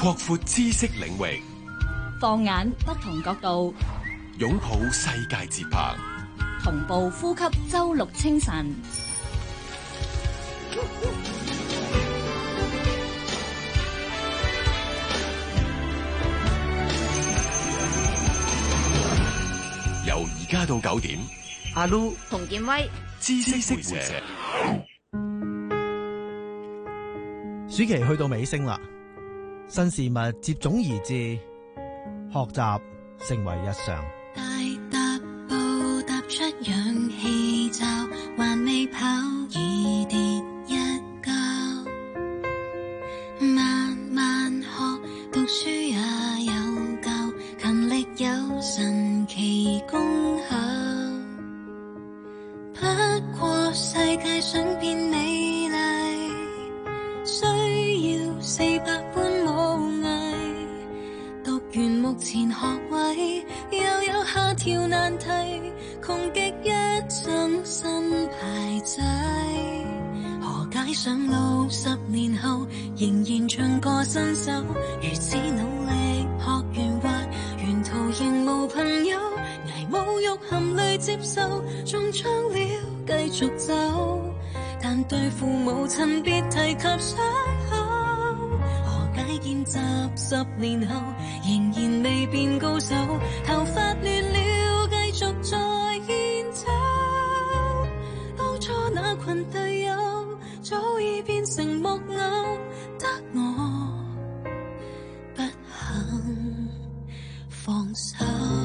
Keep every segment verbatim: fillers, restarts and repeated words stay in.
擴闊知識領域， 放眼不同角度， 擁抱世界節拍， 同步呼吸周六清晨。 由而家到九點， 阿 Lu 洪建威， 知識會社。 暑期去到尾聲啦，新事物接踵而至，學習成為日常。 大踏步踏出氧氣罩，還未跑已跌一跤。慢慢學，讀書也有教，勤力有神奇功效。不過世界想變美麗，需要四百般武藝。讀完目前學位，又有下條難題，窮極一生新牌仔。何解上路十年後，仍然像個新手？如此努力學完滑，沿途仍無朋友，捱侮辱含淚接受，中槍了繼續走。但對父母親別提及傷口，何解見習十年後仍然未變高手？頭髮亂了繼續在獻醜，當初那群隊友早已變成木偶，得我不肯放手。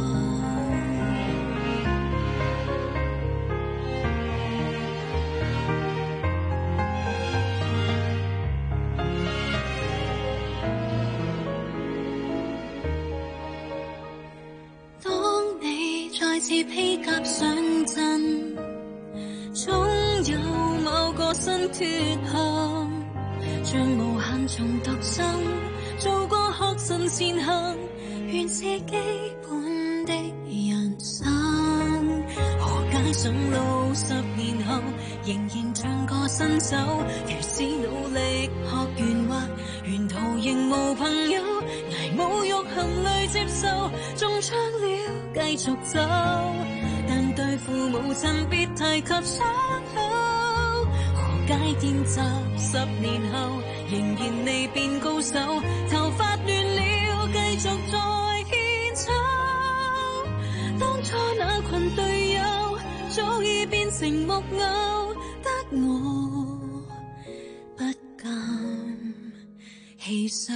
再次披甲上陣，總有某個新脫項，將無限重讀生，做個學神前行，願是基本的人生。何解上路十年後，仍然像個新手？如此努力學完滑，沿途仍無朋友，捱侮辱含淚接受，中槍了繼續走。但對父母親別提及傷口，何解見習十年後仍然未變高手？頭髮亂了繼續在獻醜，當初那群隊友早已變成木偶，得我不敢棄手。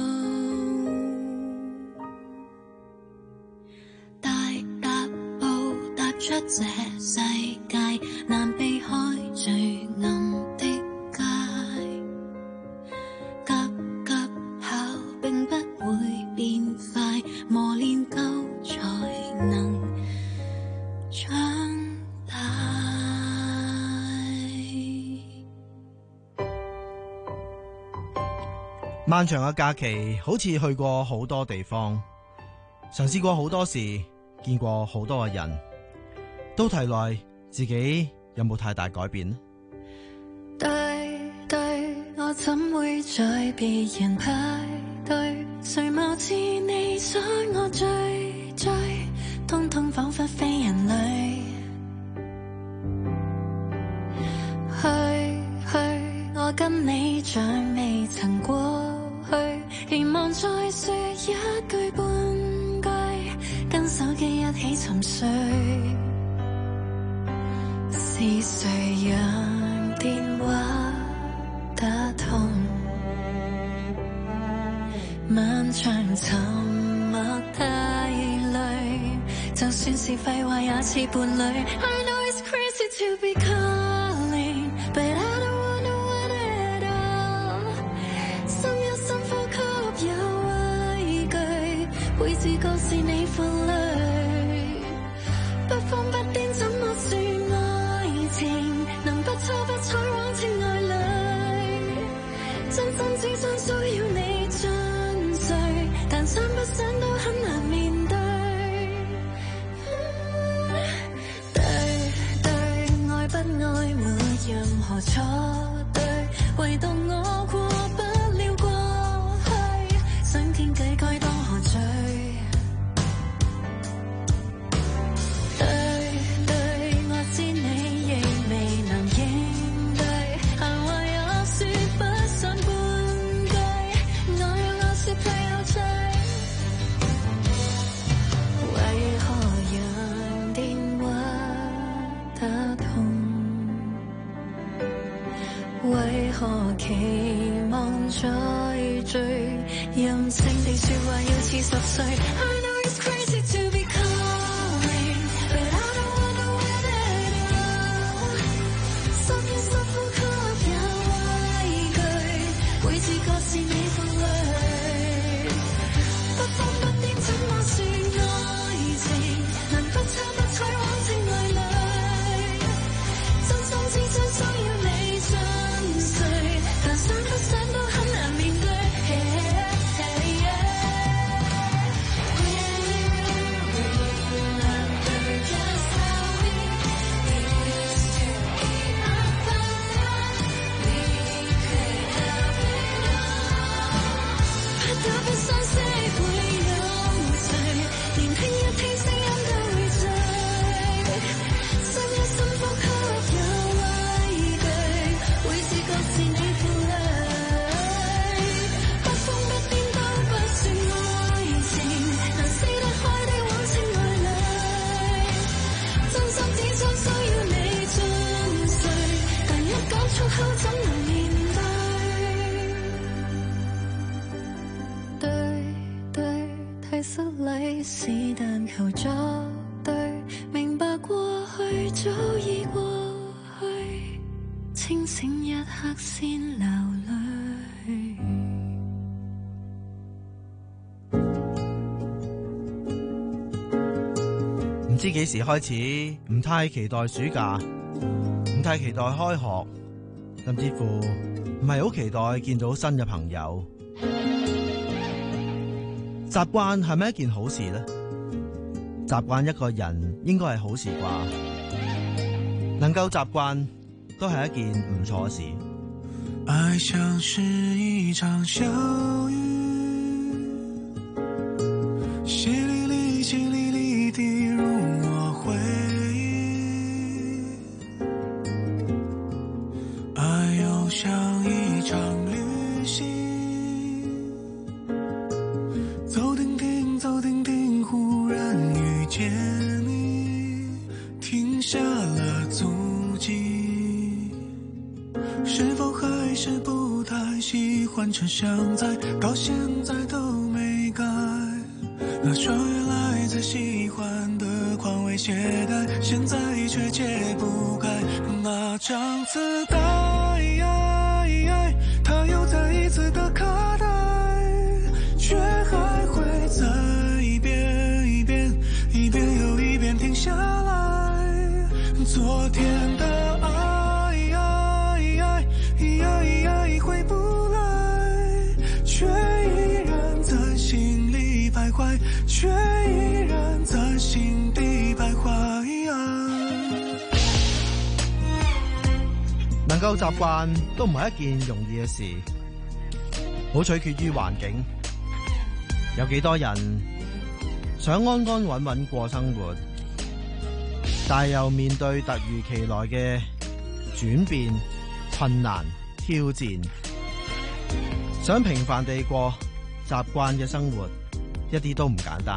大踏步踏出這世界，難避開最暗的街。急急跑並不會變快，磨練夠才能長大。 漫長嘅假期，好似去過好多地方，嘗試過好多事，見過好多嘅人，都提來自己有冇太大改變呢？ 對對，我怎會在別人派對？誰貌似你想我追追，通通彷彿非人類。去去，我跟你像未曾過去，期望再說一句半句，跟手機一起沉睡。是誰讓電話打通？漫長沉默太累，就算是廢話也似伴侶。I know it's crazy to be calling, but I don't wanna want it all。 深一深呼吸有畏懼，會自覺是你負累，不慌不癲怎麼算愛情？能不瞅不睬往情愛侶，真心只想需要你進睡，但想不想都很難面對。對對，愛不愛沒任何錯對，唯獨我過不了過去。誰為何期望再聚？任性地說話要似十歲。I know it's crazy to be calling, but I don't wanna wait anymore。深呼深呼吸也畏懼，會自覺是你負累。不慌不癲怎麼算愛情？能不差不錯往情愛裏，真心只想需要你盡碎，但想不想都很難面對。是但求作對，明白過去早已過去，清醒一刻先流淚。 唔知幾時開始，唔太期待暑假，唔太期待開學，甚至乎唔係好期待見到新嘅朋友。習慣係咪一件好事呢？習慣一個人應該係好事啩，能夠習慣都係一件唔錯嘅事。 愛像是一場小雨，淅瀝瀝淅瀝瀝地入我回憶，愛又像一場旅行，走停停走停停，忽然遇見你，停下了足跡，是否還是不太喜歡陳香在，到現在都沒改，那雙原來最喜歡的寬慰鞋帶，現在卻解不開，那張磁帶，它又再一次的卡帶，卻還會再一遍一遍一遍又一遍停下來，昨天的愛愛愛愛愛回不來，卻依然在心裡徘徊，卻依然在心底徘徊。 能夠習慣都唔係一件容易嘅事，好取決於環境。有幾多人想安安穩穩過生活，但又面對突如其來嘅轉變、困難、挑戰，想平凡地過習慣嘅生活，一啲都唔簡單。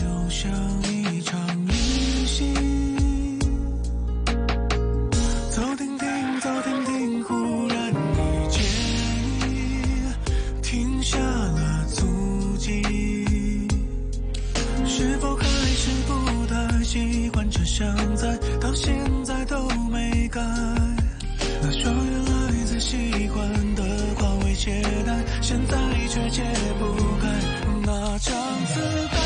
走停停走停停，忽然遇見你，停下了足跡，是否還是不太喜歡這香在，到現在都沒改，那雙原來最喜歡的寬慰鞋帶，現在卻解不開，那張磁帶，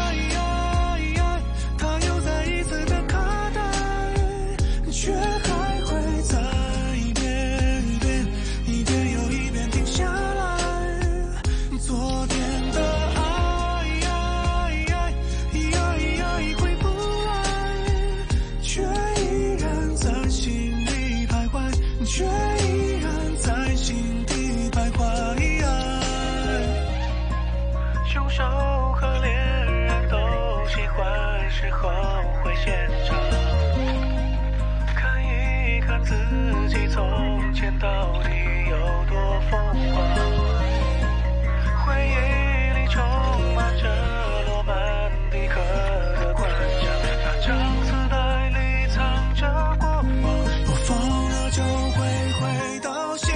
它又再一次的卡帶，卻還會再一遍一遍一遍又一遍停下來，昨天的愛回不來，卻依然在心裡徘徊，卻依然在心底徘徊。兇手和戀人都喜歡事後會現場，看一看自己從前到底有多瘋狂，回憶裡充滿着羅曼蒂克的幻想，那張磁帶裡藏着過往，播放了就會回到現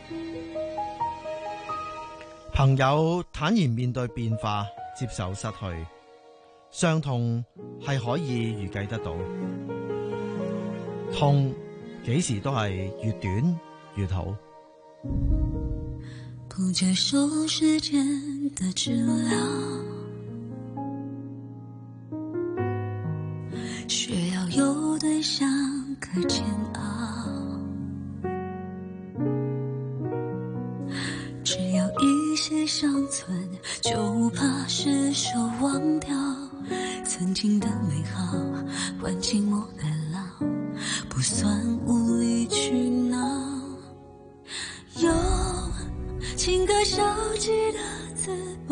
朋友坦然面對變化，接受失去，傷痛係可以預計得到，痛幾時都係越短越好。 不接受時間的治療，需要有對象可煎熬，只要一些傷存，就怕失手忘掉曾經的美好，換寂寞的老，不算無理取鬧。有情歌消極的自保，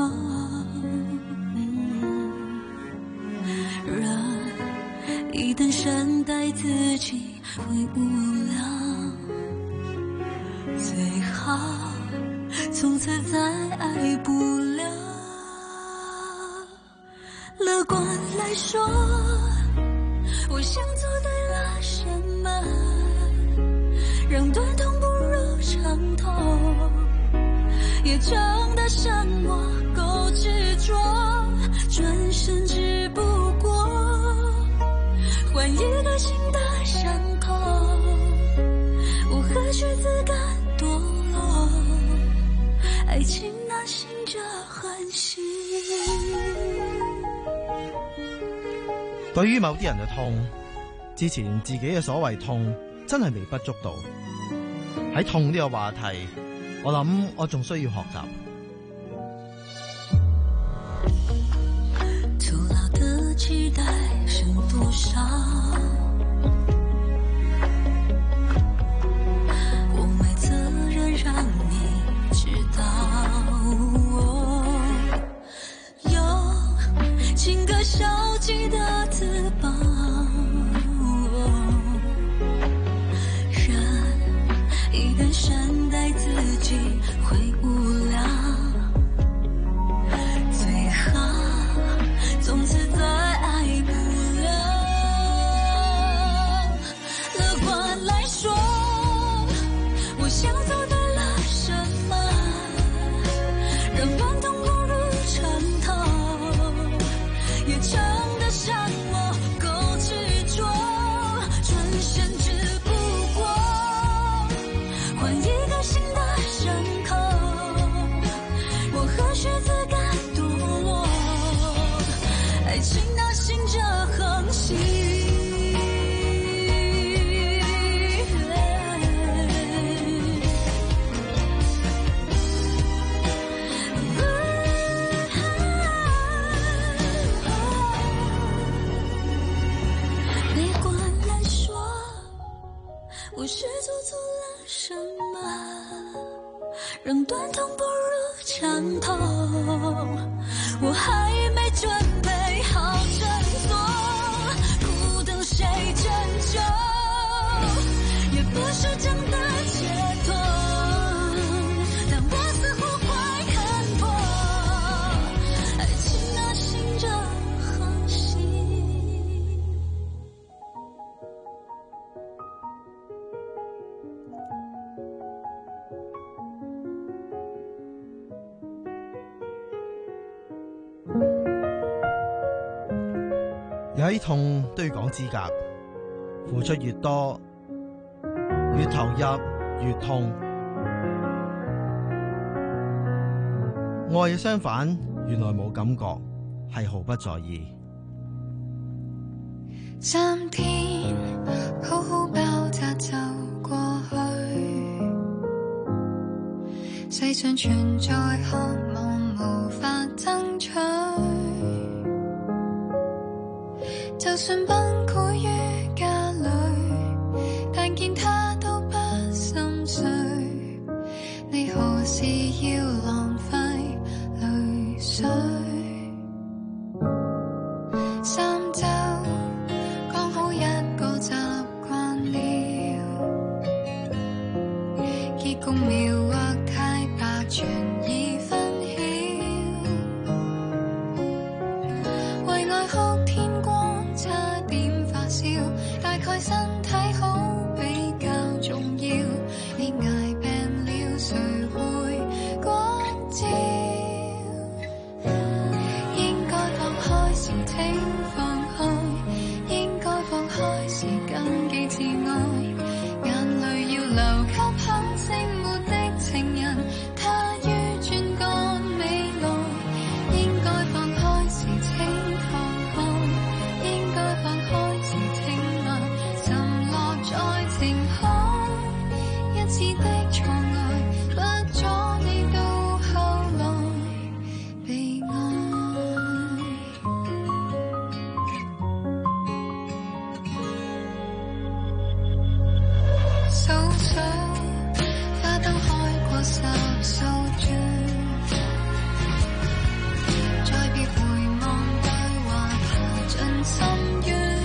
人一旦善待自己會無聊，最好從此再愛不了。樂觀來說，我想做對了什麼，讓短痛不如長痛，也長得像我夠執着，轉身只不過換一個新的傷口，我何須自甘墮落，愛情那醒着很醒。 對於某啲人嘅痛，之前自己嘅所謂痛真係微不足道。喺痛呢個話題，我諗我仲需要學習。 徒勞的期待剩多少？我沒責任讓你知道，有情歌消極的自保，人一旦善待自己會無聊，最好從此再愛不了。樂觀來說，我想做對了什麼，讓短痛不如長痛，也長得像我夠執着，轉身只不過換一個新的傷口，我何須自甘墮落，愛情那醒着橫行。悲觀來說，我是做錯了什麼，讓短痛不如長痛，我還沒準備好振作，不等誰拯救，也不是真的解脫，但我似乎快看破，愛情那醒着橫行。 有啲痛都要講資格，付出越多，越投入越痛。愛嘅相反，原來冇感覺，係毫不在意。 三天好好爆炸就過去，世上存在渴望無法爭取，就算崩潰於家裏，但見他都不心碎，你何時要浪費淚水？三週剛好一個習慣了，結局描畫太白，全已分曉，為愛哭天光，差點發燒，大概身體好比較重要，你捱病了。 醒目的情人，他於轉角未來，應該放開時請放開，應該放開時請愛，沉落在情海，一次的錯愛，不阻你到後來被愛。數數花都開過十數轉，再別回望對話爬進深淵，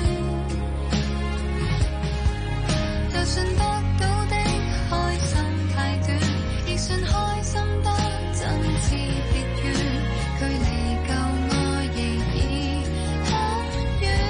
就算得到的開心太短，亦算開心得真摯別遠，距離舊愛亦已很遠，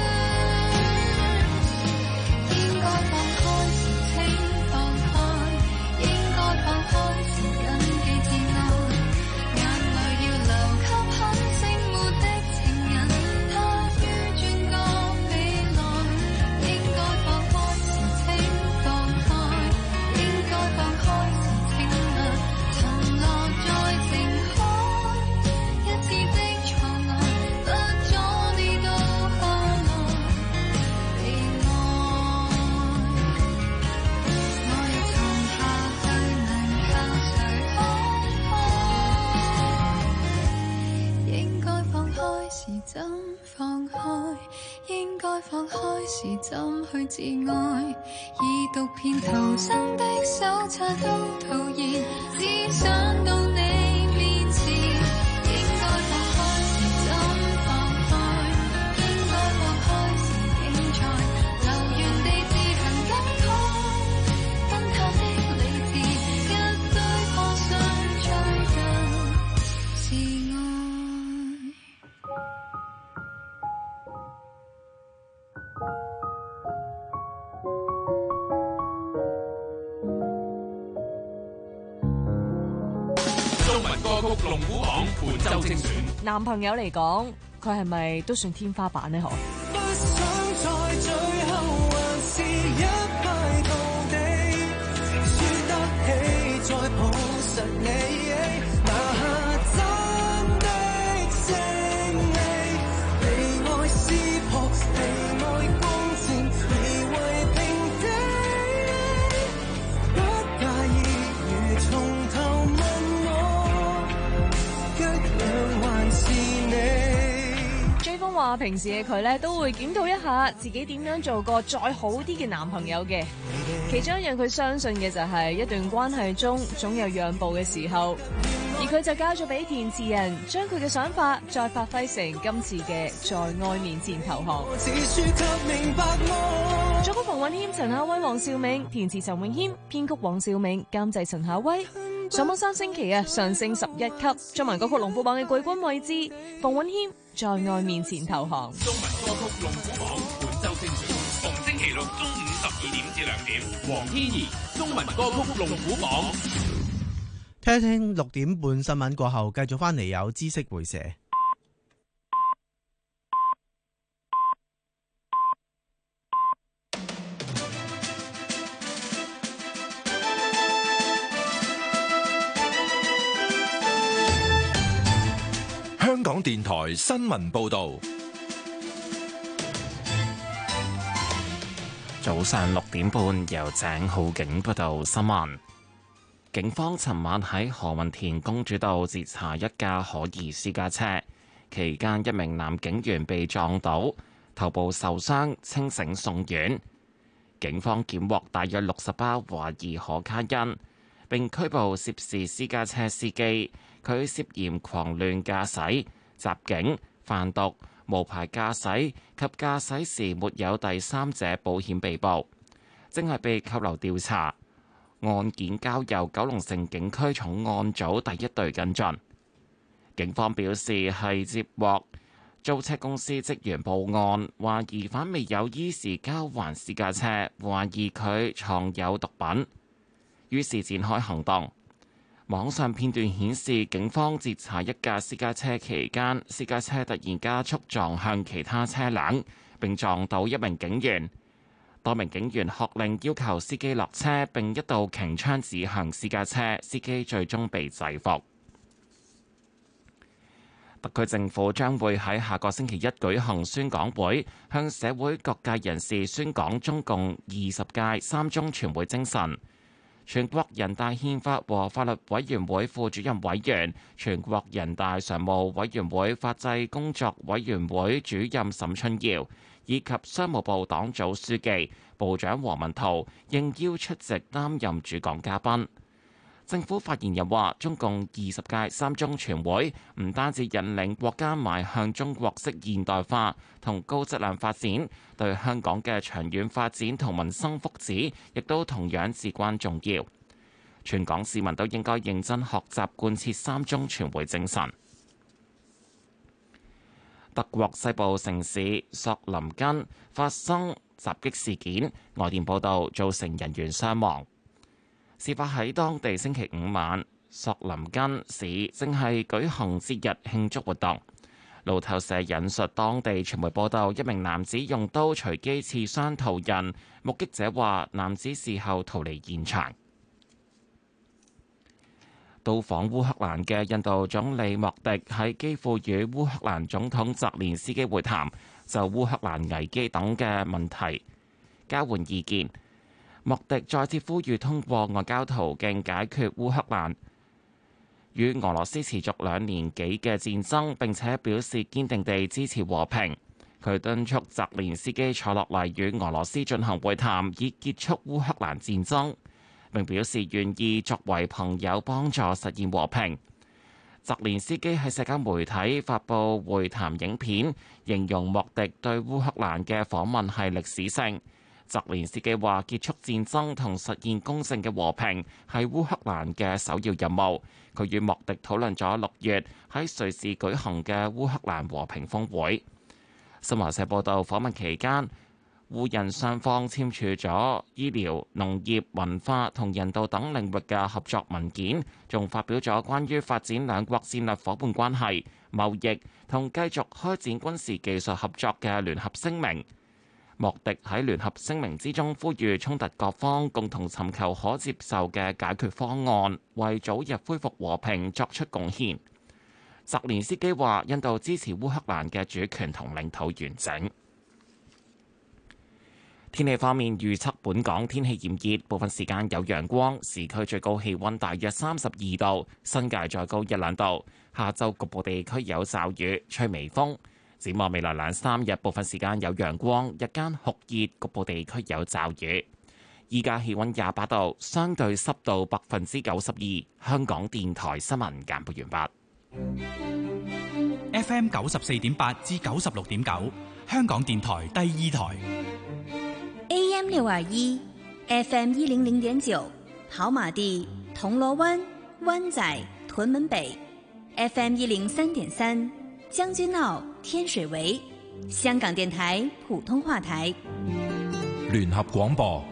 應該放開時請放開，應該放開時緊記自愛，眼淚要留給很醒目的情人，他於轉角未來，應該放開時請放開，應該放開時請愛，沉落在情海，一次的錯愛，不阻你到後來被愛。我要沉下去，能靠誰開開？應該放開時怎放開？應該放開時怎去自愛？已讀遍逃生的手冊都徒然，只想到你面前。應該放開時怎放開？應該放開時竟在留原地自行感慨，跟他的理智一堆破碎，最近是愛。 中文歌曲龍虎榜本周精選。 男朋友嚟講，佢係咪都算天花板呢？嗬？ 不想在最後還是一敗塗地，輸得起再抱實你，拿下真的勝利，被愛撕破，被愛攻佔，而為平地，不介意如從頭問我，一樣還是你。 追風話平時嘅佢咧都會檢討一下自己點樣做個再好啲嘅男朋友嘅。其中一樣佢相信嘅就係一段關係中總有讓步嘅時候，而佢就交咗俾填詞人，將佢嘅想法再發揮成今次嘅在愛面前投降。作曲馮允謙、陳夏威、黃兆銘，填詞陳詠謙，編曲黃兆銘，監製陳夏威。上網三星期啊，上升十一級。中文歌曲龍虎榜嘅季軍位置，馮允謙在愛面前投降。 中文歌曲龍虎榜本周精選，逢星期六中午十二點至兩點。黃天怡，中文歌曲龍虎榜。 聽一聽六點半新聞過後，繼續翻嚟有知識回射。 香港電台新聞報道。 早上六點半，由鄭浩景報道新聞。警方尋晚喺何文田公主道截查一架可疑私家車，期間一名男警員被撞倒，頭部受傷，清醒送院。警方檢獲大約六十包懷疑可卡因，並拘捕涉事私家車司機。佢涉嫌狂亂駕駛、襲警、販毒、無牌駕駛及駕駛時沒有第三者保險被捕，正係被扣留調查。案件交由九龍城警區重案組第一隊跟進。警方表示係接獲租車公司職員報案，話疑犯未有依時交還私家車，懷疑佢藏有毒品，於是展開行動。網上片段顯示，警方截查一架私家車期間，私家車突然加速撞向其他車輛，並撞到一名警員。 多名警員喝令要求司機落車，並一度擎槍指向私家車，司機最終被制服。特區政府將會喺下個星期一舉行宣講會，向社會各界人士宣講中共二十屆三中全會精神。全國人大憲法和法律委員會副主任委員、全國人大常務委員會法制工作委員會主任沈春耀以及商務部黨組書記、部長王文濤應邀出席擔任主講嘉賓。政府發言人話：中共二十屆三中全會唔單止引領國家邁向中國式現代化同高質量發展，對香港嘅長遠發展同民生福祉亦都同樣至關重要。全港市民都應該認真學習貫徹三中全會精神。德國西部城市索林根發生襲擊事件，外電報道造成人員傷亡。事發喺當地星期五晚，索林根市正係舉行節日慶祝活動。路透社引述當地傳媒報道，一名男子用刀隨機刺傷途人，目擊者話男子事後逃離現場。到訪烏克蘭嘅印度總理莫迪喺基輔與烏克蘭總統澤連斯基會談，就烏克蘭危機等嘅問題交換意見。莫迪再次呼籲通過外交途徑解決烏克蘭與俄羅斯持續兩年幾嘅戰爭，並且表示堅定地支持和平。佢敦促澤連斯基坐落嚟與俄羅斯進行會談，以結束烏克蘭戰爭，並表示願意作為朋友幫助實現和平。澤連斯基喺社交媒體發布會談影片，形容莫迪對烏克蘭嘅訪問係歷史性。澤連斯基話：結束戰爭同實現公正嘅和平係烏克蘭嘅首要任務。佢與莫迪討論咗六月喺瑞士舉行嘅烏克蘭和平峰會。新華社報道，訪問期間，烏印雙方簽署咗醫療、農業、文化同人道等領域嘅合作文件，仲發表咗關於發展兩國戰略夥伴關係、貿易同繼續開展軍事技術合作嘅聯合聲明。莫迪喺聯合聲明之中呼籲衝突各方共同尋求可接受嘅解決方案，為早日恢復和平作出貢獻。澤連斯基話：印度支持烏克蘭嘅主權同領土完整。天氣方面預測，本港天氣炎熱，部分時間有陽光，市區最高氣溫大約三十二度，新界再高一兩度。下晝局部地區有驟雨，吹微風。展望未來兩三日，部分時間有陽光，日間酷熱，局部地區有驟雨。依家氣溫廿八度，相對濕度百分之九十二。香港電台新聞簡報完畢。F M 九十四點八至九十六點九，香港電台第二台。 A M 六二一 ，F M 一零零點九，跑馬地、銅鑼灣、灣仔、屯門北 ，F M 一零三點三，將軍澳、天水圍，香港電台普通話台。 聯合廣播。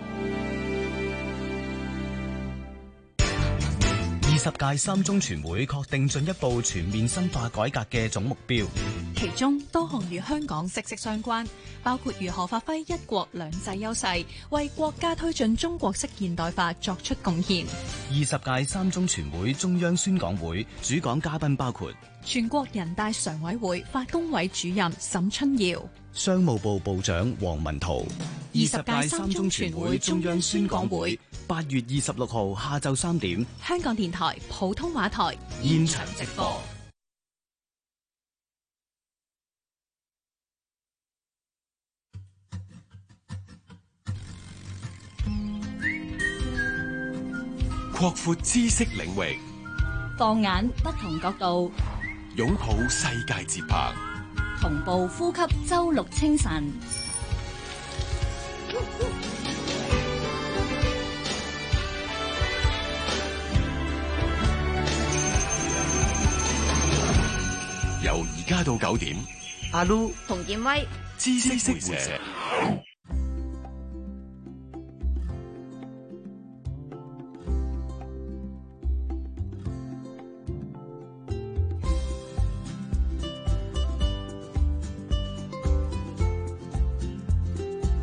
二十屆三中全會確定進一步全面深化改革嘅總目標， 其中多項與香港息息相關，包括如何發揮一國兩制優勢，為國家推進中國式現代化作出貢獻。 二十屆三中全會中央宣講會主講嘉賓包括全國人大常委會法工委主任沈春耀、 商務部部長王文濤。 二十屆三中全會中央宣講會八月二十六號下晝三點， 香港電台普通話台現場直播。 擴闊知識領域， 放眼不同角度， 擁抱世界節拍， 同步呼吸周六清晨。 由而家到九點， 阿 Lu 洪建威， 知識會社。 六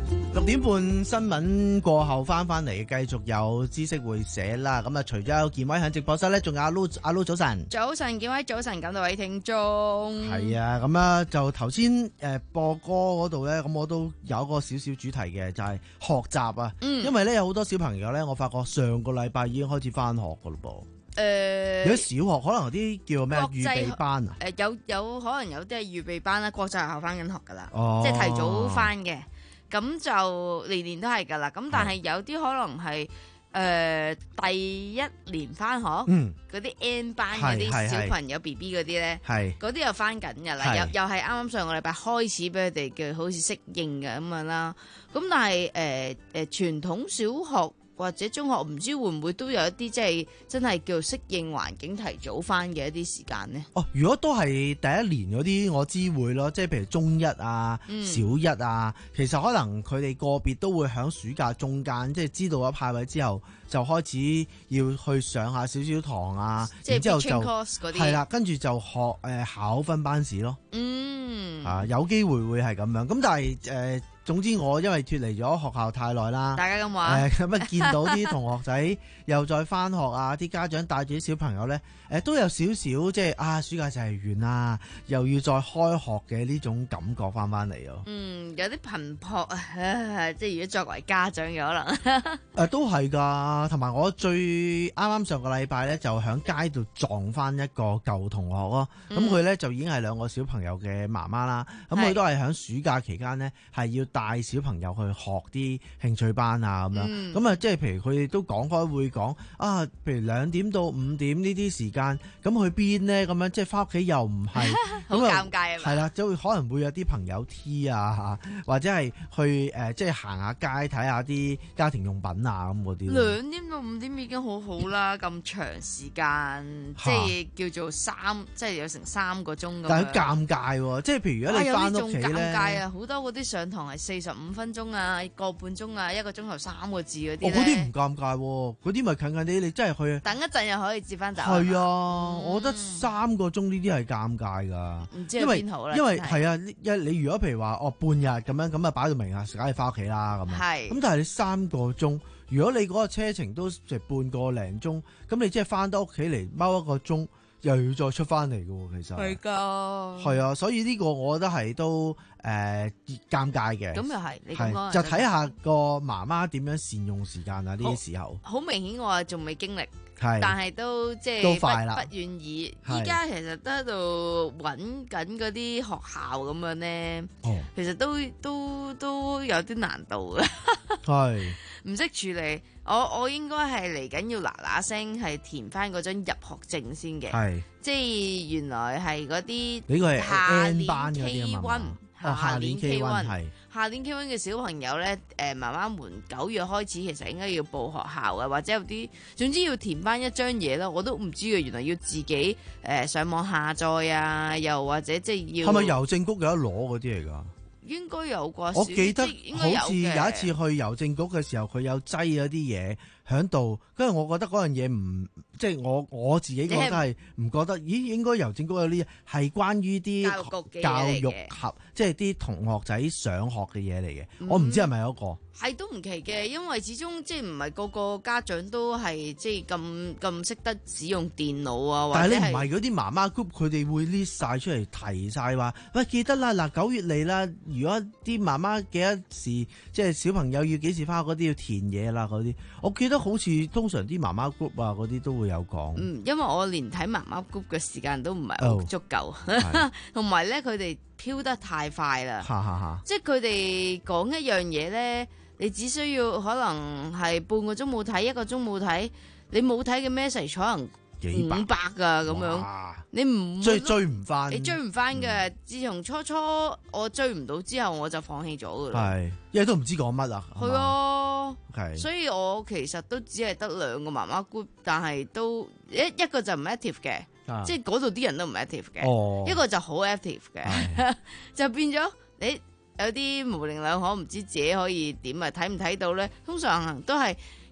點半新聞過後翻翻嚟，繼續有知識會寫啦。咁啊，除咗有健威喺直播室咧，仲有阿 Lu 阿 Lu 早晨， 早晨健威早晨，咁多位聽眾係啊。咁啊，就頭先誒播歌嗰度咧，咁我都有一個少少主題嘅，就係、是、學習啊。嗯，因為咧有好多小朋友咧，我發覺上個禮拜已經開始翻學噶咯噃。誒、呃，有啲小學可能有啲叫咩預備班啊？誒、呃， 有有可能有啲係預備班啦，國際學校翻緊學噶啦， 哦、 即係提早翻嘅。咁就年年都係噶啦。咁但係有啲可能係誒、呃、第一年翻學，嗰、嗯、啲 N 班嗰啲小朋友 B B 嗰啲咧，嗰啲又翻緊噶啦。又又係啱啱上個禮拜開始俾佢哋嘅好似適應嘅咁樣啦。咁但係誒誒傳統小學或者中學唔知會唔會都有一啲即係真係叫適應環境提早翻嘅一啲時間呢？ 哦，如果都係第一年嗰啲，我知會咯，即係譬如中一啊、嗯、小一啊，其實可能佢哋個別都會喺暑假中間，即係知道咗派位之後，就開始要去上下少少堂啊， 即然之後就係啦，跟住就學誒、呃、考分班試咯。 嗯， 啊，有機會會係咁樣。咁但係誒。呃總之我因為脫離咗學校太耐啦， 大家咁話， 誒咁啊見到啲同學仔又再翻學啊，啲家長帶住啲小朋友咧，誒、呃、都有少少即係啊暑假就係完啦，又要再開學嘅呢種感覺翻翻嚟咯。 嗯，有啲頻撲啊，即係如果作為家長嘅可能，誒、 呃、都係㗎，同埋我最啱啱上個禮拜咧就喺街度撞翻一個舊同學咯，咁佢咧就已經係兩個小朋友嘅媽媽啦，咁佢都係喺暑假期間呢，係要帶小朋友去學啲興趣班啊咁樣，咁、嗯、啊即係譬如佢哋都講開會講啊，譬如兩點到五點呢啲時間，咁去邊呢？咁樣即係翻屋企又唔係， 好尷尬啊嘛。 係啦，就會可能會有啲朋友 T 啊，或者係去誒、呃、即係行下街睇下啲家庭用品啊咁嗰啲。 兩點到五點已經好好啦，咁長時間，即係叫做三，即係有成三個鐘咁。 但係尷尬喎，即係譬如如果你翻屋企咧， 有啲仲尷尬啊，好多嗰啲上堂係四十五分鐘啊，個半鐘啊，一個鐘頭三個字嗰啲咧。 嗰啲唔尷尬喎，嗰啲咪近近啲，你真係去等一陣又可以接翻走。 係啊，嗯、我覺得三個鐘呢啲係尷尬㗎。 唔知係邊好咧？ 因為係啊，一你如果譬如話哦半日咁樣咁啊擺到明啊，梗係翻屋企啦咁。係。咁但係你三個鐘，如果你嗰個車程都成半個零鐘，咁你即係翻到屋企嚟踎一個鐘。又要再出翻嚟嘅喎，其實係㗎， 係啊，所以呢個我覺得係都誒、呃、尷尬嘅。 咁又係，你咁講就睇下個媽媽點樣善用時間啊！呢啲時候好明顯，我仲未經歷， 係， 但係都即係都快啦， 不願意。依家其實都喺度揾緊嗰啲學校咁樣咧、哦，其實都都都有啲難度嘅，係唔識處理。我我應該係嚟緊要嗱嗱聲係填翻嗰張入學證先嘅，係即係原來係嗰啲呢個係下年 K 一，下年 K 一，下年 K 一嘅小朋友咧，誒媽媽們九月開始其實應該要報學校嘅，或者有啲總之要填翻一張嘢啦，我都唔知嘅，原來要自己誒、呃、上網下載啊，又或者即係要係咪郵政局有得攞嗰啲嚟㗎？應該有啩， 我記得好似有一次去郵政局嘅時候，佢有擠咗啲嘢喺度，跟住我覺得嗰樣嘢唔，即係我我自己覺得係唔覺得，咦應該郵政局有啲嘢係關於啲教育合，即係啲同學仔上學嘅嘢嚟嘅，我唔知係咪有一個。 係都唔奇嘅，因為始終即係唔係個個家長都係即係咁咁識得使用電腦啊。 但係你唔係嗰啲媽媽 group，佢哋會 list 晒出嚟提晒話，喂記得啦，嗱九月嚟啦，如果啲媽媽幾多時，即係小朋友要幾時翻學嗰啲要填嘢啦嗰啲，我記得好似通常啲媽媽 group 啊嗰啲都會有講。 嗯，因為我連睇媽媽 group 嘅時間都唔係好足夠，同埋咧佢哋飄得太快啦， 哈哈哈， 即係佢哋講一樣嘢咧。你只需要可能係半個鐘冇睇，一個鐘冇睇，你冇睇嘅 message 可能五百噶咁樣，你唔追追唔翻， 你追唔翻嘅。嗯、自從初初我追唔到之後，我就放棄咗噶啦。 係，因為都唔知講乜啊。 係啊， 係， 所以我其實都只係得兩個媽媽 group，但係都一一個就唔 active 嘅，啊、即係嗰度啲人都唔 active 嘅，哦、一個就好 active 嘅，就變咗你。有啲模棱兩可，唔知自己可以點啊？睇唔睇到咧？通常都係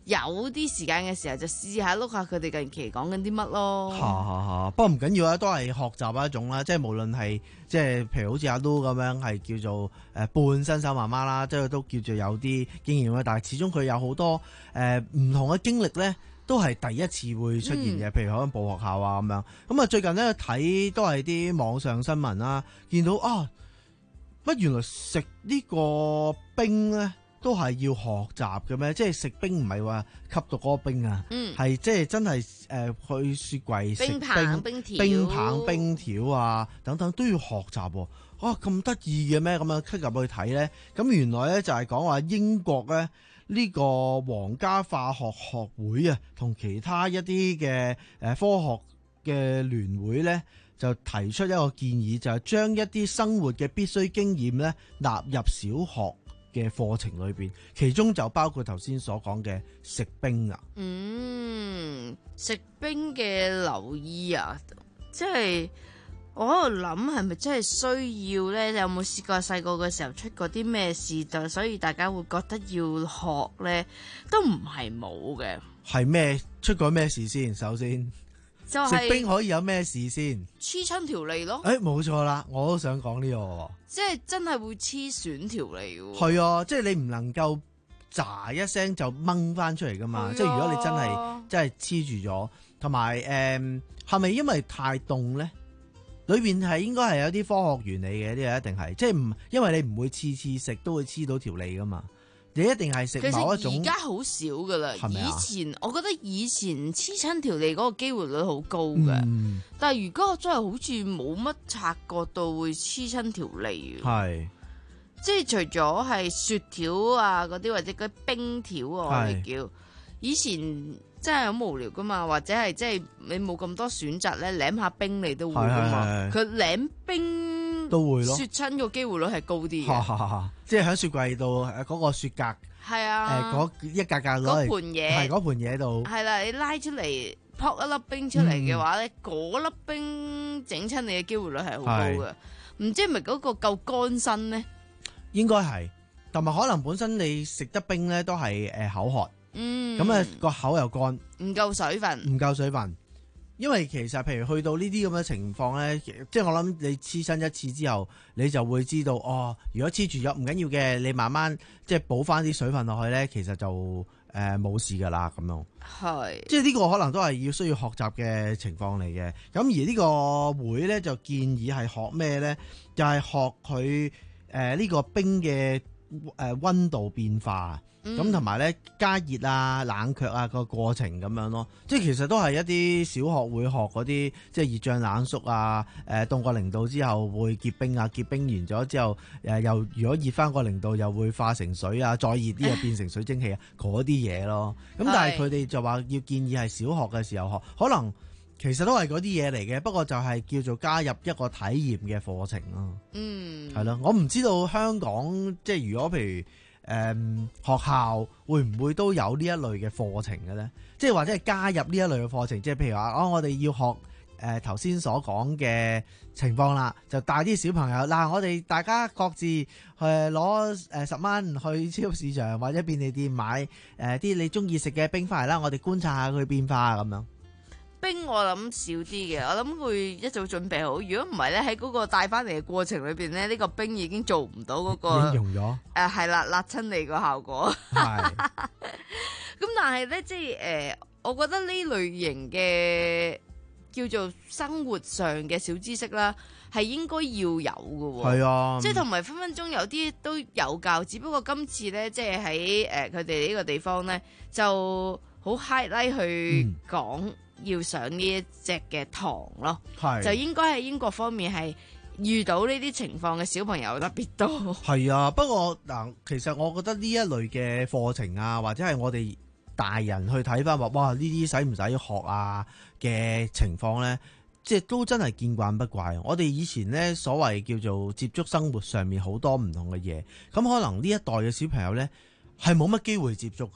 有啲時間嘅時候就試下碌下佢哋近期講緊啲乜咯。 嚇嚇嚇！不過唔緊要啊，都係學習一種啦。即係無論係即係譬如好似阿 Lu 咁樣係叫做誒半新手媽媽啦，即係都叫做有啲經驗啦。但係始終佢有好多誒唔同嘅經歷咧，都係第一次會出現嘅。嗯、譬如可能報學校啊咁樣。咁啊最近咧睇都係啲網上新聞啦，見到啊乜原來食呢個冰咧，都係要學習嘅咩？即係食冰唔係話吸到嗰個冰啊，係、嗯、即係真係誒、呃、去雪櫃食冰、 冰棒、冰條、 冰棒、冰條啊等等都要學習喎。啊咁得意嘅咩？咁樣 click 入去睇咧，咁原來咧就係講話英國咧呢個皇家化學學會啊，同其他一啲嘅誒科學嘅聯會咧，就提出一個建議，就係將一啲生活嘅必須經驗咧納入小學嘅課程裏邊，其中就包括頭先所講嘅食冰啊。 嗯，食冰嘅留意啊，即係我喺度諗係咪真係需要呢？你有冇試過細個嘅時候出過啲咩事，就所以大家會覺得要學呢？都唔係冇嘅。 係咩出過咩事先？首先。就係、食冰可以有咩事先？ 黐親條脷咯！ 誒，冇錯啦，我都想講呢、這個， 即係真係會黐損條脷嘅。 係啊，即係你唔能夠喳一聲就掹翻出嚟噶嘛。啊、即係如果你真係真係黐住咗，同埋誒係咪因為太凍咧？裏邊係應該係有啲科學原理嘅，呢個一定係，即係唔因為你唔會次次食都會黐到條脷噶嘛。你一定係食某一種， 其實而家好少噶啦。以前我覺得以前黐親條脷嗰個機會率好高嘅，嗯、但係如果我真係好似冇乜察覺到會黐親條脷。係，即係除咗係雪條啊嗰啲或者嗰啲冰條啊，我哋叫以前真係好無聊噶嘛，或者係即係你冇咁多選擇咧，舐下冰你都會噶嘛。佢舐冰都會咯， 雪親個機會率係高啲嘅。 即係喺雪櫃度誒嗰個雪格，係啊，誒嗰、呃、一格格攞嚟，嗰盤嘢係嗰盤嘢度，係啦，你拉出嚟撲一粒冰出嚟嘅話咧，嗰粒、嗯、冰整親你嘅機會率係好高嘅。唔知係咪嗰個夠乾身咧？應該係，同埋可能本身你食得冰咧都係誒口渴，嗯，咁啊個口又乾，唔夠水分，唔夠水分。因為其實譬如去到呢啲咁嘅情況咧，即係我諗你黐親一次之後，你就會知道哦。如果黐住咗唔緊要嘅，你慢慢即係補翻啲水分落去咧，其實就誒冇、呃、事噶啦咁樣。係，即係呢個可能都係要需要學習嘅情況嚟嘅。咁而呢個會咧就建議係學咩咧？就係、是、學佢誒呢個冰嘅誒溫度變化。咁同埋咧加熱啊、冷卻啊個過程咁樣咯，即係其實都係一啲小學會學嗰啲，即係熱脹冷縮啊，誒凍過零度之後會結冰啊，結冰完咗之後誒又如果熱翻個零度又會化成水啊，再熱啲又變成水蒸氣啊嗰啲嘢咯。咁但係佢哋就話要建議係小學嘅時候學，可能其實都係嗰啲嘢嚟嘅，不過就係叫做加入一個體驗嘅課程咯。嗯，係咯，我唔知道香港即係如果譬如。誒、嗯、學校會唔會都有呢一類嘅課程嘅咧？即係或者係加入呢一類嘅課程，即係譬如話，哦，我哋要學誒頭先所講嘅情況啦，就帶啲小朋友嗱、啊，我哋大家各自去攞誒十蚊去超級市場或者便利店買誒啲、呃、你中意食嘅冰翻嚟啦，我哋觀察下佢變化咁樣。冰我諗少啲嘅，我諗會一早準備好。如果唔係咧，喺嗰個帶翻嚟嘅過程裏邊咧，呢、呢個冰已經做唔到嗰個已經溶咗。誒係啦，辣親你個效果。係。咁但係咧，即係誒、呃，我覺得呢類型嘅叫做生活上嘅小知識啦，係應該要有嘅。係啊。即係同埋分分鐘有啲都有教，只不過今次咧，即係喺誒佢哋呢個地方咧，就好 highlight 去講。嗯要上呢一隻嘅堂咯，係就應該喺英國方面係遇到呢啲情況嘅小朋友特別多。係啊，不過嗱，其實我覺得呢一類嘅課程啊，或者係我哋大人去睇翻話，哇呢啲使唔使學啊嘅情況咧，即係都真係見慣不怪。我哋以前咧所謂叫做接觸生活上面好多唔同嘅嘢，咁可能呢一代嘅小朋友咧係冇乜機會接觸嘅。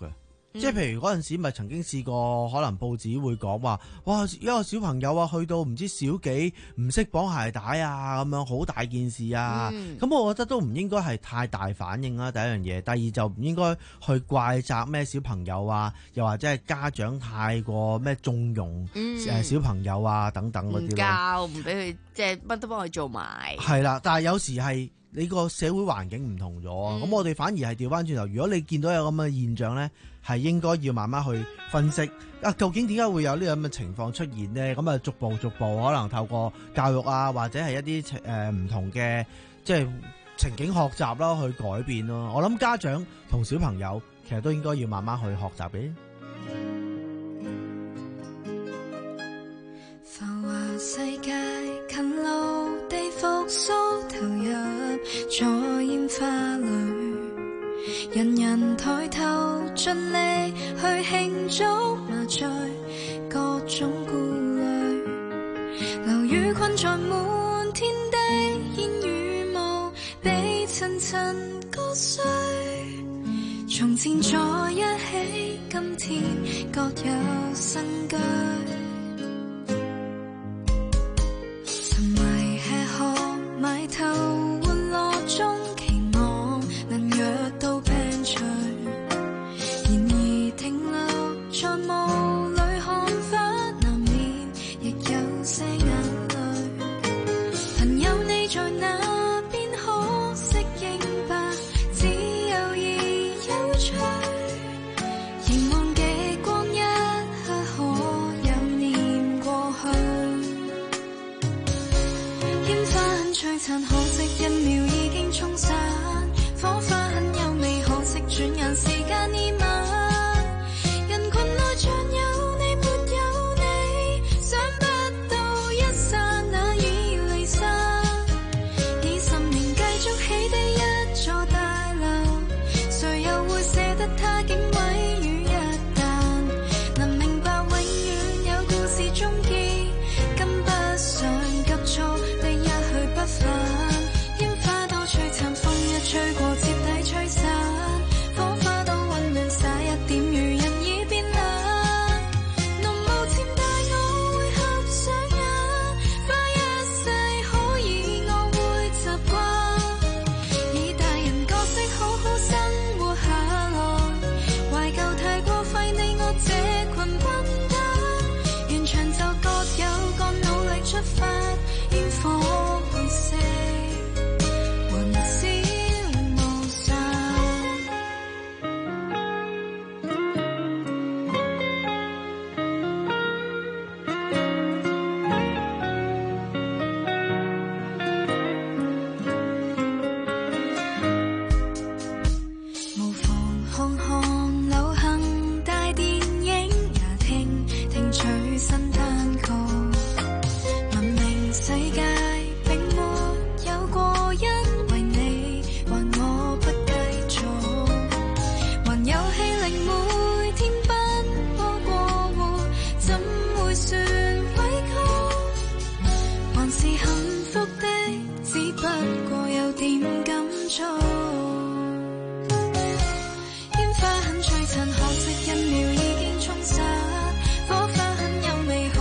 即係譬如嗰陣時咪曾經試過，可能報紙會講話，哇一個小朋友啊去到唔知小幾唔識綁鞋帶啊，咁樣好大件事啊。咁、嗯、我覺得都唔應該係太大反應啦。第一樣嘢，第二就唔應該去怪責咩小朋友啊，又或者係家長太過咩縱容誒小朋友啊等等嗰啲咯。唔教唔俾佢即係乜都幫佢做埋。係啦，但係有時係你個社會環境唔同咗，咁、嗯、我哋反而係調翻轉頭。如果你見到有咁嘅現象呢，係應該要慢慢去分析啊，究竟點解會有呢咁嘅情況出現呢？咁啊，逐步逐步可能透過教育啊，或者係一啲誒唔同嘅即係情景學習啦，去改變咯。我諗家長同小朋友其實都應該要慢慢去學習嘅。 繁華世界近路地復甦，投入在煙花裏，人人抬頭盡力去慶祝，麻醉各種顧慮，樓宇困在滿天的煙雨霧，被層層割碎，從前在一起，今天各有新居。沉迷吃喝埋頭玩樂中，期望能約到病除，然而停留在霧裏看花，難免亦有些眼淚。朋友你在那邊可適應吧，只有意有趣，凝望極光一刻可有念過去。煙花很璀璨，可惜一秒已經沖散，火花很優美，可惜轉眼時間已晚。人群內像有你沒有你，想不到一剎那已離散。以十年繼續起的一座大樓，誰又會捨得它竟毀於一旦？能明白永遠有故事終結，跟不上急躁地一去不返。煙花多璀璨，風一吹過徹底吹散，火花多溫暖，灑一點如人已變冷。濃霧漸大，我會合上眼，花一世可以我會習慣，以大人角色好好生活下來，懷舊太過費你我這群笨蛋，完場就各有各努力出發，煙火會熄，雲消霧散。無妨看看流行大電影，也聽聽最新單曲。文明世界並沒有過因為你還我不繼續，還有氣力每天奔波過活，怎會算委屈？還是幸福的，只不過有點感觸。煙花很璀璨，可惜一秒已經沖散，火花很優美，可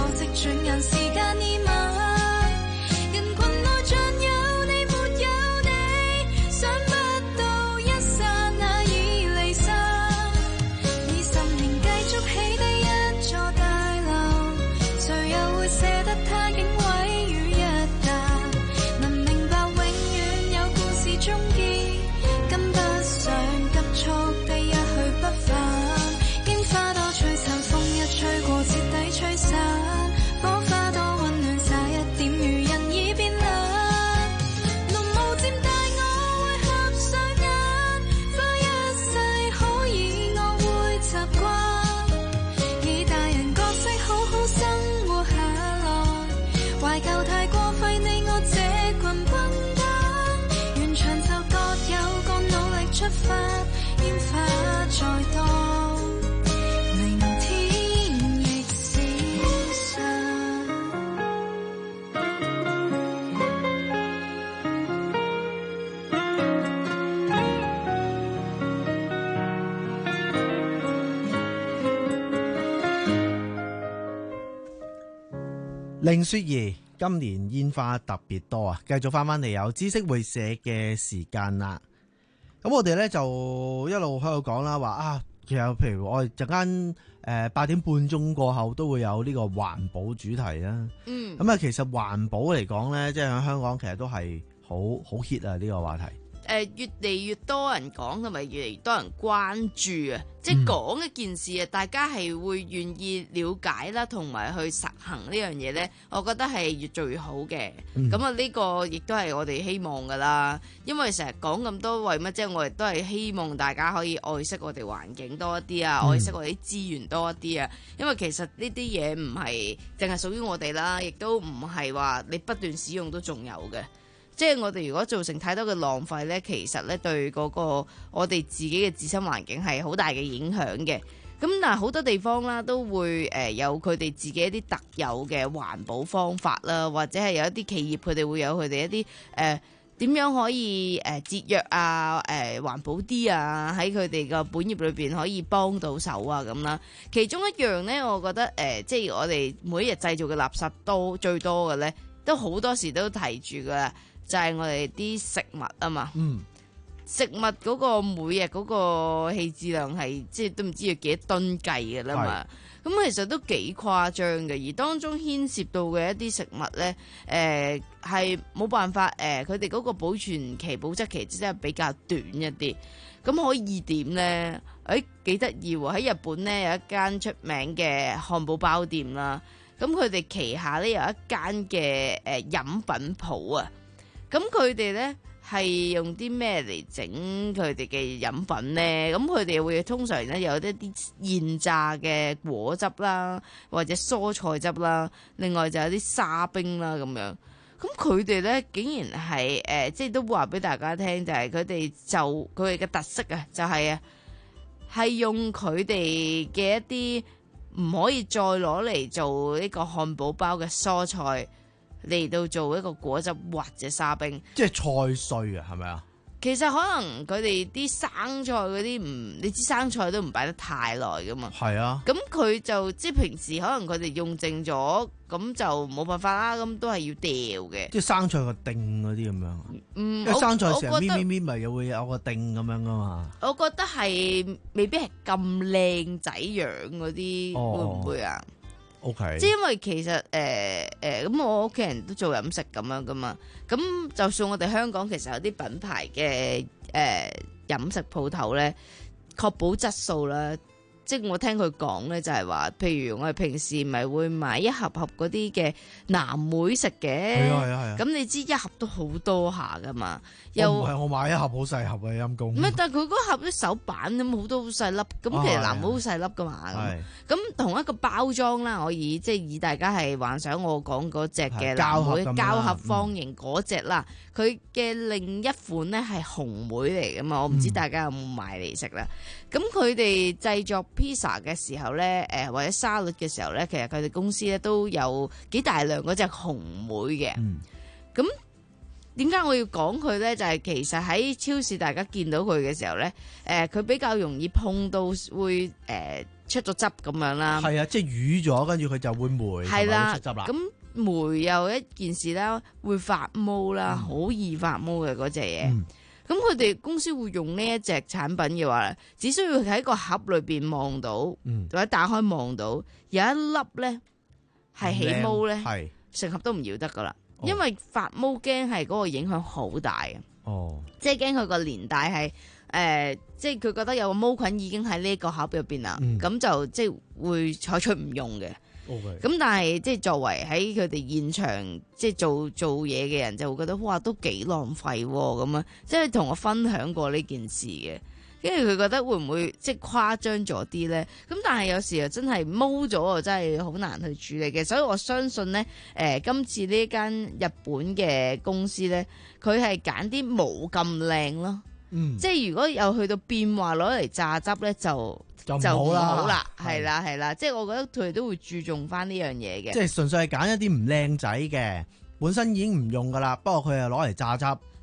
凌雪兒今年煙花特別多啊！繼續翻翻嚟有知識會社嘅時間啦。咁我哋咧就一路喺度講啦，話啊，其實譬如我哋陣間誒八點半鐘過後都會有呢個環保主題啦。嗯。咁啊，其實環保嚟講咧，即係喺香港其實都係好好 hit 啊呢個話題。 誒、呃、越嚟越多人講，同埋越嚟越多人關注啊！即係講一件事啊，嗯、大家係會願意了解啦，同埋去實行呢樣嘢呢，我覺得係越做越好嘅。咁啊、嗯，呢個亦都係我哋希望噶啦。因為成日講咁多為乜啫？我哋都係希望大家可以愛惜我哋環境多一啲啊，嗯、愛惜我哋啲資源多一啲啊。因為其實呢啲嘢唔係淨係屬於我哋啦，亦都唔係話你不斷使用都仲有嘅。即係我哋如果造成太多嘅浪費呢，其實呢對嗰個我哋自己嘅自身環境係好大嘅影響嘅。咁但係好多地方啦都會誒有佢哋自己一啲特有嘅環保方法啦，或者係有一啲企業佢哋會有佢哋一啲誒點樣可以誒節約啊、誒環保啲啊，喺佢哋嘅本業裏邊可以幫到手啊咁啦。其中一樣呢，我覺得誒、呃、即係我哋每一日製造嘅垃圾都最多嘅呢，都好多時都提住噶。就係我哋啲食物啊嘛，嗯、食物嗰個每日嗰個棄置量係即係都唔知要幾多噸計嘅啦嘛，咁是其實都幾誇張嘅，而當中牽涉到嘅一啲食物咧，誒係冇辦法誒，佢哋嗰個保存期、保質期真係比較短一啲，咁可以點咧？誒幾得意喎！喺日本咧有一間出名嘅漢堡包店啦，咁佢哋旗下咧有一間嘅誒飲品鋪啊。咁佢哋咧係用啲咩嚟整佢哋嘅飲品咧？咁佢哋會通常咧有一啲現榨嘅果汁啦，或者蔬菜汁啦，另外就有啲沙冰啦咁樣。咁佢哋咧竟然係誒、呃，即係都話俾大家聽，就係佢哋就佢哋嘅特色啊，就係啊，係用佢哋嘅一啲唔可以再攞嚟做呢個漢堡包嘅蔬菜。嚟到做一個果汁或者沙冰， 即係菜碎啊，係咪啊？ 其實可能佢哋啲生菜嗰啲唔，你知生菜都唔擺得太耐噶嘛。係啊。咁佢就即係平時可能佢哋用剩咗，咁就冇辦法啦。咁都係要掉嘅。即係生菜個丁嗰啲咁樣。嗯，因為生菜成日搣搣搣咪又會有個丁咁樣噶嘛。我覺得係未必係咁靚仔樣嗰啲，哦、會唔會啊？Okay. 即係因為其實誒誒咁我屋企人都做飲食咁樣噶嘛，咁就算我哋香港其實有啲品牌嘅誒飲食鋪頭咧，確保質素啦。即係我聽佢講咧，就係話，譬如我哋平時咪會買一盒盒嗰啲嘅藍莓食嘅，係啊係啊係啊。咁你知一盒都好多下噶嘛？又唔係我買一盒好細盒嘅陰公。唔係，但係佢嗰盒啲手板咁好多好細粒，咁其實藍莓好細粒噶嘛。咁同一個包裝啦，我以即係以大家係幻想我講嗰隻嘅藍莓膠盒方形嗰隻啦，佢嘅、嗯、另一款咧係紅莓嚟噶嘛。我唔知大家有冇買嚟食啦。咁佢哋製作披薩嘅時候咧，誒或者沙律嘅時候咧，其實佢哋公司咧都有幾大量嗰隻紅莓嘅。咁點解我要講佢咧？就係、是、其實喺超市大家見到佢嘅時候咧，誒、呃、佢比較容易碰到會誒、呃、出咗汁咁樣啦。係啊，即係瘀咗，跟住佢就會霉，係啦，出汁啦。咁霉又一件事啦，會發毛啦，好、嗯、易發毛嘅嗰隻嘢。咁佢哋公司會用呢一隻產品嘅話，只需要喺個盒裏邊望到，嗯、或者打開望到有一粒咧係起毛咧，成盒都唔要得噶啦，哦、因為發毛驚係嗰個影響好大嘅，哦、即係驚佢個年代係誒、呃，即係佢覺得有個毛菌已經喺呢個盒入邊啦，咁、嗯、就即係會採取唔用嘅。咁 Okay. 但係即係作為喺佢哋現場即係做做嘢嘅人就會覺得哇都幾浪費咁啊！即係同我分享過呢件事嘅，跟住佢覺得會唔會即係誇張咗啲咧？咁但係有時又真係毛咗，真係好難去處理嘅。所以我相信咧，誒、呃、今次呢間日本嘅公司咧，佢係揀啲冇咁靚咯。嗯，即係如果有去到變話攞嚟榨汁咧就。就唔好啦，係啦係啦，即係我覺得佢哋都會注重翻呢樣嘢嘅。即係純粹係揀一啲唔靚仔嘅，本身已經唔用噶啦，不過佢係攞嚟榨汁，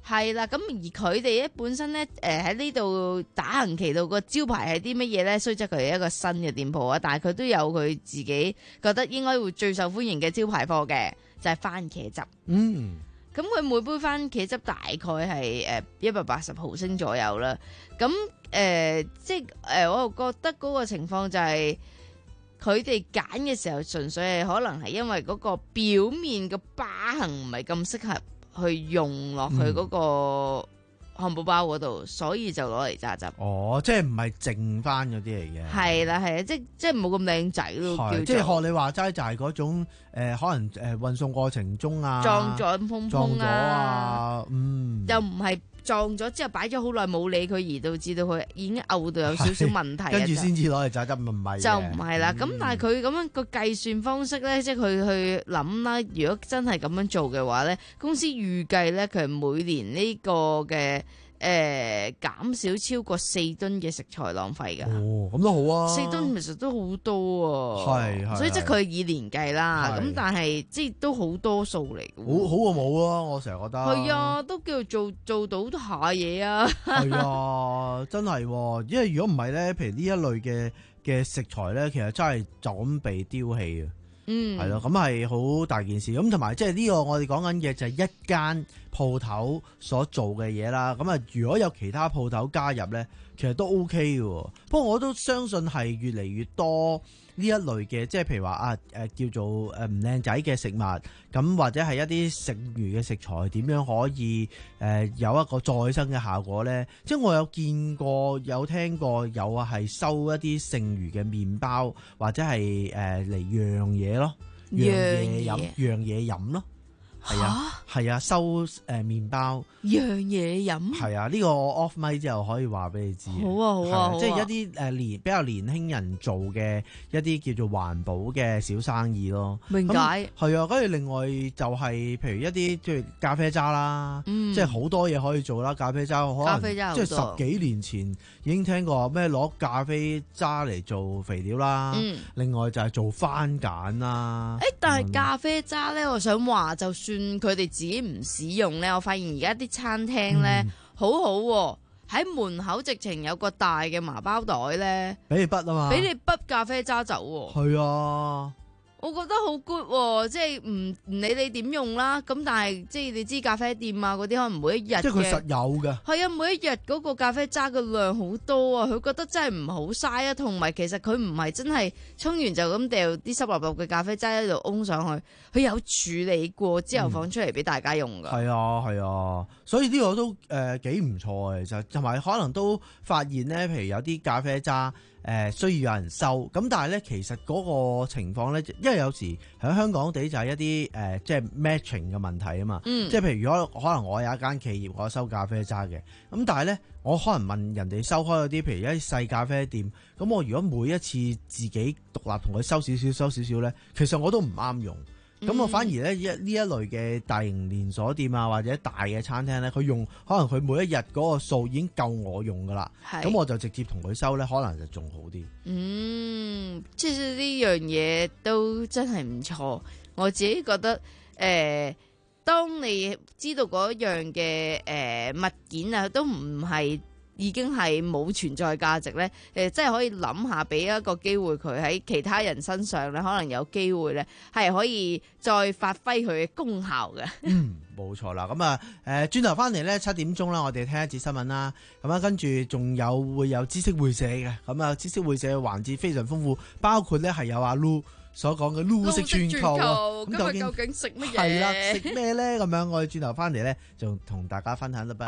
係啦，咁而佢哋咧本身咧，誒喺呢度打行旗道個招牌係啲乜嘢咧？雖則佢係一個新嘅店鋪啊，但係佢都有佢自己覺得應該會最受歡迎嘅招牌貨嘅，就係番茄汁。 嗯， 咁佢每杯番茄汁大概係誒一百八十毫升左右啦。咁誒、呃，即係誒、呃，我又覺得嗰個情況就係佢哋揀嘅時候，純粹係可能係因為嗰個表面嘅疤痕唔係咁適合去用落去嗰個漢堡包嗰度，嗯、所以就攞嚟榨汁。 哦，即係唔係剩翻嗰啲嚟嘅。 係啦係啦，即即係冇咁靚仔咯。叫即係學你話齋，就係嗰種、呃、可能誒運送過程中啊， 撞咗碰碰啊， 啊嗯， 又唔係撞咗之後擺咗好耐冇理佢，而導致到佢已經嘔到有少少問題， 跟住先至攞嚟榨汁，唔係就唔係啦。咁、嗯、但係佢咁樣個計算方式咧，即係佢去諗啦。如果真係咁樣做嘅話咧，公司預計咧佢每年呢個嘅誒減少超過四噸嘅食材浪費㗎。 哦，咁都好啊， 四噸其實都好多啊。係係，所以即係佢以年計啦。咁但係即係都好多數嚟嘅。 好好過冇咯，我成日覺得。 係啊，都叫做做做到下嘢啊。 係啊，真係，因為如果唔係咧，譬如呢一類嘅嘅食材咧，其實真係就咁被丟棄啊。嗯，係咯，咁係好大件事。咁同埋即係呢個我哋講緊嘅就係一間鋪頭所做嘅嘢啦。咁啊，如果有其他鋪頭加入咧，其實都 OK 嘅。不過我都相信係越嚟越多呢一類嘅，即係譬如話啊誒叫做誒唔靚仔嘅食物，咁或者係一啲剩餘嘅食材，點樣可以誒有一個再生嘅效果咧？即係我有見過、有聽過有啊，係收一啲剩餘嘅麵包或者係誒嚟釀嘢咯，釀嘢飲，釀嘢飲咯。係啊，係啊，收誒麵包， 釀嘢飲。係啊，呢個我 off mic 之後可以話俾你知。 好啊，好啊， 即係一啲誒年比較年輕人做嘅一啲叫做環保嘅小生意咯。 明解。 係啊，跟住另外就係譬如一啲即係咖啡渣啦，即係好多嘢可以做啦。咖啡渣可能即係十幾年前已經聽過咩攞咖啡渣嚟做肥料啦。嗯。另外就係做番梘啦。 誒，但係咖啡渣咧，我想話就算佢哋自己唔使用咧，我發現而家啲餐廳咧、嗯、好好喎，喺門口直情有個大嘅麻包袋咧， 俾你筆啊嘛， 俾你筆咖啡渣走喎。 係啊。 我覺得好 good 喎，即係唔唔理你點用啦，咁但係即係你知咖啡店啊嗰啲可能每一日即係佢實有嘅。 係啊，每一日嗰個咖啡渣嘅量好多啊，佢覺得真係唔好嘥啊，同埋其實佢唔係真係沖完就咁掉啲濕立立嘅咖啡渣喺度㧬上去，佢有處理過之後放出嚟俾大家用㗎。 係啊係啊，所以呢個都誒幾唔錯啊，其實同埋可能都發現咧，譬如有啲咖啡渣。誒、呃、需要有人收，咁但係咧其實嗰個情況咧，因為有時喺香港地就係一啲誒、呃、即係 matching 嘅問題啊嘛，嗯、即係譬如如果可能我有一間企業我收咖啡渣嘅，咁但係咧我可能問人哋收開嗰啲，譬如一啲細咖啡店，咁我如果每一次自己獨立同佢收少少收少少咧，其實我都唔啱用。咁、嗯、我反而咧一呢一類嘅大型連鎖店啊，或者大嘅餐廳咧，佢用可能佢每一日嗰個數已經夠我用噶啦，咁我就直接同佢收咧，可能就仲好啲。嗯， 即係呢樣嘢都真係唔錯。我自己覺得，誒、呃，當你知道嗰樣嘅誒、呃、物件啊，都唔係。已經係冇存在價值咧，誒，即係可以諗下，俾一個機會佢喺其他人身上咧，可能有機會咧，係可以再發揮佢嘅功效嘅。 嗯，冇錯啦。咁啊，誒，轉頭翻嚟咧，七點鐘啦，我哋聽一節新聞啦。咁啊，跟住仲有會有知識會社嘅。咁啊，知識會社嘅環節非常豐富，包括咧係有阿 Lu 所講嘅 Lu 式全球。 咁究竟究竟食乜嘢？ 係啦，食咩咧？咁樣我哋轉頭翻嚟咧，就同大家分享啦噃。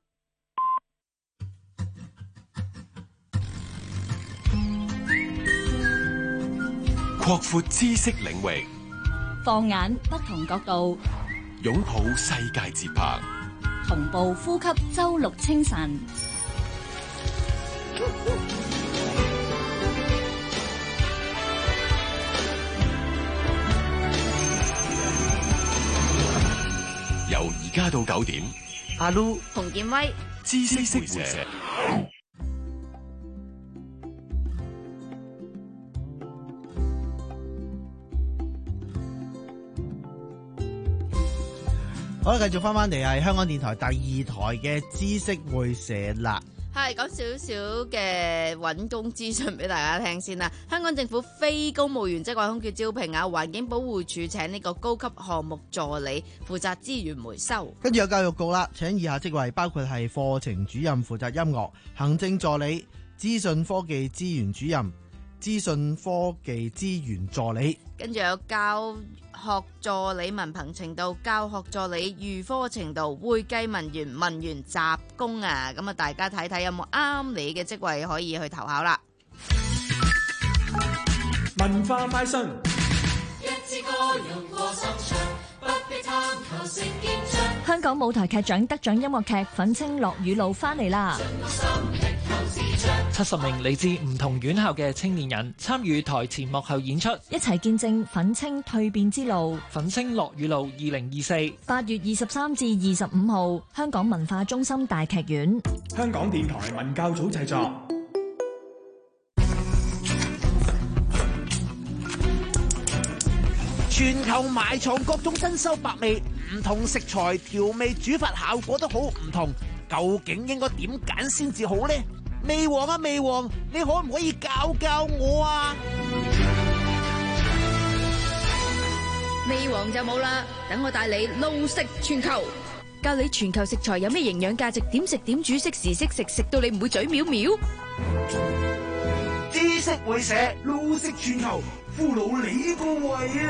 擴闊知識領域， 放眼不同角度， 擁抱世界節拍， 同步呼吸周六清晨。 由而家到九點， 阿 Lu 洪建威， 知識會社。 好啦，繼續翻翻嚟係香港電台第二台嘅知識會社啦。 係講少少嘅揾工資訊俾大家聽先啦。香港政府非公務員職位空缺招聘啊，環境保護署請呢個高級項目助理負責資源回收。 跟住有教育局啦，請以下職位，包括係課程主任負責音樂、行政助理、資訊科技資源主任、資訊科技資源助理。 跟住有教學助理文憑程度、教學助理預科程度、會計文員、文員雜工啊，咁啊大家睇睇有冇啱你嘅職位可以去投考啦。 文化快訊， 香港舞台劇獎得獎音樂劇《粉青落雨路》翻嚟啦！ 七十名嚟自唔同院校嘅青年人參與台前幕後演出， 一齊見證粉青蛻變之路。 粉青落雨路二零二四， 八月二十三至二十五號，香港文化中心大劇院。 香港電台文教組製作。 全球埋藏各種珍饈百味，唔同食材調味煮法效果都好唔同，究竟應該點揀先至好呢？味王啊味王，你可唔可以教教我啊？ 味王就冇啦，等我帶你路食全球，教你全球食材有咩營養價值，點食點煮，識時識食，食到你唔會嘴藐藐。 知識會社路食全球，俘虜你個胃啊！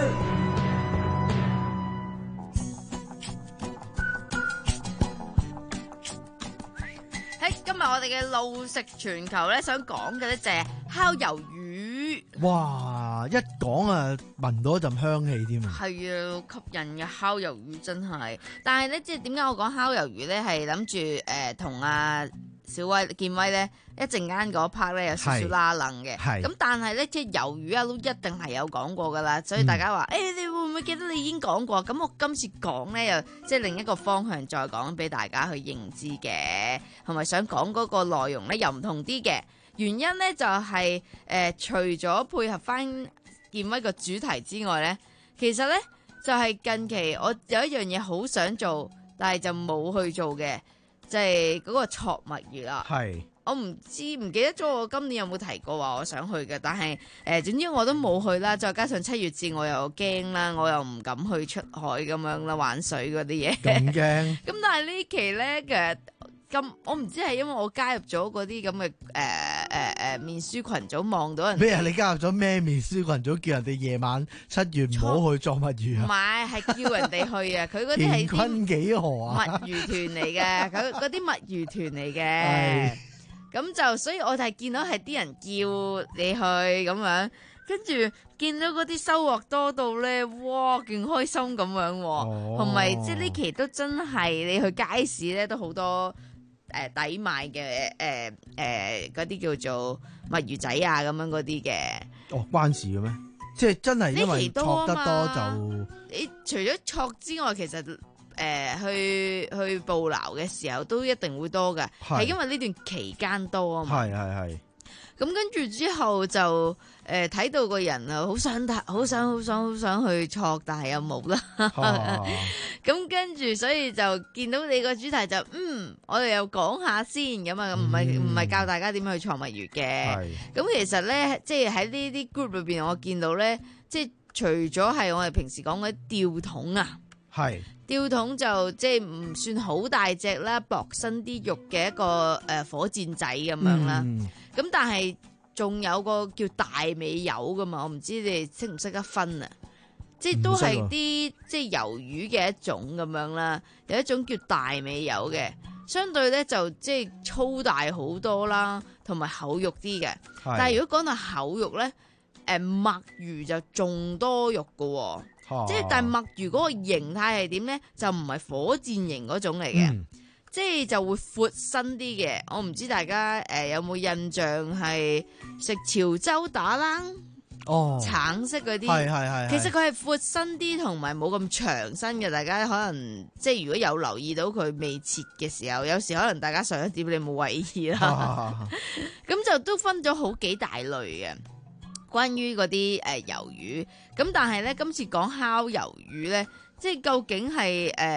喺今日我哋嘅路食全球咧，想講嘅咧就係烤魷魚。 哇！一講啊，聞到一陣香氣添啊！ 係啊，好吸引嘅烤魷魚真係。但係咧，即係點解我講烤魷魚咧？係諗住誒同阿小威建威咧一陣間嗰 part 咧有少少拉楞嘅。咁但係咧，即係魷魚啊，都一定係有講過噶啦。所以大家話誒、嗯欸，你會唔會記得你已經講過？咁我今次講咧又即係另一個方向再講俾大家去認知嘅，同埋想講嗰個內容咧又唔同啲嘅。原因咧就係、是、誒、呃，除咗配合翻建威個主題之外咧，其實咧就係、是、近期我有一樣嘢好想做，但係就冇去做嘅，就係、是、嗰個戳墨魚啦。係我唔知唔記得咗我今年有冇提過話我想去嘅，但係誒、呃，總之我都冇去啦。再加上七月節我又驚啦，我又唔敢去出海咁樣啦，玩水嗰啲嘢。咁驚？咁但係呢期咧其實。咁我唔知係因為我加入咗嗰啲咁嘅誒誒誒面書群組，望到人咩啊？你加入咗咩面書群組？叫人哋夜晚七月唔好去捉墨魚啊？唔係，係叫人哋去啊！佢嗰啲係乾坤幾河啊？墨魚團嚟嘅，佢嗰啲墨魚團嚟嘅。咁就所以我就係見到係啲人叫你去咁樣，跟住見到嗰啲收穫多到咧，哇，勁開心咁樣喎！同埋即係呢期都真係你去街市咧都好多。誒、呃、抵買嘅誒誒嗰啲叫做墨魚仔啊咁樣嗰啲嘅。哦，關事嘅咩？即係真係因為戳得多就你除咗戳之外，其實誒、呃、去去捕撈嘅時候都一定會多㗎，係因為呢段期間多啊嘛。係係係。咁跟住之後就誒睇、呃、到個人啊，好想好想好想好想去戳，但係又冇啦。咁、啊、跟住所以就見到你個主題就嗯，我哋又講下先咁啊，唔係唔係教大家點樣去戳墨魚嘅。咁其實咧，即係喺呢啲 group 裏邊，我見到咧，即係除咗係我哋平時講嘅吊桶啊，係吊桶就即係唔算好大隻啦，薄身啲肉嘅一個誒、呃、火箭仔咁樣啦。咁、嗯、但係仲有個叫大尾魷噶嘛，我唔知你哋識唔識得分啊？即係都係啲即係魷魚嘅一種咁樣啦，有一種叫大尾魷嘅，相對咧就即係粗大好多啦，同埋厚肉啲嘅。但係如果講到厚肉咧，誒墨魚就仲多肉噶、哦，啊、即係但係墨魚嗰個形態係點咧？就唔係火箭形嗰種嚟嘅。嗯，即係就會闊身啲嘅，我唔知大家誒、呃、有冇印象係食潮州打冷哦，橙色嗰啲，係係係，其實佢係闊身啲同埋冇咁長身嘅。大家可能即係如果有留意到佢未切嘅時候，有時可能大家上一碟你冇為意啦，咁、啊、就都分咗好幾大類嘅關於嗰啲誒魷魚。咁但係咧今次講烤魷魚咧，即係究竟係誒？呃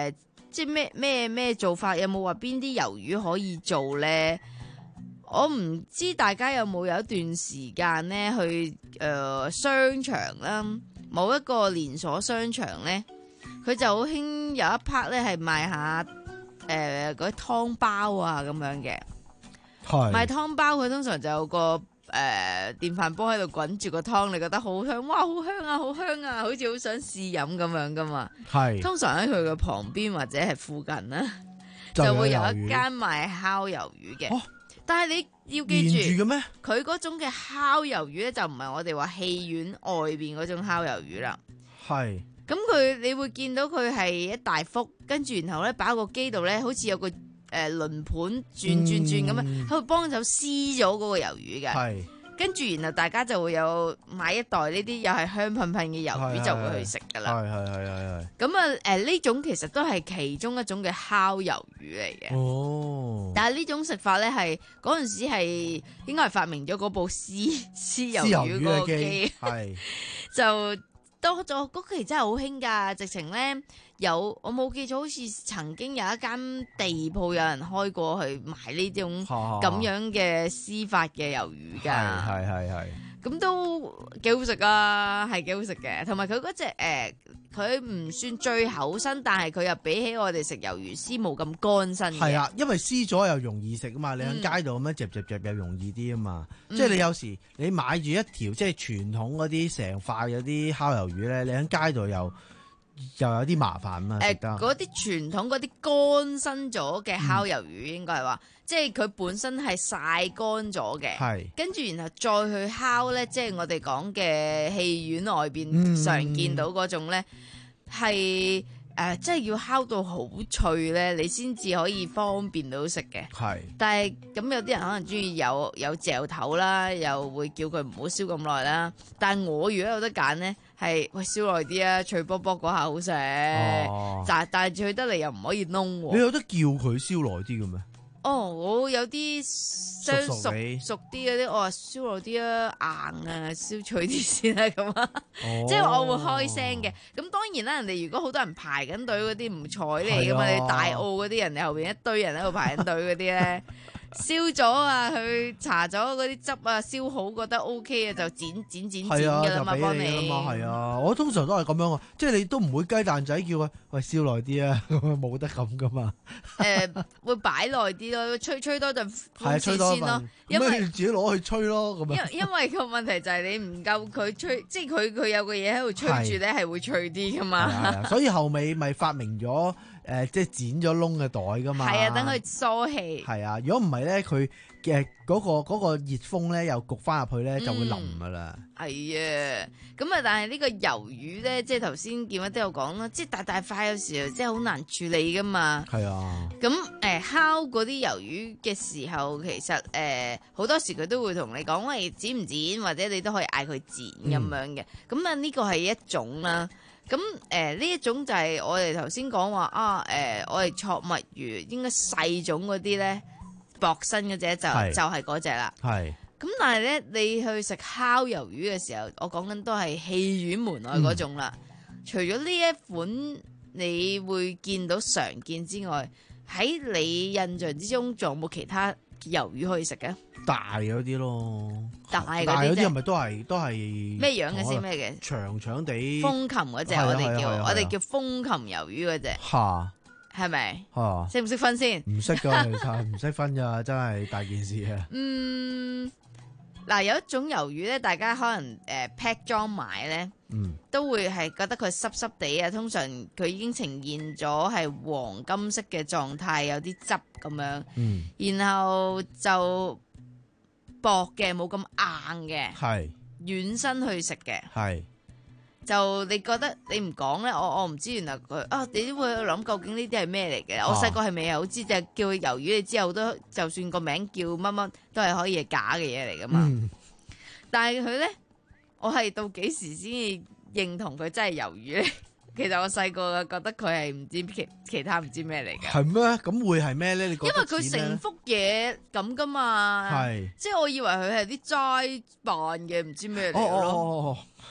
即係咩咩咩做法？有冇話邊啲魷魚可以做咧？我唔知大家有冇有一段時間咧去誒、呃、商場啦，某一個連鎖商場咧，佢就好興有一 part 咧係賣下誒嗰啲湯包啊咁樣嘅。係賣湯包，佢通常就有個誒、呃、電飯煲喺度滾住個湯，你覺得好香，哇好香啊好香啊，好似好想試飲咁樣噶嘛。係通常喺佢嘅旁邊或者係附近啦，就會有一間賣烤魷魚嘅。哦但係你要記住，佢嗰種嘅烤魷魚咧，就唔係我哋話戲院外邊嗰種烤魷魚啦。係，咁佢你會見到佢係一大幅，跟住然後咧擺喺個機度咧，好似有個誒輪盤轉轉轉咁樣，喺度幫手撕咗嗰個魷魚嘅。係。跟住，然後大家就會有買一袋呢啲又係香噴噴嘅魷魚，就會去食噶啦。係係係係係。咁啊誒呢種其實都係其中一種嘅烤魷魚嚟嘅。哦。但係呢種食法咧係嗰陣時係應該係發明咗嗰部撕撕魷魚嗰個機。係。就多咗嗰期真係好興㗎，直情咧有我冇記錯，好似曾經有一間地鋪有人開過去賣呢種咁樣嘅撕法嘅魷魚㗎。係係係。咁都幾好食啊，係幾好食嘅。同埋佢嗰隻誒，佢唔算最厚身，但係佢又比起我哋食魷魚絲冇咁乾身嘅。係啊，因為撕咗又容易食啊嘛，你喺街度咁樣夾夾夾又容易啲啊嘛。嗯、即係你有時你買住一條即係傳統嗰啲成塊有啲烤魷魚咧，你喺街度又又有啲麻煩啊嘛。誒，嗰啲傳統嗰啲乾身咗嘅烤魷魚應該係話。嗯即係佢本身係曬乾咗嘅，跟住然後再去烤咧，即係我哋講嘅戲院外邊常見到嗰種咧，係誒即係要烤到好脆咧，你先至可以方便到食嘅。係，但係咁有啲人可能中意有有嚼頭啦，又會叫佢唔好燒咁耐啦。但係我如果有得揀咧，係喂燒耐啲啊，脆卜卜嗰下好食。哦，但但係脆得嚟又唔可以燶喎。你有得叫佢燒耐啲嘅咩？哦，我有啲相熟熟啲嗰啲，我話燒耐啲啊，硬啊，燒脆啲先啦咁啊，哦、即係我會開聲嘅。咁當然啦，人哋如果好多人排緊隊嗰啲唔睬你噶嘛，啊、你大澳嗰啲人，你後邊一堆人喺度排緊隊嗰啲咧。燒咗啊，佢搽咗嗰啲汁啊，燒好覺得 O K 啊，就剪剪剪剪噶啦嘛，幫你。係啊，我通常都係咁樣啊，即係你都唔會雞蛋仔叫佢喂燒耐啲啊，冇得咁噶嘛。誒、呃，會擺耐啲咯，吹吹多陣風先咯。因為自己攞去吹咯，咁樣。因因為個問題就係你唔夠佢吹，即係佢佢有個嘢喺度吹住咧，係會脆啲噶嘛。所以後尾咪發明咗。誒、呃，即係剪咗窿嘅袋噶嘛，係啊，等佢疏氣。係啊，如果唔係咧，佢嘅嗰個嗰、嗰個熱風咧又焗翻入去咧，就會腍噶啦。係啊，咁啊，但係呢個魷魚咧，即係頭先見乜都有講啦，即係大大塊，有時候即係好難處理噶嘛。係啊。咁誒、呃，烤嗰啲魷魚嘅時候，其實誒好、呃、多時佢都會同你講，喂，剪唔剪，或者你都可以嗌佢剪咁樣嘅。咁啊、嗯，呢個係一種啦。咁誒呢一種就係我哋頭先講話啊誒、呃，我哋戳墨魚應該細種嗰啲咧，薄身嗰隻就是就係嗰隻啦。係。咁但係咧，你去食烤魷魚嘅時候，我講緊都係戲院門外嗰種啦。嗯、除咗呢一款你會見到常見之外，喺你印象之中仲有冇其他魷魚可以食嘅？大嗰啲咯，大嗰啲係咪都係都係咩樣嘅先？咩嘅？長長地風琴嗰隻，我哋叫我哋叫風琴魷魚嗰隻，吓係咪？吓識唔識分先？唔識噶，其實唔識分噶，真係大件事啊！嗯，嗱，有一種魷魚咧，大家可能誒 pack 裝買咧，嗯，都會係覺得佢濕濕地啊。通常佢已經呈現咗係黃金色嘅狀態，有啲汁咁樣，嗯，然後就。薄嘅冇咁硬嘅，係軟身去食嘅，係就你覺得你唔講咧，我我唔知原來佢啊，你都會諗究竟呢啲係咩嚟嘅？啊、我細個係未係好知，就係叫佢魷魚，你之後都就算個名叫乜乜都係可以係假嘅嘢嚟噶嘛。嗯、但係佢咧，我係到幾時先至認同佢真係魷魚咧？其實我細個覺得佢係唔知其其他唔知咩嚟嘅。係咩？咁會係咩咧？你覺得因為佢成幅嘢咁噶嘛，係即係我以為佢係啲齋扮嘅，唔知咩嚟咯。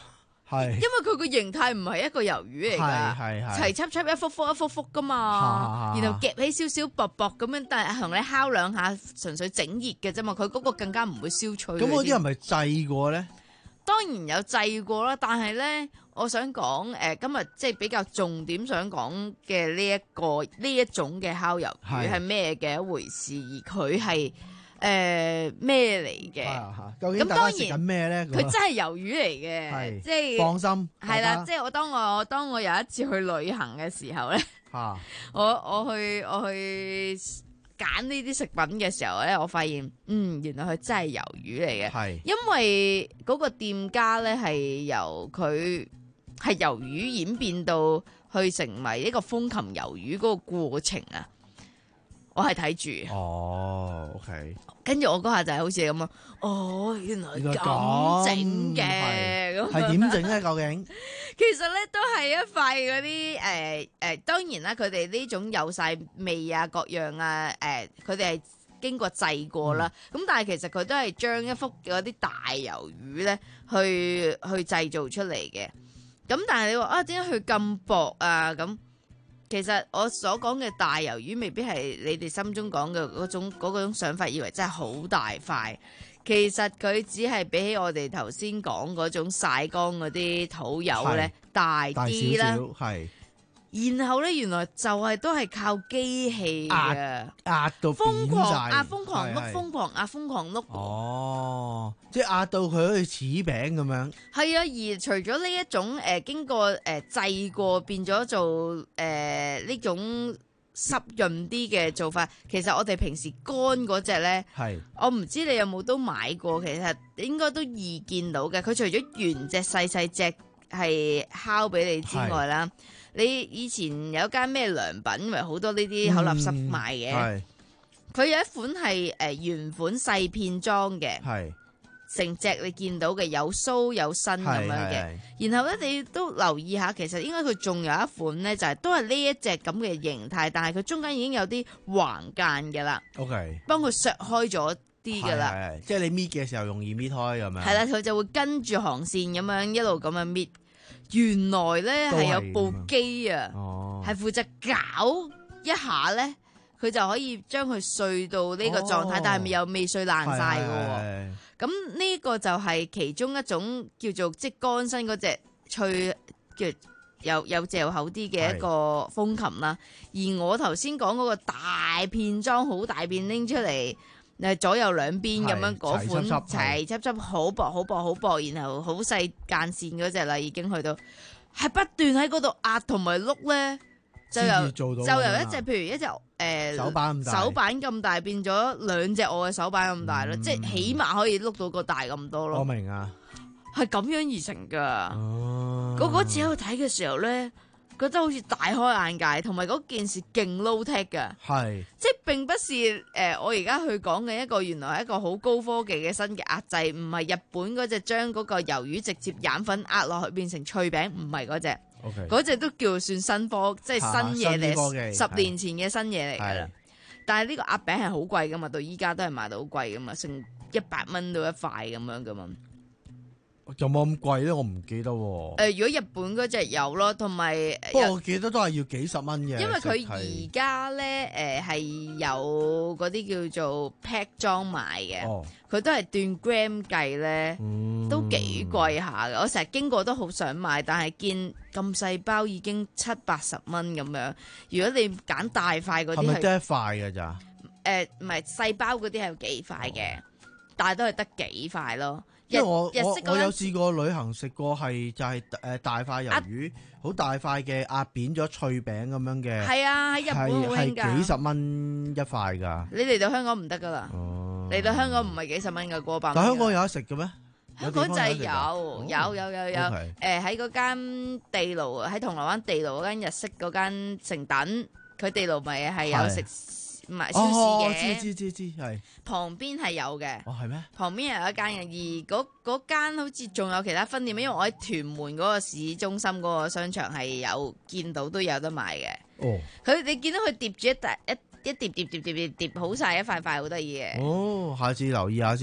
係， 因為佢個形態唔係一個魷魚嚟㗎， 係係齊輯輯一幅幅一幅幅㗎嘛，然後夾起少少薄薄咁樣，但係同你烤兩下，純粹整熱嘅啫嘛，佢嗰個更加唔會燒脆。 咁嗰啲係咪製過咧？ 當然有製過啦，但係咧，我想講誒、呃，今日即係比較重點想講嘅呢一個呢一種嘅烤魷魚係咩嘅一回事，而佢係誒咩嚟嘅？ 究竟大家食緊咩咧？ 佢真係魷魚嚟嘅，即係放心。 係啦，即係我當我當我有一次去旅行嘅時候咧， 啊、 我我去我去。揀呢啲食品嘅時候咧，我發現嗯，原來佢真係魷魚嚟嘅，因為嗰個店家咧係由佢係魷魚演變到去成為一個風琴魷魚嗰個過程啊，我係睇住。 哦 ，OK。 跟住我嗰下就係好似咁啊，哦，原來咁整嘅，咁係點整咧？究竟其實咧都係一塊嗰啲誒誒，當然啦，佢哋呢種有晒味啊，各樣啊，誒，佢哋係經過製過啦。咁、嗯、但係其實佢都係將一幅嗰啲大魷魚咧，去去製造出嚟嘅。咁但係你話啊，點解佢咁薄啊？咁其實我所講嘅大魷魚未必係你哋心中講嘅嗰種嗰種想法，以為真係好大塊。其實佢只係比起我哋頭先講嗰種曬乾嗰啲土魷咧大啲啦。 係。 然後咧，原來就係都係靠機器嘅壓到瘋狂壓、 啊，瘋狂碌，瘋狂壓，瘋狂碌。 哦，即係壓到佢好似柿餅咁樣。係啊，而除咗呢一種誒、呃、經過誒、呃、製過變咗做誒呢、呃、種濕潤啲嘅做法，其實我哋平時乾嗰隻咧，係我唔知你有冇都買過，其實應該都易見到嘅。佢除咗原隻細細隻係烤俾你之外啦。你以前有間咩良品，咪好多呢啲口垃圾賣嘅。佢、嗯、有一款係誒、呃、原款細片裝嘅，成隻你見到嘅有鬚有身咁樣嘅。然後咧，你都留意下，其實應該佢仲有一款咧，就係、是、都係呢一隻咁嘅形態，但係佢中間已經有啲橫間嘅啦。OK， 幫佢削開咗啲嘅啦。 即係你搣嘅時候容易搣開咁樣。係啦，佢就會跟住航線咁樣一路咁樣搣。原來咧係有部機啊，係負責搞一下咧，佢就可以將佢碎到呢個狀態，哦、但係又未碎爛晒嘅。咁呢個就係其中一種叫做即係乾身嗰隻脆叫有有嚼口啲嘅一個風琴啦。而我頭先講嗰個大片裝好大片拎出嚟。誒左右兩邊咁樣嗰款齊輯輯好薄好薄好薄，然後好細間線嗰隻啦，已經去到係不斷喺嗰度壓同埋碌咧，就由就由一隻譬如一隻誒、呃、手板咁大，手板咁大變咗兩隻我嘅手板咁大咯，嗯、即係起碼可以碌到個大咁多咯。 我明啊， 係咁樣而成㗎。我嗰次喺度睇嘅時候咧，覺得好似大開眼界，同埋嗰件事勁 low tech 㗎，係即係並不是誒、呃、我而家去講嘅一個原來係一個好高科技嘅新嘅壓製，唔係日本嗰隻將嗰個魷魚直接染粉壓落去變成脆餅，唔係嗰隻，嗰隻都叫算新科，即係新嘢嚟，十年前嘅新嘢嚟㗎啦。但係呢個壓餅係好貴㗎嘛，到依家都係賣到好貴㗎嘛，成一百蚊到一塊咁樣㗎嘛。 有冇咁貴咧？我唔記得喎。誒、 呃，如果日本嗰隻有咯，同埋不過我記得都係要幾十蚊嘅。 因為佢而家咧，誒係、呃、有嗰啲叫做 pack 裝賣嘅，佢、哦、都係斷 gram 計咧，嗯、都幾貴下嘅。我成日經過都好想買，但係見咁細包已經七八十蚊咁樣。如果你揀大塊嗰啲，係咪得一塊嘅咋？ 誒唔係細包嗰啲係有幾塊嘅，哦、但係都係得幾塊咯。 因為我我我有試過旅行食過係就係誒大塊魷魚，好、啊、大塊嘅壓扁咗脆餅咁樣嘅。係啊，喺日本好興㗎，係幾十蚊一塊㗎。你嚟到香港唔得㗎啦，嚟、哦、到香港唔係幾十蚊㗎，過百蚊。但香港有得食嘅咩？ 香港就係有，有有有有有。誒喺嗰間地牢喺銅鑼灣地牢嗰間日式嗰間成品，佢地牢咪係有食。唔係超市嘅、哦，知知知知係旁邊係有嘅。哦，係咩？旁邊係有一間嘅，而嗰嗰間好似仲有其他分店，因為我喺屯門嗰個市中心嗰個商場係有見到都有得賣嘅。哦，佢你見到佢疊住一疊一一疊疊疊疊疊疊好晒一塊塊，好得意嘅。 哦，下次留意下先。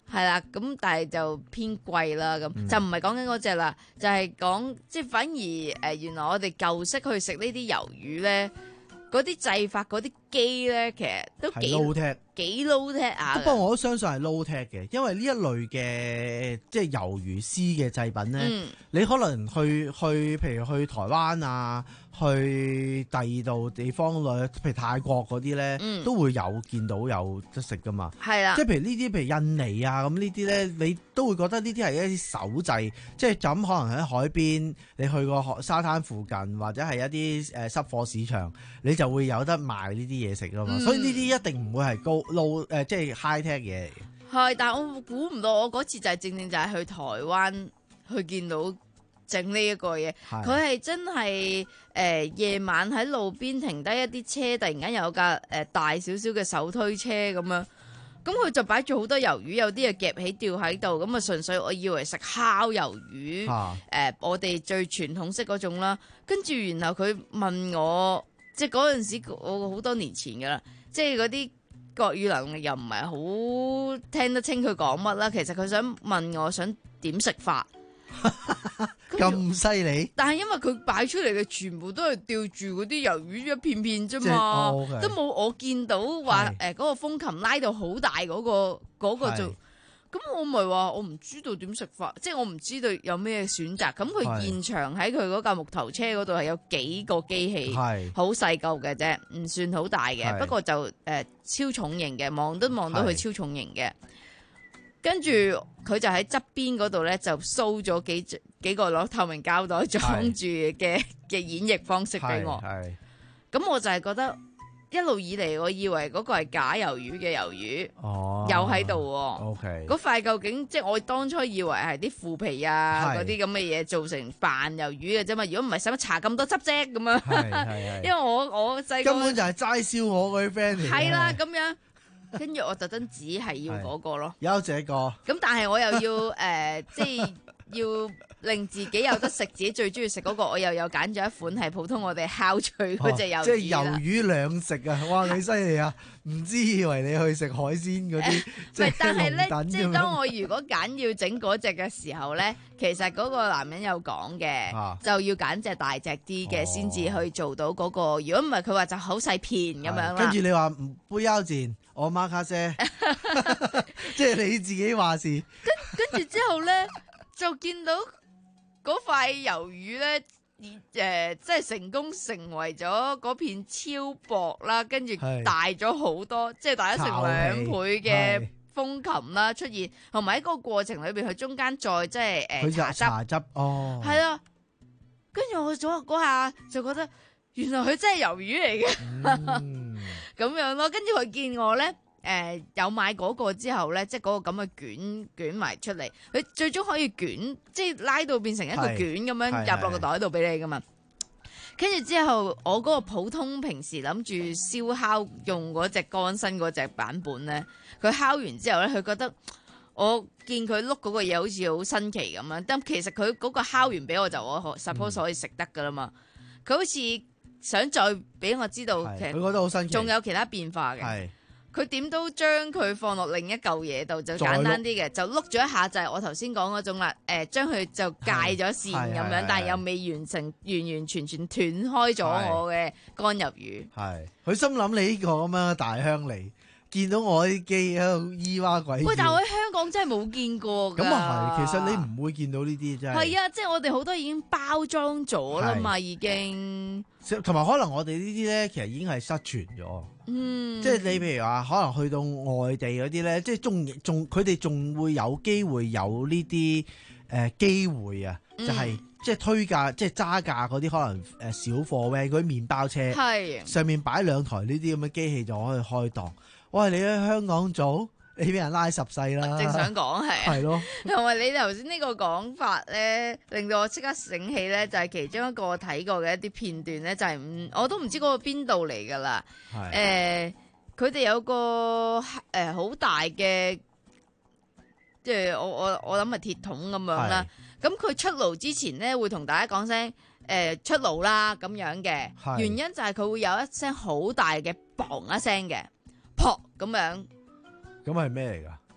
係啦，咁但係就偏貴啦，咁、嗯、就唔係講緊嗰隻啦，就係講即係反而誒、呃，原來我哋舊式去食呢啲魷魚咧，嗰啲製法嗰啲機咧，其實都幾 low tech， 幾 low tech 啊。 不過我都相信係 low tech 嘅，因為呢一類嘅即係魷魚絲嘅製品咧，嗯、你可能去去譬如去台灣啊。去第二度地方類，譬如泰國嗰啲咧，嗯、都會有見到有得食噶嘛。係啦，即係譬如呢啲，譬如印尼啊咁呢啲咧，你都會覺得呢啲係一啲手製，即係就咁可能喺海邊，你去個沙灘附近或者係一啲誒濕貨市場，你就會有得賣呢啲嘢食噶嘛。嗯、所以呢啲一定唔會係高 low 誒，即係 high tech 嘢嚟嘅。 係，但係我估唔到，我嗰次就係正正就係去台灣去見到。整呢一個嘢，佢係是真係誒夜晚喺路邊停低一啲車，突然間有架誒、呃、大少少嘅手推車咁樣，咁佢就擺住好多魷魚，有啲係夾起吊喺度，咁啊純粹我以為食烤魷魚，誒、啊呃、我哋最傳統式嗰種啦，跟住然後佢問我，即係嗰陣時我好多年前噶啦，即係嗰啲國語能力又唔係好聽得清佢講乜啦，其實佢想問我想點食法。 咁犀利！ 但係因為佢擺出嚟嘅全部都係吊住嗰啲魷魚一片片啫嘛，哦 okay、都冇我見到話誒嗰個風琴拉到好大嗰、嗰個、嗰個就，咁是我咪話我唔知道點食法，即係我唔知道有咩選擇。咁佢現場喺佢嗰架木頭車嗰度係有幾個機器，好細嚿嘅啫，唔算好大嘅，是不過就誒、呃、超重型嘅，望都望到佢超重型嘅。跟住佢就喺側邊嗰度咧，就 show 咗幾幾個攞透明膠袋裝住嘅嘅演繹方式俾我。咁我就係覺得一路以嚟，我以為嗰個係假魷魚嘅魷魚，哦、有喺度喎。嗰 Okay. 塊究竟即係我當初以為係啲腐皮啊嗰啲咁嘅嘢做成扮魷魚嘅啫嘛。如果唔係，使乜搽咁多汁啫咁樣？因為我我細個根本就係齋燒我嗰啲 friend 嚟。 係啦，咁樣。跟住我特登只係要嗰個咯， 有這個。 咁但係我又要誒、呃，即係要令自己有得食自己最中意食嗰個，我又有揀咗一款係普通我哋烤脆嗰隻魷魚、哦、即係魷魚兩食啊！哇，你犀利啊！唔知以為你去食海鮮嗰啲，即係但係咧，即係當我如果揀要整嗰隻嘅時候咧，其實嗰個男人有講嘅，啊、就要揀隻大隻啲嘅先至去做到嗰、嗰個。如果唔係，佢話就好細片咁樣啦。 跟住你話唔杯腰戰。我媽卡姐，即係你自己話事。 跟跟住之後咧，就見到嗰塊魷魚咧，誒、呃，即係成功成為咗嗰片超薄啦，跟住大咗好多，是即係大咗成兩倍嘅風琴啦出現，同埋喺嗰個過程裏邊，佢中間再即係誒茶汁， 茶汁哦， 係啦。跟住我咗嗰下就覺得，原來佢真係魷魚嚟嘅。嗯咁樣咯，跟住佢見我咧，誒、呃、有買嗰個之後咧，即係嗰個咁嘅捲捲埋出嚟，佢最終可以捲，即係拉到變成一個卷咁樣入落個袋度俾你噶嘛。跟住之後，我嗰個普通平時諗住燒烤用嗰隻乾身嗰隻版本咧，佢烤完之後咧，佢覺得我見佢碌嗰個嘢好似好新奇咁樣，但其實佢嗰個烤完俾我就我 suppose 可以食得噶啦嘛，佢、嗯、好似。想再俾我知道，其實佢覺得好新奇， 仲有其他變化嘅。佢點都將佢放落另一嚿嘢度，就簡單啲嘅，就碌咗一下，就係我頭先講嗰種啦。誒，將佢就界咗線咁樣，但係又未完成，完完全全斷開咗我嘅乾魷魚。係， 佢心諗你呢個咁樣大鄉嚟。見到我啲機喺度咿哇鬼叫， 喂！但係我喺香港真係冇見過㗎。 咁啊係，其實你唔會見到呢啲真係。 係啊，即係我哋好多已經包裝咗啦嘛，已經。 同埋可能我哋呢啲咧，其實已經係失傳咗。嗯。即係你譬如話，可能去到外地嗰啲咧，即係仲仲佢哋仲會有機會有呢啲誒機會啊，就係、是、即係推價，即係揸價嗰啲可能誒小貨 van 嗰啲麵包車，係是上面擺兩台呢啲咁嘅機器就可以開檔。喂，你喺香港做，你俾人拉十世啦！ 正想講係， 係咯。 同埋你頭先呢個講法咧，令到我即刻醒起咧，就係、是、其中一個我睇過嘅一啲片段咧，就係、是、唔，我都唔知嗰個邊度嚟噶啦。係誒的，佢哋、呃、有個誒好、呃、大嘅，即係我我我諗係鐵桶咁樣啦。咁佢的出爐之前咧，會同大家講聲誒出爐啦咁樣嘅。的原因就係佢會有一聲好大嘅砰一聲嘅。撲咁樣， 咁係咩嚟噶？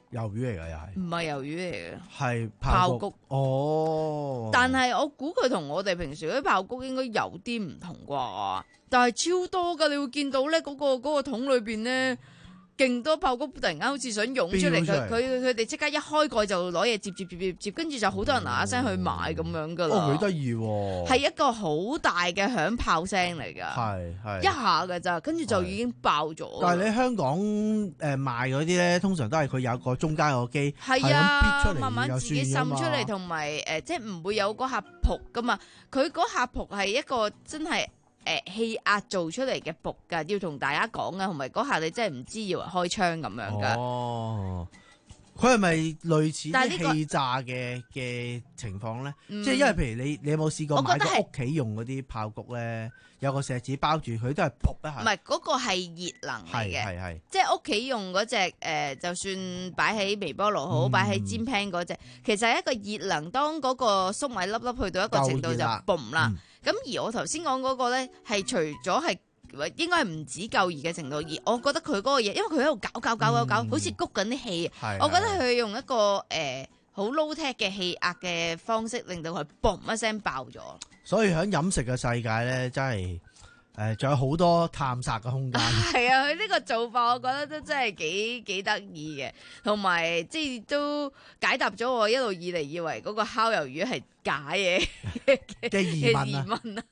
魷魚嚟㗎，又係唔係魷魚嚟嘅， 係炮谷。 哦， 但係我估佢同我哋平時嗰啲炮谷應該有啲唔同啩，但係超多㗎，你會見到咧嗰個嗰個桶裏邊咧。勁多炮谷突然間好似想湧出嚟，佢佢佢哋即刻一開蓋就攞嘢接接接接接，跟住就好多人嗱嗱聲去買咁樣噶啦。 哦，幾得意喎！ 係一個好大嘅響炮聲嚟㗎， 係係一下㗎咋，跟住就已經爆咗。 但係你香港誒賣嗰啲咧，通常都係佢有個中間個機， 係啊， 出慢慢自己滲出嚟，同埋誒即係唔會有嗰下噗㗎嘛。佢嗰下噗係一個真係。誒氣壓做出嚟嘅伏㗎，要同大家講㗎，同埋嗰下你真係唔知以為開槍咁樣㗎。 哦，佢係咪類似啲氣炸嘅嘅情況咧？ 嗯、 即係因為譬如你你有冇試過買個屋企用嗰啲炮谷咧？有個錫紙包住佢，都係噗一下。 唔係嗰個係熱能嚟嘅， 係係即係屋企用嗰隻誒，就算擺喺微波爐好，擺喺煎 pan 嗰隻，其實係一個熱能。當嗰個粟米粒粒去到一個程度就嘣啦。咁、嗯、而我頭先講嗰個咧，係除咗係應該係唔止夠熱嘅程度，而我覺得佢嗰個嘢，因為佢喺度搞搞搞搞搞，嗯、好似谷緊啲氣。我覺得佢用一個誒好 low tech 嘅氣壓嘅方式，令到佢嘣一聲爆咗。 所以喺飲食嘅世界咧，真係誒，仲有好多探索嘅空間。 係啊，佢呢個做法，我覺得都真係幾幾得意嘅，同埋即係都解答咗我一路以嚟以為嗰個烤魷魚係假嘢嘅疑問啊！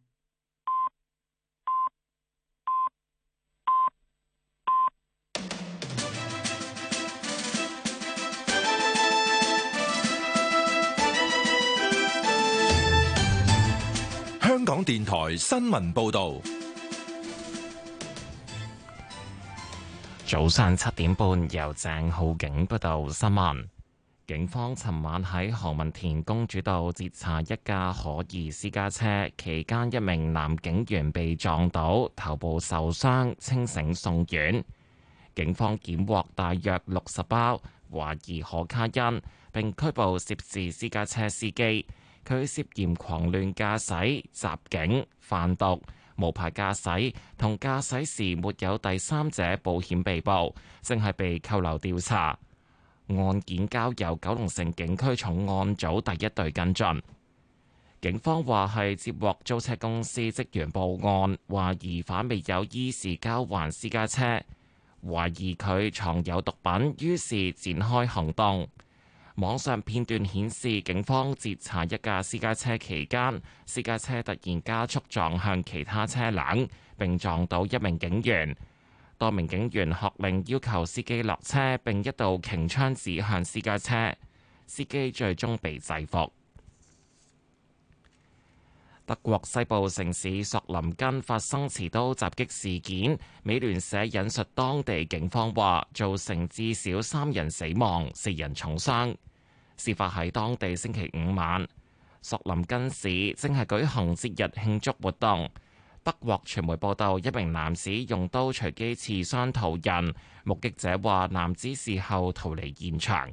香港電台新聞報道， 早上七點半由鄭浩景報道新聞。警方尋晚喺何文田公主道截查一架可疑私家車，期間一名男警員被撞倒，頭部受傷，清醒送院。警方檢獲大約六十包懷疑可卡因，並拘捕涉事私家車司機。佢涉嫌狂亂駕駛、襲警、販毒、無牌駕駛同駕駛時沒有第三者保險被捕，正係被扣留調查。案件交由九龍城警區重案組第一隊跟進。警方話係接獲租車公司職員報案，話疑犯未有依時交還私家車，懷疑佢藏有毒品，於是展開行動。網上片段顯示，警方截查一架私家車期間，私家車突然加速撞向其他車輛，並撞到一名警員。多名警員喝令要求司機落車，並一度擎槍指向私家車，司機最終被制服。德國西部城市索林根發生持刀襲擊事件，美聯社引述當地警方話，造成至少三人死亡，四人重傷。事發喺當地星期五晚，索林根市正係舉行節日慶祝活動。德國傳媒報道，一名男子用刀隨機刺傷途人，目擊者話男子事後逃離現場。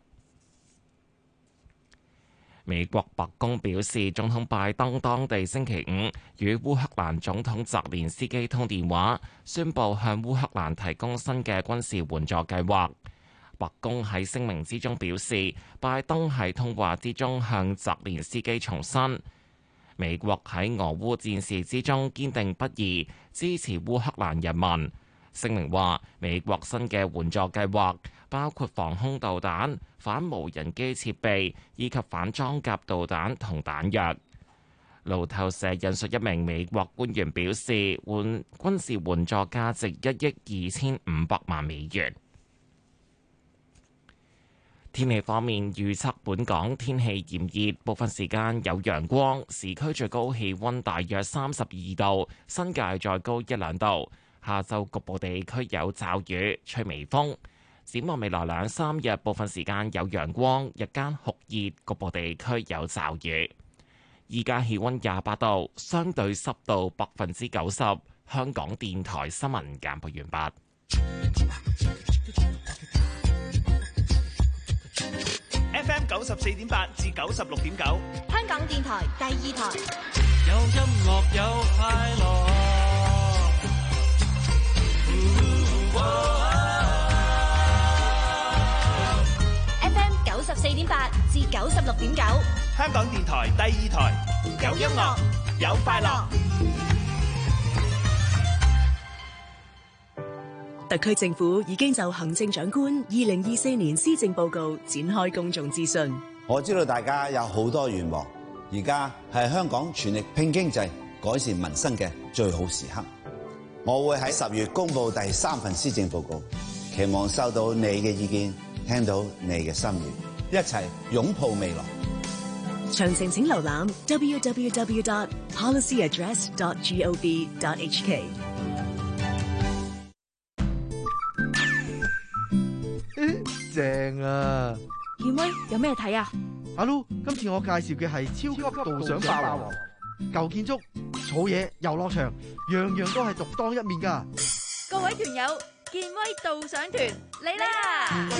美國白宮表示，總統拜登當地星期五與烏克蘭總統澤連斯基通電話，宣布向烏克蘭提供新嘅軍事援助計劃。白宮喺聲明之中表示，拜登喺通話之中向澤連斯基重申，美國喺俄烏戰事之中堅定不移支持烏克蘭人民。聲明話，美國新嘅援助計劃包括防空導彈、反無人機設備以及反裝甲導彈同彈藥。路透社引述一名美國官員表示，援軍事援助價值一億二千五百萬美元。天氣方面，預測本港天氣炎熱，部分時間有陽光，市區最高氣溫大約三十二度，新界再高一兩度。下晝局部地區有驟雨，吹微風。展望未來兩三日，部分時間有陽光，日間酷熱，局部地區有驟雨。依家氣溫廿八度，相對濕度百分之九十。香港電台新聞簡報完畢。 F M 九十四點八至九十六點九， 香港電台第二台。 有音樂有快樂。 九十六點九， 香港電台第二台，有音樂，有快樂。 特區政府已經就行政長官二零二四年施政報告展開公眾諮詢。 我知道大家有好多願望，而家係香港全力拼經濟、改善民生嘅最好時刻。我會喺十月公布第三份施政報告，期望收到你嘅意見，聽到你嘅心意，一齊擁抱未來。 詳情請瀏覽 double-u double-u double-u dot policy address dot gov dot h k。 正啊！ 健威有咩睇啊？ 阿 Lu，今次我介紹嘅係超級導賞霸王，舊建築、草野、遊樂場，樣樣都係獨當一面噶。 各位團友，健威導賞團嚟啦！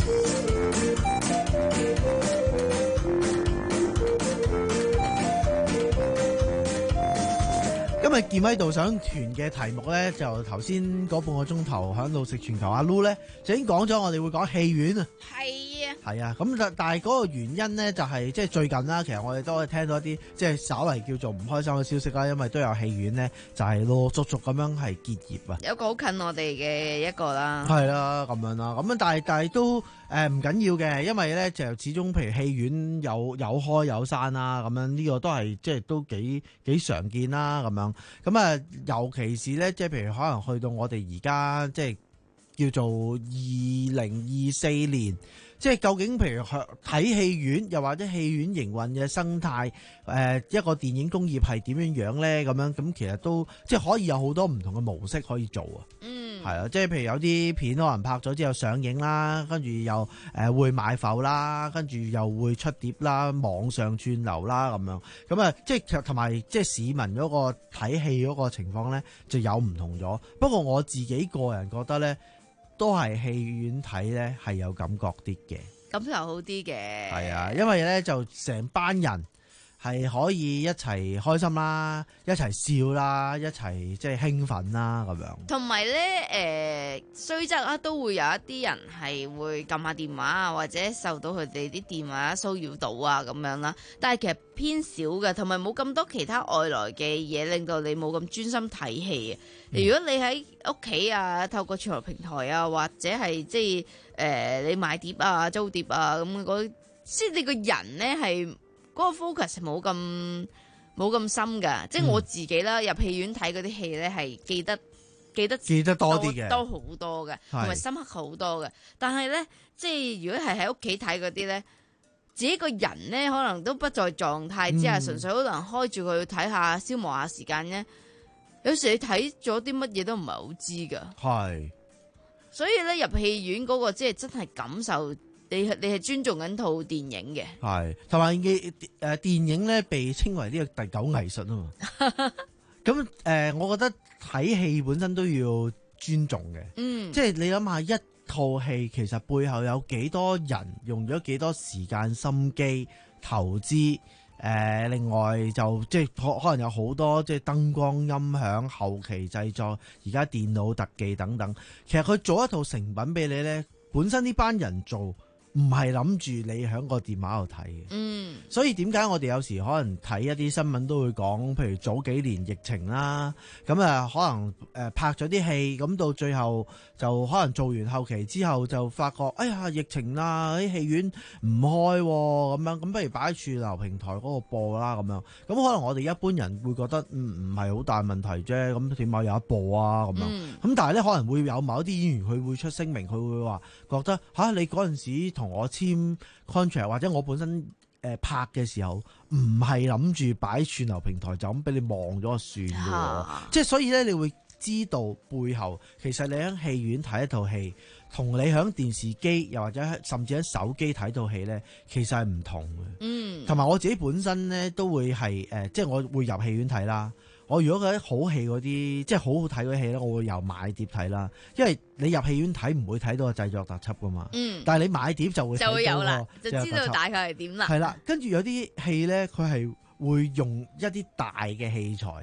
今日健威導賞團嘅題目咧，就頭先嗰半個鐘頭響度食全球，阿 Lu 咧就已經講咗，我哋會講戲院啊。 係啊， 係啊，咁但但係嗰個原因咧，就係即係最近啦，其實我哋都可以聽到一啲即係稍為叫做唔開心嘅消息啦，因為都有戲院咧就係陸陸續續咁樣係結業啊。 有一個好近我哋嘅一個啦， 係啦，咁樣啦，咁樣但係但係都誒唔緊要嘅，因為咧就始終譬如戲院有有開有閂啦，咁樣呢個都係即係都幾幾常見啦，咁樣。咁啊，尤其是咧，即係譬如可能去到我哋而家即係叫做二零二四年，即係究竟譬如睇戲院，又或者戲院營運嘅生態，誒、呃、一個電影工業係點樣樣咧？咁樣咁其實都即係可以有好多唔同嘅模式可以做啊。嗯，係啊，即係譬如有啲片可能拍咗之後上映啦，跟住又誒、呃、會買埠啦，跟住又會出碟啦，網上串流啦咁樣。咁啊，即係同埋即係市民嗰個睇戲嗰個情況咧，就有唔同咗。不過我自己個人覺得咧，都係戲院睇咧係有感覺啲嘅， 感受好啲嘅。 係啊，因為咧就成班人係可以一齊開心啦，一齊笑啦，一齊即係興奮啦咁樣。 同埋咧，誒雖則啊，都會有一啲人係會撳下電話啊，或者受到佢哋啲電話騷擾到啊咁樣啦。但係其實偏少嘅，同埋冇咁多其他外來嘅嘢，令到你冇咁專心睇戲啊。嗯、如果你喺屋企啊，透過串流平台啊，或者係即係誒、呃、你買碟啊、租碟啊咁嗰，即係你個人咧係嗰個 focus 冇咁冇咁深噶。嗯、即係我自己啦，入戲院睇嗰啲戲咧係記得記得記得多啲嘅， 多好多嘅，同埋深刻好多嘅。但係咧，即係如果係喺屋企睇嗰啲咧，自己個人咧可能都不在狀態之下，純、嗯、粹可能開住佢睇下消磨下時間咧。有時你睇咗啲乜嘢都唔係好知噶，係，所以咧入戲院嗰個即係真係感受，你你係尊重緊套電影嘅， 係，同埋嘅誒電影咧被稱為呢個第九藝術啊嘛，咁誒、呃，我覺得睇戲本身都要尊重嘅，嗯，即係你諗下一套戲其實背後有幾多人用咗幾多時間心機投資。誒、呃，另外就即係可可能有好多即係燈光、音響、後期製作，而家電腦特技等等。其實佢做一套成品俾你咧，本身呢班人做唔係諗住你喺個電話度睇嘅。嗯，所以點解我哋有時可能睇一啲新聞都會講，譬如早幾年疫情啦，咁啊可能誒拍咗啲戲，咁到最後就可能做完後期之後就發覺，哎呀疫情啦，啲戲院唔開咁樣，咁不如擺喺串流平台嗰度播啦咁樣。咁可能我哋一般人會覺得唔唔係好大問題啫，咁點解有一播啊咁樣？咁、嗯、但係咧可能會有某一啲演員佢會出聲明，佢會話覺得吓、啊、你嗰陣時同我簽 contract 或者我本身誒、呃、拍嘅時候唔係諗住擺串流平台就咁俾你望咗就算嘅，啊、即係所以咧你會知道背後其實你喺戲院睇一套戲，同你喺電視機又或者甚至喺手機睇套戲咧，其實係唔同嘅。嗯，同埋我自己本身咧都會係誒、呃，即係我會入戲院睇啦。我如果覺得好戲嗰啲，即係好好睇嗰啲戲咧，我會由買碟睇啦。因為你入戲院睇唔會睇到個製作特輯噶嘛。嗯。但係你買碟就會睇到就會有啦，就知道大概係點啦。係啦，跟住有啲戲咧，佢係會用一啲大嘅器材，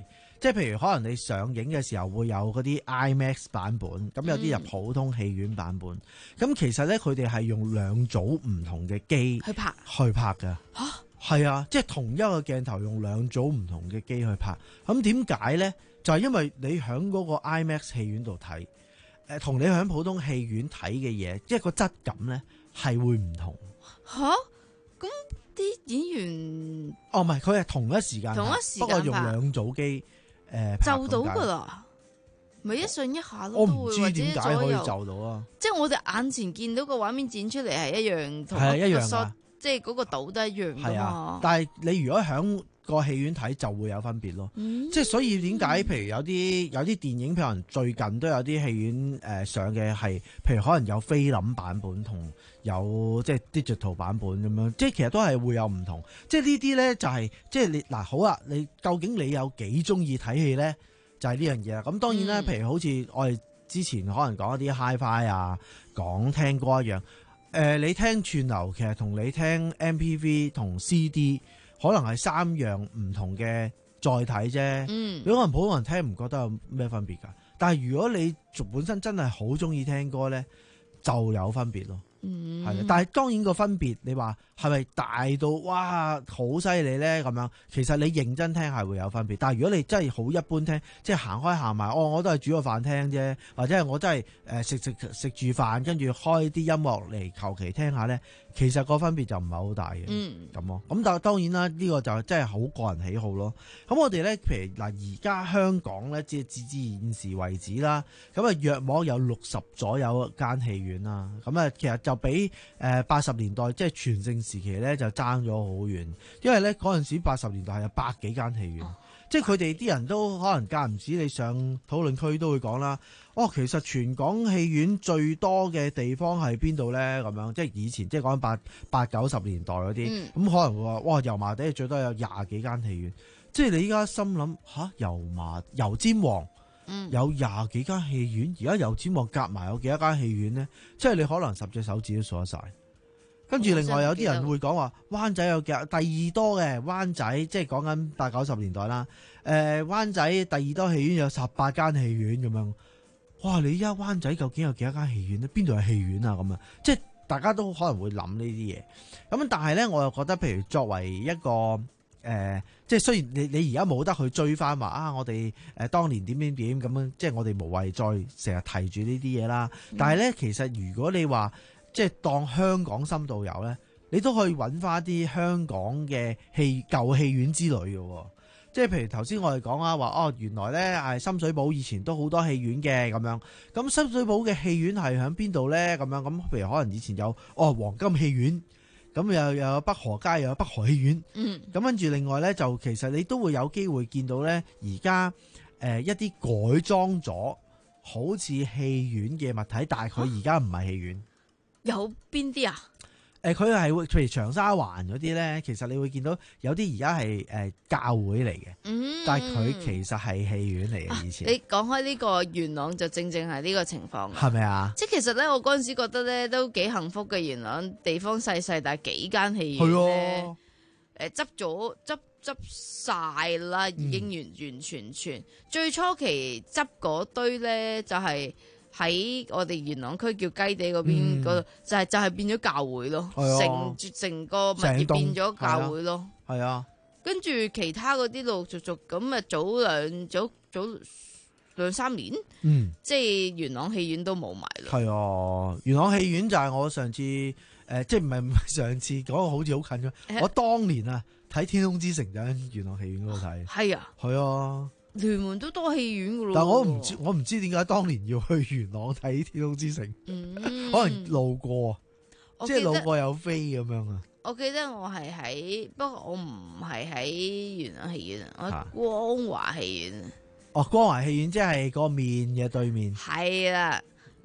即係譬如可能你上映嘅時候會有嗰啲 IMAX 版本，咁有啲就普通戲院版本。咁、嗯、其實咧佢哋係用兩組唔同嘅機去拍去拍嘅。嚇，係啊，即係同一個鏡頭用兩組唔同嘅機去拍。咁點解咧？就係、是、因為你喺嗰個 IMAX 戲院度睇，誒、呃、同你喺普通戲院睇嘅嘢，即係個質感咧係會唔同。 吓？咁啲演員哦，唔係，佢係同一時間， 同一時間不過用兩組機。 就到噶啦，咪一上一下咯， 我唔知點解可以就到啊！ 即係我哋眼前見到個畫面剪出嚟係一樣，同係一樣㗎， 即係嗰個島都一樣噶嘛。 啊、但係你如果響個戲院睇就會有分別咯。嗯、即係所以點解？譬如有啲有啲電影，譬如最近都有啲戲院誒上嘅係，譬如可能有菲林版本同有即係 digital 版本咁樣，即係其實都係會有唔同。即係呢啲咧就係、是、即係你嗱好啊！你究竟你有幾中意睇戲咧？就係呢樣嘢啦。咁當然啦，嗯、譬如好似我哋之前可能講一啲 Hi-Fi 啊，講聽歌一樣。誒、呃，你聽串流其實同你聽 M P V 同 C D。可能係三樣唔同嘅載體啫，嗯、如果可能普通人聽唔覺得有咩分別㗎？但係如果你本身真係好中意聽歌咧，就有分別咯。係啦、嗯，但係當然個分別，你話係咪大到哇好犀利咧咁樣？其實你認真聽係會有分別。但係如果你真係好一般聽，即係行開行埋，哦，我都係煮個飯聽啫，或者係我真係誒食食食住飯，跟住開啲音樂嚟求其聽下咧。其實個分別就唔係好大嘅，咁咯、嗯。咁但係當然啦，呢、呢個就真係好個人喜好咯。咁我哋咧，譬如嗱，而家香港咧，即係截至現時為止啦，咁啊約莫有六十左右間戲院啦。咁啊，其實就比誒八十年代即係全盛時期咧，就爭咗好遠。因為咧嗰陣時八十年代係有百幾間戲院，哦、即係佢哋啲人都可能間唔時你上討論區都會講啦。哦，其實全港戲院最多嘅地方係邊度咧？咁樣即係以前即係講緊八八九十年代嗰啲，咁、嗯、可能會話哇油麻地最多有廿幾間戲院。即係你依家心諗吓油麻油尖旺有廿幾間戲院，而家油尖旺夾埋有幾多間戲院咧？即係你可能十隻手指都數得晒。跟住另外有啲人會講話灣仔有幾第二多嘅灣仔，即係講緊八九十年代啦。誒、呃、灣仔第二多戲院有十八間戲院咁樣。哇！你依家灣仔究竟有幾多間戲院咧？邊度係戲院啊？咁啊，即係大家都可能會諗呢啲嘢。咁但係咧，我又覺得，譬如作為一個誒、呃，即係雖然你你而家冇得去追翻話啊，我哋誒當年點點點咁樣，即係我哋無謂再成日提住呢啲嘢啦。但係咧，其實如果你話即係當香港深度遊咧，你都可以揾翻啲香港嘅戲舊戲院之類嘅。即係譬如頭先我哋講啊，話哦原來咧係深水埗以前都好多戲院嘅咁樣，咁深水埗嘅戲院係喺邊度咧？咁樣咁譬如可能以前有哦黃金戲院，咁又又有北河街又有北河戲院，嗯，咁跟住另外咧就其實你都會有機會見到咧而家誒一啲改裝咗好似戲院嘅物體，但係佢而家唔係戲院， 有邊啲啊？ 誒佢係會譬如長沙灣嗰啲咧，其實你會見到有啲而家係誒教會嚟嘅，嗯、但係佢其實係戲院嚟嘅以前。啊、你講開呢個元朗就正正係呢個情況， 係咪啊？即係其實咧，我嗰陣時覺得咧都幾幸福嘅。元朗地方細細，但係幾間戲院咧，誒執咗執執曬啦，已經完完全全。嗯、最初期執嗰堆咧就係、是。喺我哋元朗區叫雞地嗰邊嗰度，嗯、就係、是、就係、是、變咗教會咯，成成個物業變咗教會咯。 係啊， 跟住其他嗰啲陸陸續續咁啊，早兩早早兩三年，嗯，即係元朗戲院都冇埋啦。 係啊，元朗戲院就係我上次誒、呃，即係唔係唔係上次講個好似好近嘅，欸、我當年啊睇《天空之城》就喺元朗戲院嗰度睇。係啊，係啊。 屯門都多戲院噶咯， 但係我唔知，我唔知點解當年要去元朗睇《天空之城》，嗯，可能路過，即係路過有飛咁樣啊。 我記得我係喺，不過我唔係喺元朗戲院啊，我光華戲院。 哦，光華戲院即係個面嘅對面。 係啦，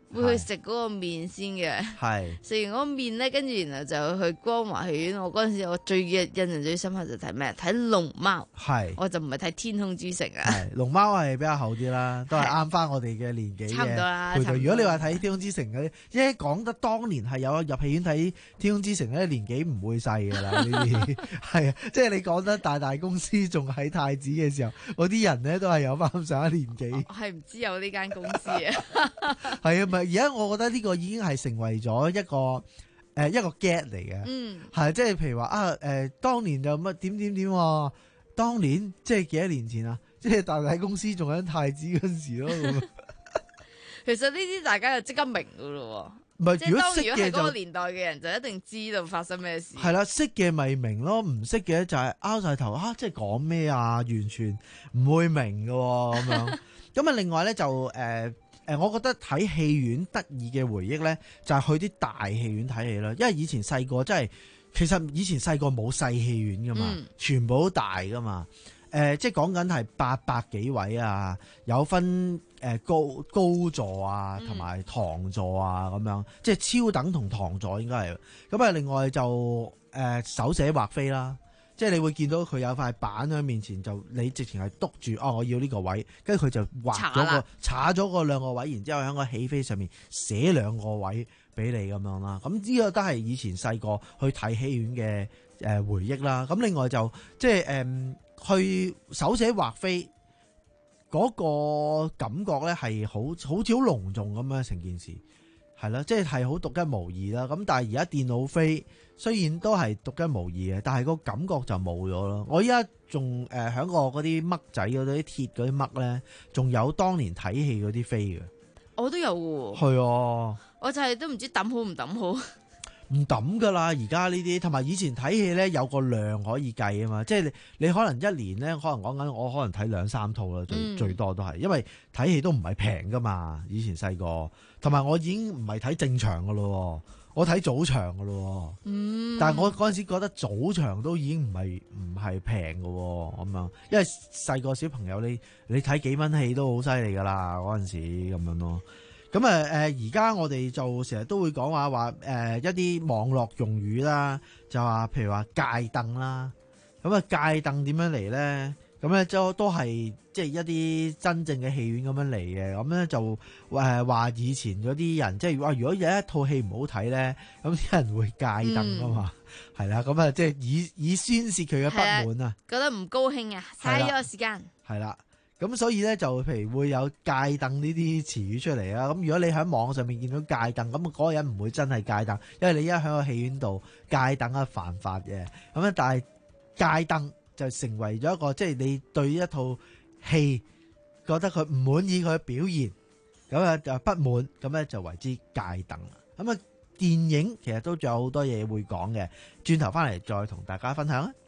會去食嗰個麵先嘅。 係食完嗰個麵咧，跟住然後就去光華戲院。我嗰陣時我最印印象最深刻就睇咩？睇龍貓。係，我就唔係睇天空之城啊。 係龍貓係比較後啲啦，都係啱翻我哋嘅年紀嘅。 差唔多啦。 如果你話睇天空之城嗰啲，因為講得當年係有入戲院睇天空之城咧，年紀唔會細噶啦呢啲。係啊，即係你講得大大公司仲喺太子嘅時候，嗰啲人咧都係有翻咁上下年紀。 我係唔知有呢間公司啊。 係啊，咪而家我覺得呢個已經係成為咗一個誒、呃、一個 get 嚟嘅。嗯，係即係譬如話啊誒、呃，當年就乜點點點，當年即係幾多年前啊，即係大大公司仲喺太子嗰陣時咯。 其實呢啲大家就即刻明噶咯。 唔係，如果識嘅就係嗰個年代嘅人就一定知道發生咩事。 係啦，識嘅咪明咯，唔識嘅就係拗晒頭啊！即係講咩啊？完全唔會明㗎咁樣。咁啊，另外咧就誒誒、呃，我覺得睇戲院得意嘅回憶咧，就係、是、去啲大戲院睇戲啦。因為以前細個真係，其實以前細個冇細戲院噶嘛，嗯、全部都大噶嘛。誒、呃，即係講緊係八百幾位啊，有分誒高高座啊，同埋堂座啊咁樣，即係超等同堂座應該係。咁啊，另外就誒、呃、手寫畫飛啦，即係你會見到佢有塊板喺面前，就你直情係督住哦，我要呢個位，跟住佢就畫咗個查咗個兩個位，然之後喺個戲飛上面寫兩個位俾你咁樣啦。咁呢個都係以前細個去睇戲院嘅誒回憶啦。咁另外就即係誒。呃去手寫畫飛嗰個感覺咧，係好好似好隆重咁樣成件事，係啦，即係係好獨一無二啦。咁但係而家電腦飛雖然都係獨一無二嘅，但係個感覺就冇咗咯。我依家仲誒喺個嗰啲嘜仔嗰啲鐵嗰啲嘜咧，仲有當年睇戲嗰啲飛嘅。我都有嘅。係啊，我就係都唔知抌好唔抌好。唔抌噶啦，而家呢啲同埋以前睇戲咧有個量可以計啊嘛，即係你你可能一年咧，可能講緊我可能睇兩三套啦，最、嗯、最多都係，因為睇戲都唔係平噶嘛，以前細個，同埋我已經唔係睇正場噶咯，我睇早場噶咯，嗯、但係我嗰陣時覺得早場都已經唔係唔係平噶咁樣，因為細個小朋友你你睇幾蚊戲都好犀利噶啦，嗰陣時咁樣咯。咁啊誒，而家我哋就成日都會講話話誒一啲網絡用語啦，就話譬如話界凳啦，咁啊界凳點樣嚟咧？咁咧就都係即係一啲真正嘅戲院咁樣嚟嘅。咁咧就誒話以前嗰啲人即係話如果有一套戲唔好睇咧，咁啲人會界凳啊嘛，係啦、嗯，咁啊即係以以宣泄佢嘅不滿啊，覺得唔高興啊，嘥咗個時間，係啦。咁所以咧就譬如會有界凳呢啲詞語出嚟啊！咁如果你喺網上面見到界凳，咁嗰個人唔會真係界凳，因為你一喺個戲院度界凳係犯法嘅。咁啊，但係界凳就成為咗一個即係、就是、你對一套戲覺得佢唔滿意佢嘅表現，咁啊就不滿，咁咧就為之界凳。咁啊，電影其實都仲有好多嘢會講嘅，轉頭翻嚟再同大家分享啊！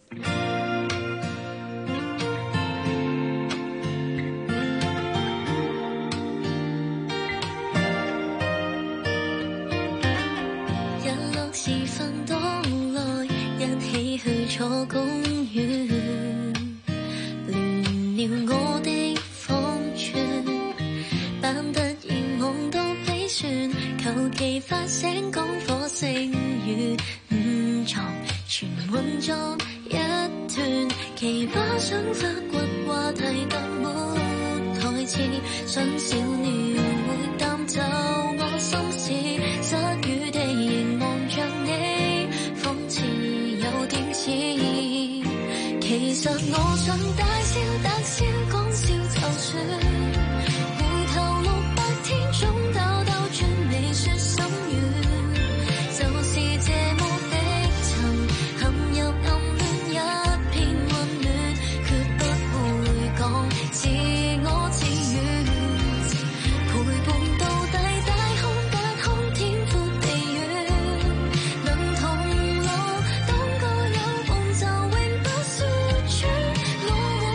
坐公園，亂了我的方寸，扮突然望到飛船，求其發聲講火星語，五床全混作一團，奇葩想發掘話題但沒台詞，想小鳥會擔走我心事，失語地凝望着你，諷刺有點似，其實我想大笑特笑講笑就算，回頭六百天總兜兜轉未說心願，就是這麼的曾陷入暗戀一片溫暖，決不會講自我自願，陪伴到底大空不空天闊地遠，能同路當個有夢就永不說穿，我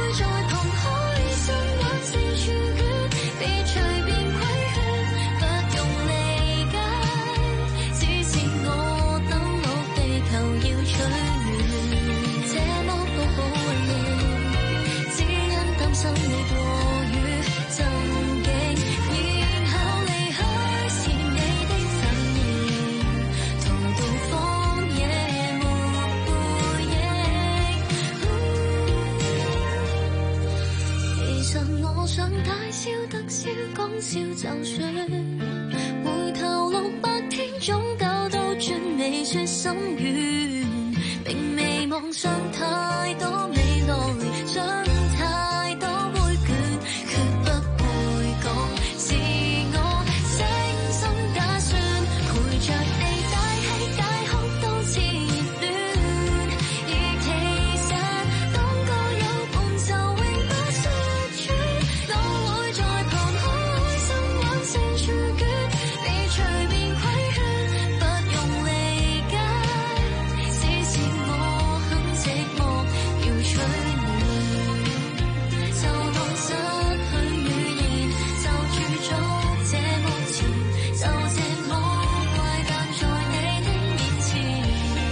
坐上大笑特笑講笑就算，回頭六百天總搞到轉你說心軟，並未妄想太多未來，想太多會倦，決不會講是我精心打算，陪着你大喜大哭都自戀，而其實當個有伴就永不失傳，我會在旁開心玩成處決，你隨便規勸，不用理解，只是我很寂寞，要取暖，就當失去語言，就住咗這目前，就這麼怪誕在你的面前。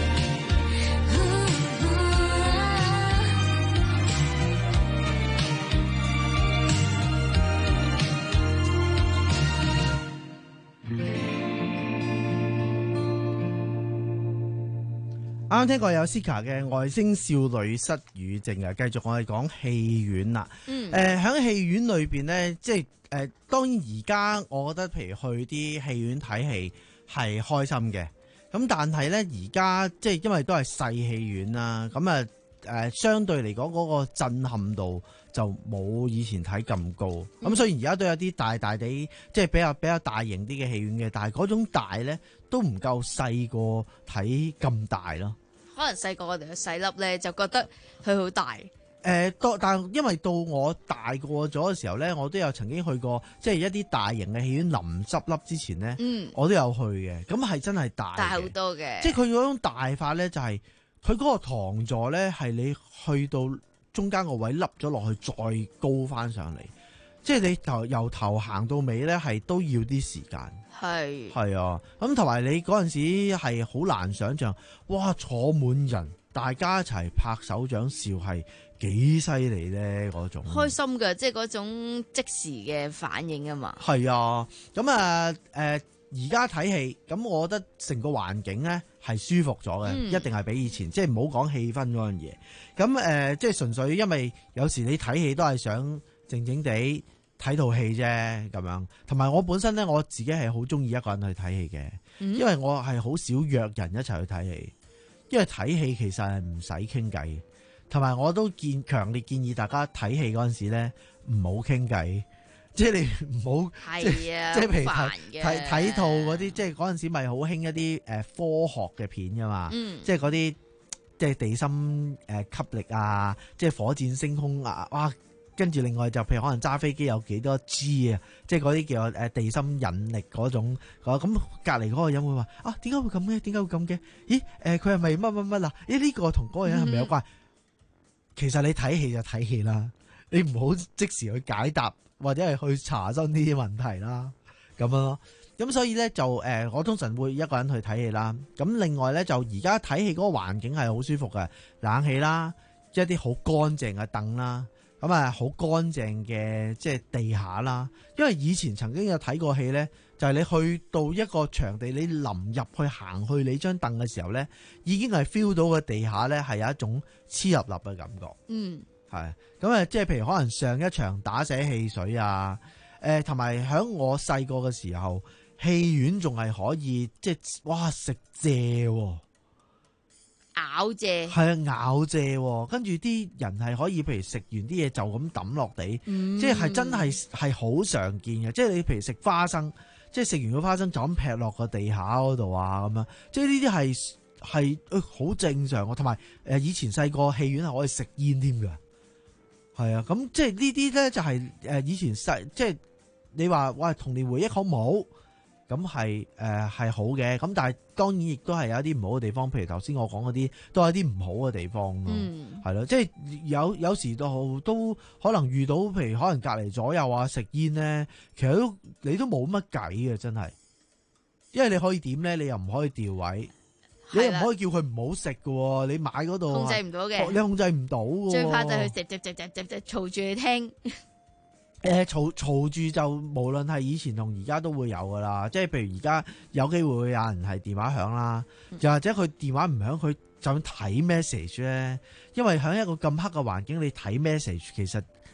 啱啱聽過有 Sika 嘅外星少女失語症啊，繼續我哋講戲院啦。 嗯， 誒喺戲院裏邊咧，即係誒、呃、當然而家我覺得，譬如去啲戲院睇戲係開心嘅。咁但係咧，而家即係因為都係細戲院啦，咁啊誒相對嚟講嗰個震撼度就冇以前睇咁高。咁、嗯、雖然而家都有啲大大地即係比較比較大型啲嘅戲院嘅，但係嗰種大咧都唔夠細個睇咁大咯。 可能細個我哋嘅細粒咧，就覺得佢好大。誒、 呃，到但係因為到我大個咗嘅時候咧，我都有曾經去過，即係一啲大型嘅戲院臨執笠之前咧， 嗯， 我都有去嘅。咁係真係大， 大好多嘅。即係佢嗰種大法咧，就係佢嗰個堂座咧，係你去到中間個位凹咗落去，再高翻上嚟。即係你頭由頭行到尾咧，係都要啲時間。 係係啊，咁同埋你嗰陣時係好難想像，哇！坐滿人，大家一齊拍手掌笑，係幾犀利咧嗰種。 開心嘅，即係嗰種即時嘅反應啊嘛。 係啊，咁啊誒，而家睇戲，咁我覺得成個環境咧係舒服咗嘅，嗯、一定係比以前，即係唔好講氣氛嗰樣嘢。咁誒、呃，即係純粹因為有時你睇戲都係想靜靜地睇套戲啫，咁樣，同埋我本身咧，我自己係好中意一個人去睇戲嘅，嗯、因為我係好少約人一齊去睇戲，因為睇戲其實係唔使傾偈，同埋我都建強烈建議大家睇戲嗰陣時咧唔好傾偈，即係你唔好，係啊，即係譬如睇睇睇套嗰啲，即係嗰陣時咪好興一啲誒科學嘅片噶嘛，嗯、即係嗰啲即係地心誒吸力啊，即係火箭升空啊，哇！跟住另外就譬如可能揸飛機有幾多 G 啊，即係嗰啲叫誒地心引力嗰種，咁隔離嗰個人會話啊，點解會咁嘅？點解會咁嘅？咦誒佢係咪乜乜乜啊？咦呢個同嗰個人係咪有關？嗯、其實你睇戲就睇戲啦，你唔好即時去解答或者係去查詢呢啲問題啦，咁樣咯。咁所以咧就誒、呃，我通常會一個人去睇戲啦。咁另外咧就而家睇戲嗰個環境係好舒服嘅，冷氣啦，一啲好乾淨嘅凳啦。咁啊，好乾淨嘅即係地下啦，因為以前曾經有睇過戲咧，就係、是、你去到一個場地，你臨入去行去你張凳嘅時候咧，已經係 feel 到個地下咧係有一種黐立立嘅感覺。嗯，係咁啊，即係譬如可能上一場打寫汽水啊，誒同埋喺我細個嘅時候，戲院仲係可以即係哇食蔗喎。 咬蔗係啊，咬蔗，跟住啲人係可以，譬如食完啲嘢就咁抌落地，嗯、即係真係係好常見嘅。即係你譬如食花生，即係食完個花生就咁劈落個地下嗰度啊，咁樣，即係呢啲係係好正常嘅。同埋誒，以前細個戲院係可以食煙添㗎，係啊，咁即係呢啲咧就係誒以前細，即係你話哇童年回憶好唔好？咁係誒係好嘅，咁但係當然亦都係有一啲唔好嘅地方，譬如頭先我講嗰啲，都係一啲唔好嘅地方咯，係咯、嗯，即係有有時都都可能遇到，譬如可能隔離左右啊食煙咧，其實都你都冇乜計嘅，真係，因為你可以點咧，你又唔可以調位，的你又唔可以叫佢唔好食嘅，你買嗰度控制唔到嘅， 你控制唔到嘅， 最怕就係佢嚼嚼嚼嚼嚼嘈住你聽。 誒嘈嘈住就無論係以前同而家都會有噶啦，即係譬如而家有機會會有人係電話響啦，又、嗯、或者佢電話唔響，佢就咁睇 message 咧，因為喺一個咁黑嘅環境，你睇 message 其實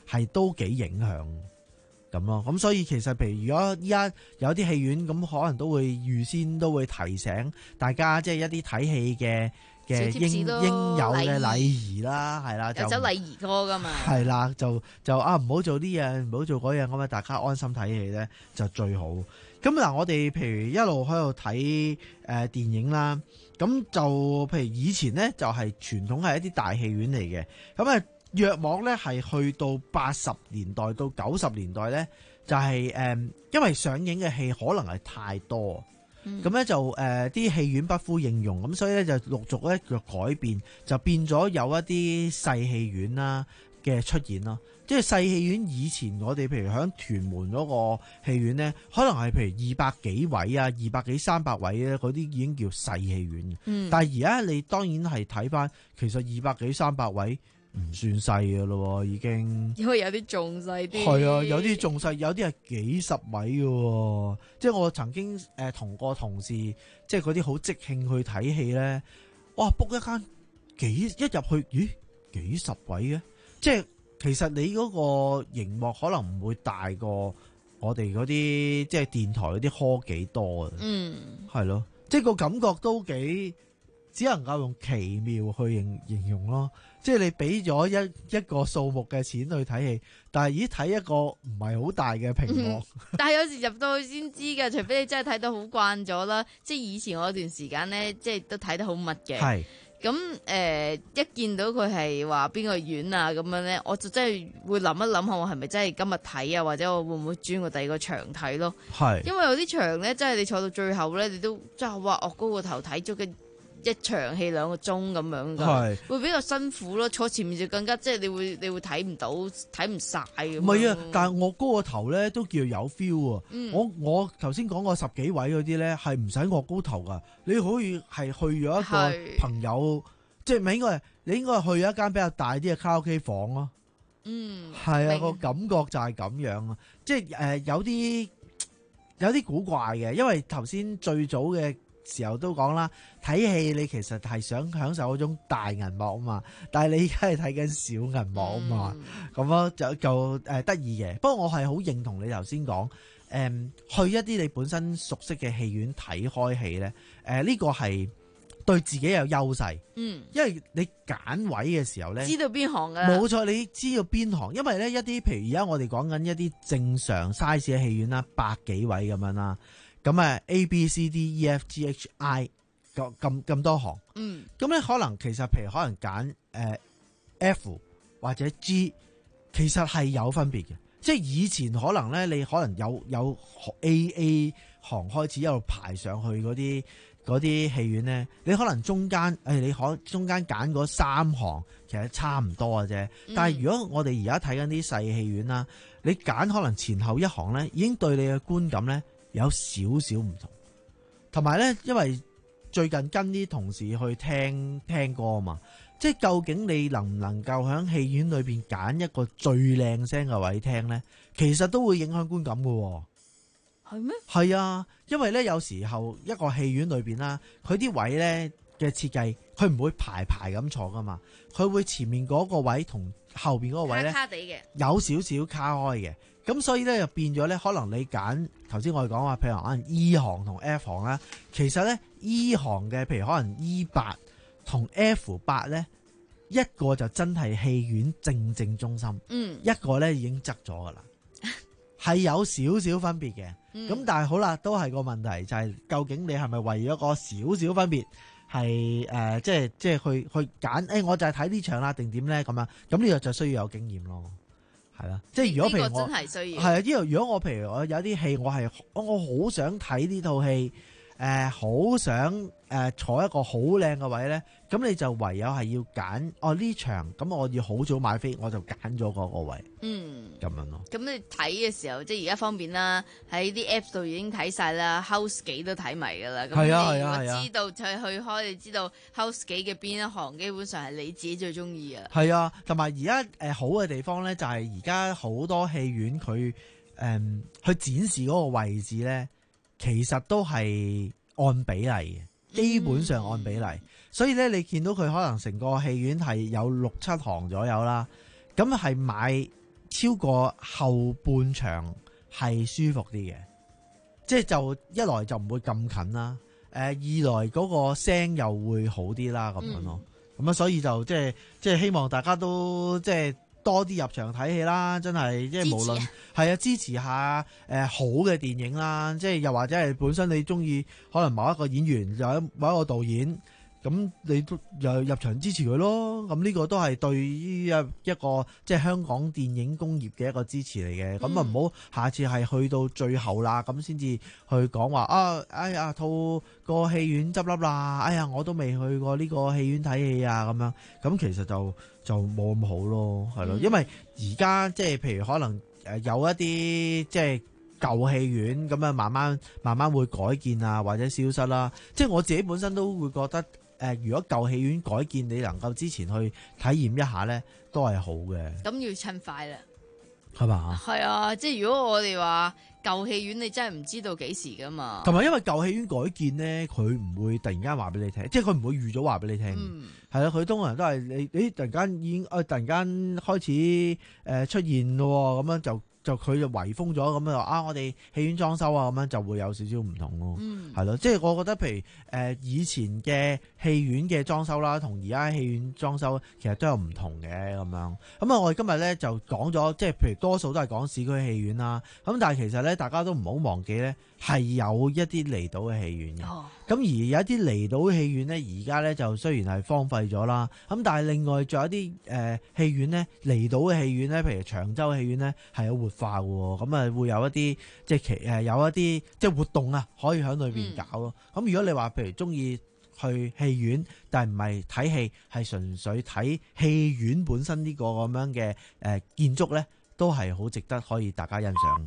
係都幾影響咁咯。咁所以其實譬如如果依家有啲戲院咁，可能都會預先都會提醒大家，即係一啲睇戲嘅嘅應應有嘅禮儀啦，係啦，就有首禮儀歌噶嘛， 係啦，就就啊唔好做呢樣，唔好做嗰樣，咁啊大家安心睇戲咧就最好。咁嗱，我哋譬如一路喺度睇誒電影啦，咁就譬如以前咧就係傳統係一啲大戲院嚟嘅，咁啊約莫咧係去到八十年代到九十年代咧，就係、是、誒、嗯、因為上映嘅戲可能係太多。咁咧、嗯、就誒啲戲院不敷應用，咁所以咧就陸續咧嘅改變，就變咗有一啲細戲院啦嘅出現咯。即係細戲院以前我哋譬如喺屯門嗰個戲院咧，可能係譬如二百幾位啊、二百幾三百位咧，嗰啲已經叫細戲院。嗯、但係而家你當然係睇翻，其實二百幾三百位唔算細嘅咯，已經。 因為有啲仲細啲。係啊，有啲仲細，有啲係幾十位嘅。即係我曾經誒同個同事，即係嗰啲好即興去睇戲咧，哇 book 一間幾一入去，咦幾十位嘅？即係其實你嗰個熒幕可能唔會大過我哋嗰啲即係電台嗰啲科幾多啊？嗯，係咯，即係個感覺都幾，只能夠用奇妙去形形容咯。即係你俾咗一一個數目嘅錢去睇戲，但係咦睇一個唔係好大嘅屏幕，嗯、 但係有時入到去先知嘅，除非你真係睇得好慣咗啦。即係以前我段時間咧，即係都睇得好密嘅。係咁誒，一見到佢係話邊個院啊咁樣咧，我就真係會諗一諗下，我係咪真係今日睇啊，或者我會唔會轉個第二個場睇咯？係，因為有啲場咧，真係你坐到最後咧，你都真係哇，岳高個頭睇咗嘅。一場戲兩個鐘咁樣㗎，會比較辛苦咯。坐前面就更加即係你會你會睇唔到睇唔晒咁。唔係啊， 但係我高個頭咧都叫有 feel 啊！嗯、我我頭先講過十幾位嗰啲咧係唔使我高頭㗎，你可以係去咗一個朋友，是即係唔係應該係你應該係去咗一間比較大啲嘅卡拉 OK 房咯。嗯，係啊，個感覺就係咁樣啊，即係誒、呃、有啲有啲古怪嘅，因為頭先最早嘅時候都講啦，睇戲你其實係想享受嗰種大銀幕啊嘛，但係你而家係睇緊小銀幕啊嘛，咁樣、嗯、就就誒得意嘅。不過我係好認同你頭先講，誒、嗯、去一啲你本身熟悉嘅戲院睇開戲咧，誒、呃、呢、這個係對自己有優勢，嗯，因為你揀位嘅時候咧， 知道邊行噶， 冇錯，你知道邊行，因為咧一啲譬如而家我哋講緊一啲正常 size 嘅戲院啦，百幾位咁樣啦。咁啊 A B C D E F G H I 咁咁咁多行，嗯，咁咧可能其實譬如可能揀誒、呃、F 或者 G， 其實係有分別嘅。即係以前可能咧，你可能有有 A A 行開始一路排上去嗰啲嗰啲戲院咧，你可能中間誒、哎、你可中間揀嗰三行其實差唔多嘅啫。嗯、但係如果我哋而家睇緊啲細戲院啦，你揀可能前後一行咧，已經對你嘅觀感咧有少少唔同，同埋咧，因為最近跟啲同事去聽聽歌啊嘛，即係究竟你能唔能夠喺戲院裏邊揀一個最靚聲嘅位聽咧，其實都會影響觀感㗎。係咩？係啊，因為咧有時候一個戲院裏邊啦，佢啲位咧嘅設計，佢唔會排排咁坐噶嘛，佢會前面嗰個位同後邊嗰個位咧，卡卡地嘅，有少少卡開嘅。咁所以咧就變咗咧，可能你揀頭先我哋講話，譬如可能 E 行同 F 行啦，其實咧 E 行嘅，譬如可能 E 八同 F 八咧，一個就真係戲院正正中心，嗯，一個咧已經側咗噶啦，係有少少分別嘅。咁、嗯、但係好啦，都係個問題就係、是，究竟你係咪為咗個少少分別，係誒、呃，即係即係去去揀？誒、欸，我就係睇呢場啦，定點咧咁啊？咁呢個就需要有經驗咯。係啦，即係如果譬如我係啊，因為如果我譬如我有啲戲，我係我好想睇呢套戲，誒、呃，好想誒、呃、坐一個好靚嘅位咧，咁你就唯有係要揀哦呢場，咁我要好早買飛，我就揀咗嗰個位，嗯，咁樣咯。咁你睇嘅時候，即係而家方便啦，喺啲 Apps 度已經睇晒啦 ，House 幾都睇埋噶啦。係啊係啊係啊！我知道就係去開，你知道 House 幾嘅邊一行，基本上係你自己最中意啊。係啊，同埋而家誒好嘅地方咧，就係而家好多戲院佢誒、嗯、去展示嗰個位置咧，其實都係按比例嘅。基本上按比例，嗯、所以咧你見到佢可能成個戲院係有六七行左右啦，咁係買超過後半場係舒服啲嘅，即係就一來就唔會咁近啦，誒二來嗰個聲又會好啲啦咁樣咯。咁啊、嗯，所以就即係即係希望大家都即係多啲入場睇戲啦，真係即係無論係啊支持下誒、呃、好嘅電影啦，即係又或者係本身你中意可能某一個演員又或者某一個導演。咁你都又入場支持佢咯，咁呢個都係對於一一個即係香港電影工業嘅一個支持嚟嘅。咁啊唔好下次係去到最後啦，咁先至去講話啊，哎呀套個戲院執笠啦，哎呀我都未去過呢個戲院睇戲啊咁樣，咁其實就就冇咁好咯，係咯，因為而家即係譬如可能誒有一啲即係舊戲院咁啊，慢慢慢慢會改建啊，或者消失啦。即係我自己本身都會覺得。誒，如果舊戲院改建，你能夠之前去體驗一下呢，都係好嘅。 咁要趁快啦， 係嘛？ 係啊，即係如果我哋話舊戲院，你真係唔知道幾時噶嘛。同埋因為舊戲院改建呢，佢唔會突然間話俾你聽，即係佢唔會預早話俾你聽。係啊、嗯，佢通常都係你，你突然間已經，誒，突然間開始誒出現咯，咁樣就。就佢就圍封咗咁樣啊！我哋戲院裝修啊，咁樣就會有少少唔同咯，係咯、嗯。即係我覺得，譬如誒、呃、以前嘅戲院嘅裝修啦，同而家戲院裝修其實都有唔同嘅咁樣。咁啊，我哋今日咧就講咗，即係譬如多數都係講市區戲院啦。咁但係其實咧，大家都唔好忘記咧，係有一啲離島嘅戲院嘅。咁、哦、而有一啲離島戲院咧，而家咧就雖然係荒廢咗啦，咁但係另外仲有一啲誒戲院咧，離島嘅戲院咧，譬如長洲戲院咧，係有活化喎，咁啊會有一啲即係其誒有一啲即係活動啊，可以喺裏邊搞咯。咁、嗯、如果你話譬如中意去戲院，但係唔係睇戲，係純粹睇戲院本身呢個咁樣嘅誒建築咧，都係好值得可以大家欣賞。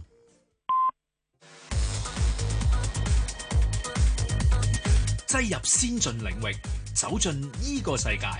擠入先進領域，走進呢個世界。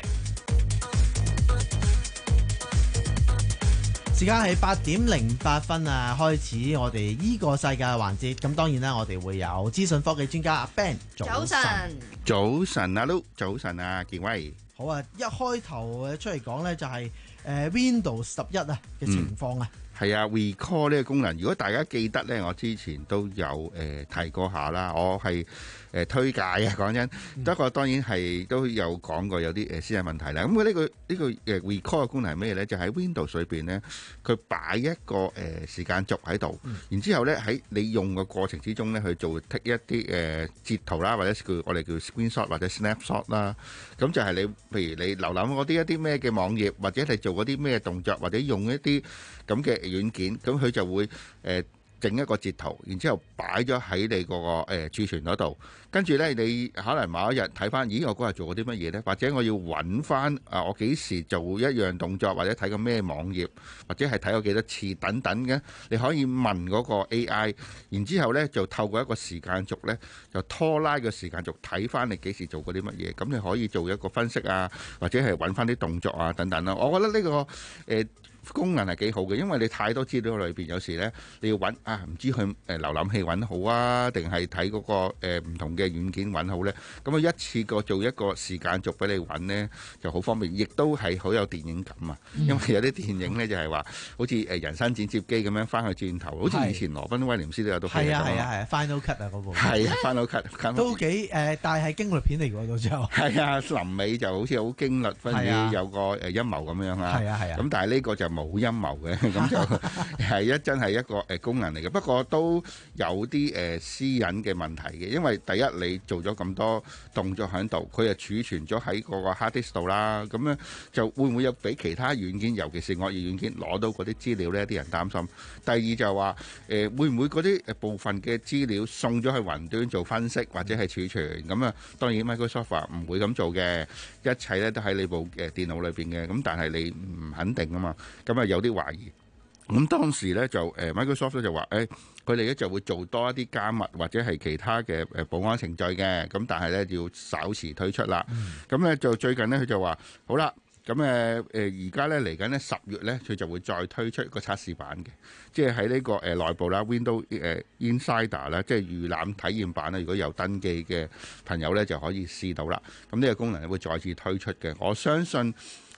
時間係八點零八分啊，開始我哋呢個世界嘅環節。咁當然啦，我哋會有資訊科技專家阿 Ben。 早晨， 早晨啊，Lu，早晨啊，健威。 好啊，一開頭出嚟講咧，就係誒 Windows 十一啊嘅情況啊。 係啊 ，Recall 呢個功能，如果大家記得咧，我之前都有誒、呃、提過下啦，我係。誒推介啊，講真，不過當然係都有講過有啲誒私隱問題啦。咁佢呢個呢個誒 Recall 嘅功能係咩咧？就喺 Windows 裏邊咧，佢擺一個誒時間軸喺度，然之後咧喺你用嘅過程之中咧去做 take 一啲誒截圖啦，或者叫我哋叫 screenshot 或者 snapshot 啦。咁就係你譬如你瀏覽嗰啲一啲咩嘅網頁，或者係做嗰啲咩動作，或者用一啲咁嘅軟件，咁佢就會誒整一個截圖，然之後擺咗喺你嗰個誒儲存嗰度。跟住咧，你可能某一日睇翻，咦？我嗰日做過啲乜嘢咧？或者我要揾翻啊，我幾時做一樣動作，或者睇過咩網頁，或者係睇過幾多次等等嘅，你可以問嗰個 A I， 然之後咧就透過一個時間軸咧，就拖拉個時間軸睇翻你幾時做過啲乜嘢，咁你可以做一個分析啊，或者係揾翻啲動作啊等等啦。我覺得呢、這個誒。呃功能係幾好嘅，因為你太多資料裏邊，有時咧你要揾啊，唔知去誒瀏覽器揾好啊，定係睇嗰個誒、呃、唔同嘅軟件揾好咧？咁啊一次過做一個時間軸俾你揾咧，就好方便，亦都係好有電影感啊！嗯、因為有啲電影咧就係、是、話，好似誒人生剪接機咁樣翻去轉頭，好似以前羅賓威廉斯都有套戲咁。係啊係啊係啊 Final Cut 啊嗰部。係啊 Final Cut 都幾誒、呃，但係驚慄片嚟㗎到最後。係啊，臨尾就好似好驚慄，分子有個誒陰謀咁樣啊。係啊係啊。咁但係呢個就冇陰謀嘅，咁就係一真係一個誒功能嚟嘅。不過都有啲誒私隱嘅問題嘅，因為第一你做咗咁多動作喺度，佢就儲存咗喺嗰個 hard disk 度啦。咁咧就會唔會有俾其他軟件，尤其是惡意軟件攞到嗰啲資料呢？啲人擔心。第二就話誒會唔會嗰啲誒部分嘅資料送咗去雲端做分析或者係儲存？咁啊當然 Microsoft 話唔會咁做嘅，一切咧都喺你部誒電腦裏邊嘅。咁但係你唔肯定啊嘛，咁啊有啲懷疑。咁當時咧就誒 Microsoft 咧就話誒佢哋咧就會做多一啲加密或者係其他嘅誒保安程序嘅。咁但係咧要稍遲推出啦。咁咧、嗯、就最近咧佢就話好啦。咁誒誒而家咧嚟緊咧十月咧，佢就會再推出一個測試版嘅，即係喺呢個誒內部啦 ，Windows 誒 Insider 啦，即係預覽體驗版啦。如果有登記嘅朋友咧，就可以試到啦。咁呢個功能會再次推出嘅。我相信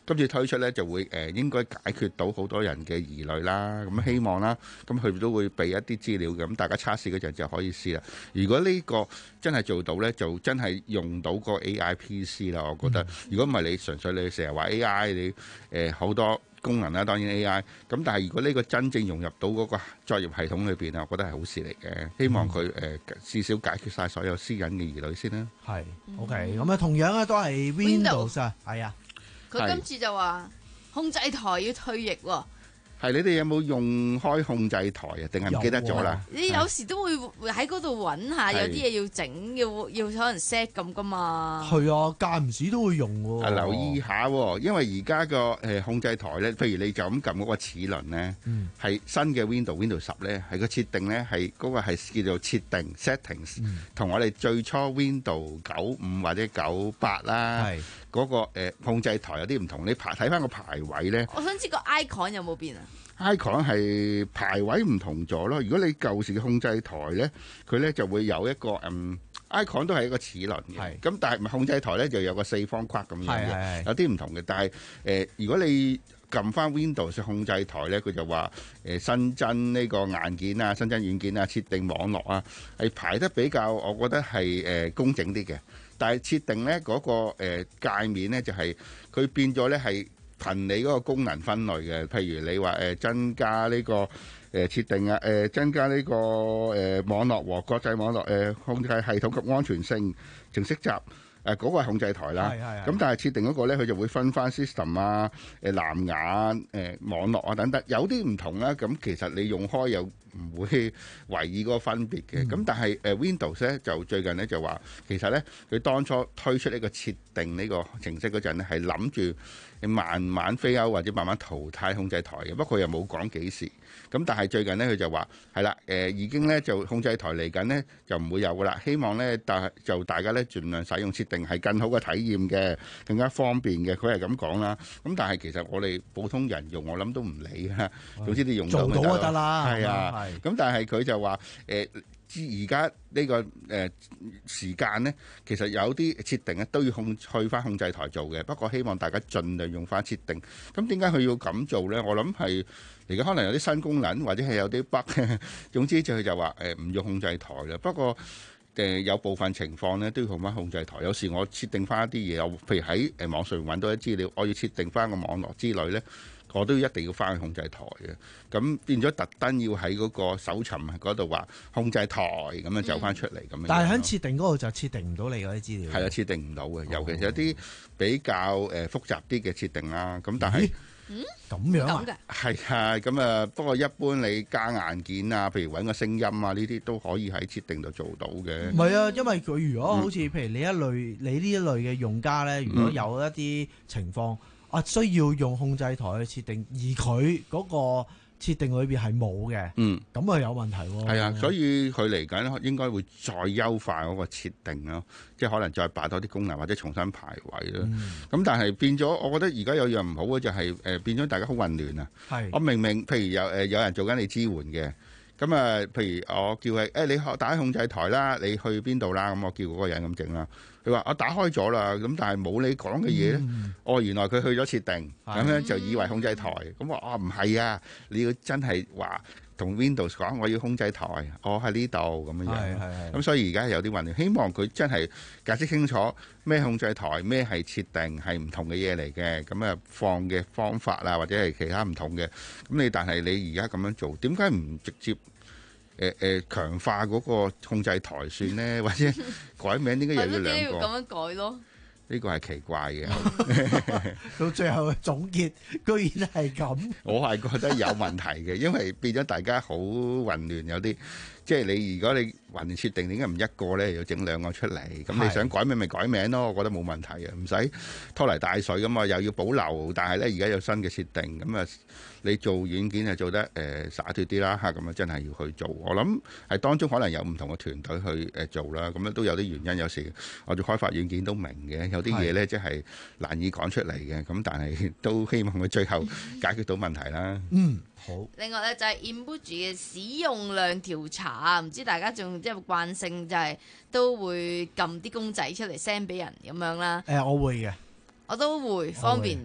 今次推出咧就會誒、呃、應該解決到好多人嘅疑慮啦。咁希望啦，咁佢都會俾一啲資料嘅，咁大家測試嗰陣就可以試啦。如果呢個真係做到咧，就真係用到個 A I P C 啦。我覺得，如果唔係你純粹你成日話 A I，你誒好、呃、多功能啦，當然 A I。咁但係如果呢個真正融入到嗰個作業系統裏邊啊，我覺得係好事嚟嘅。希望佢誒、呃、至少解決晒所有私隱嘅疑慮先啦。 係 OK，咁啊同樣咧都係 Windows 啊，係啊。 佢今次就話控制台要退役喎。 係，你哋有冇用開控制台啊？定係唔記得咗啦？ 你有時都會會喺嗰度揾下，有啲嘢要整，要要可能 set 咁噶嘛。 係啊，間唔時都會用喎。 啊，留意下喎，因為而家個誒控制台咧，譬如你就咁撳嗰個齒輪咧，係、嗯、新嘅 Windows Windows 十咧，係個設定咧係嗰個係叫做設定 settings，同、嗯、我哋最初 Windows 九五或者九八啦，嗰、那個誒、呃、控制台有啲唔同。你排睇翻個排位咧， 我想知個 icon 有冇變啊？ icon 係排位唔同咗咯。如果你舊時嘅控制台咧，佢咧就會有一個嗯 icon 都係一個齒輪嘅，咁但係控制台咧就有個四方框咁樣嘅，有啲唔同嘅。但係誒、呃，如果你撳翻 Windows 控制台咧，佢就話誒、呃、新增呢個硬件啊、新增軟件啊、設定網絡啊，係排得比較，我覺得係誒、呃、工整啲嘅。但係設定咧嗰、那個誒、呃、界面咧就係、是、佢變咗咧係憑你嗰個功能分類嘅。譬如你話誒、呃、增加呢、這個誒、呃、設定啊，誒、呃、增加呢、這個誒、呃、網絡和國際網絡誒、呃、控制系統及安全性程式集。誒、呃、嗰、那個係控制台啦，咁但係設定嗰個咧，佢就會分翻 system 啊、誒、呃、藍牙、誒、呃、網絡啊等等，有啲唔同啦。咁其實你用開又唔會懷疑嗰個分別嘅。咁、嗯、但係誒、呃、Windows 咧就最近咧就話，其實咧佢當初推出呢個設定呢個程式嗰陣咧，係諗住慢慢飛歐或者慢慢淘汰控制台嘅，不過又冇講幾時。咁但係最近咧佢就話係啦，誒、呃、已經咧就控制台嚟緊咧就唔會有噶啦。希望咧大就大家咧盡量使用設定係更好嘅體驗嘅，更加方便嘅。佢係咁講啦。咁但係其實我哋普通人用，我諗都唔理啊。總之你用到做到就得啦。 係啊，咁但係佢就話誒，而家呢個誒、呃、時間咧，其實有啲設定咧都要控去翻控制台做嘅。不過希望大家盡量用翻設定。咁點解佢要咁做咧？我諗係而家可能有啲新功能，或者係有啲 bug。總之就佢就話誒唔用控制台啦。不過誒、呃、有部分情況咧都要用翻控制台。有時我設定翻一啲嘢，我譬如喺誒網上揾到啲資料，我要設定翻個網絡之類咧，我都一定要翻去控制台嘅。咁變咗特登要喺嗰個搜尋嗰度話控制台咁樣走翻出嚟咁、嗯、樣。 但係喺設定嗰度就設定唔到你嗰啲資料。 係啊，設定唔到嘅，尤其是有啲比較誒、呃、複雜啲嘅設定啦。咁但係嗯咁樣啊？ 係啊，咁啊不過一般你加硬件啊，譬如揾個聲音啊呢啲都可以喺設定度做到嘅。唔係啊，因為佢如果好似、嗯、譬如你一類你呢一類嘅用家咧，如果有一啲情況。嗯啊，需要用控制台去設定，而佢嗰個設定裏邊係冇嘅，嗯，咁啊有問題喎。 係啊，所以佢嚟緊應該會再優化嗰個設定咯，即係可能再擺多啲功能或者重新排位咯。咁、嗯、但係變咗，我覺得而家有樣唔好嘅就係、是、誒、呃、變咗大家好混亂啊。係，我明明譬如有誒、呃、有人做緊你支援嘅。咁啊，譬如我叫佢，誒、欸、你打開控制台啦，你去邊度啦？咁我叫嗰個人咁整啦。佢話我打開咗啦，咁但係冇你講嘅嘢咧。哦，原來佢去咗設定，咁樣就以為控制台。咁我啊唔係啊，你要真係話同 Windows 講，我要控制台，我喺呢度咁樣樣。咁所以而家有啲混亂，希望佢真係解釋清楚咩控制台，咩係設定，係唔同嘅嘢嚟嘅。咁啊放嘅方法啊，或者係其他唔同嘅。咁你但係你而家咁樣做，點解唔直接？誒誒強化嗰個控制台算呢？或者改名點解又要兩個？ 咁樣改咯？ 呢個係奇怪嘅。 到最後嘅總結，居然係咁。 我係覺得有問題嘅，因為變咗大家好混亂，有啲即係你如果你混亂設定，點解唔一個咧，要整兩個出嚟？咁你想改名咪改名咯？我覺得冇問題嘅，唔使拖泥帶水咁啊，又要保留，但係咧而家有新嘅設定，咁啊你做軟件係做得誒灑脱啲啦嚇，咁啊真係要去做。我諗係當中可能有唔同嘅團隊去誒做啦，咁樣都有啲原因。有時我做開發軟件都明嘅，有啲嘢咧即係難以講出嚟嘅，咁但係都希望佢最後解決到問題啦。 嗯，好。 另外咧就係 Emoji 嘅使用量調查，唔知大家仲即係慣性就係都會撳啲公仔出嚟 send 俾人咁樣啦。 誒、呃，我會嘅， 我都會方便嘅。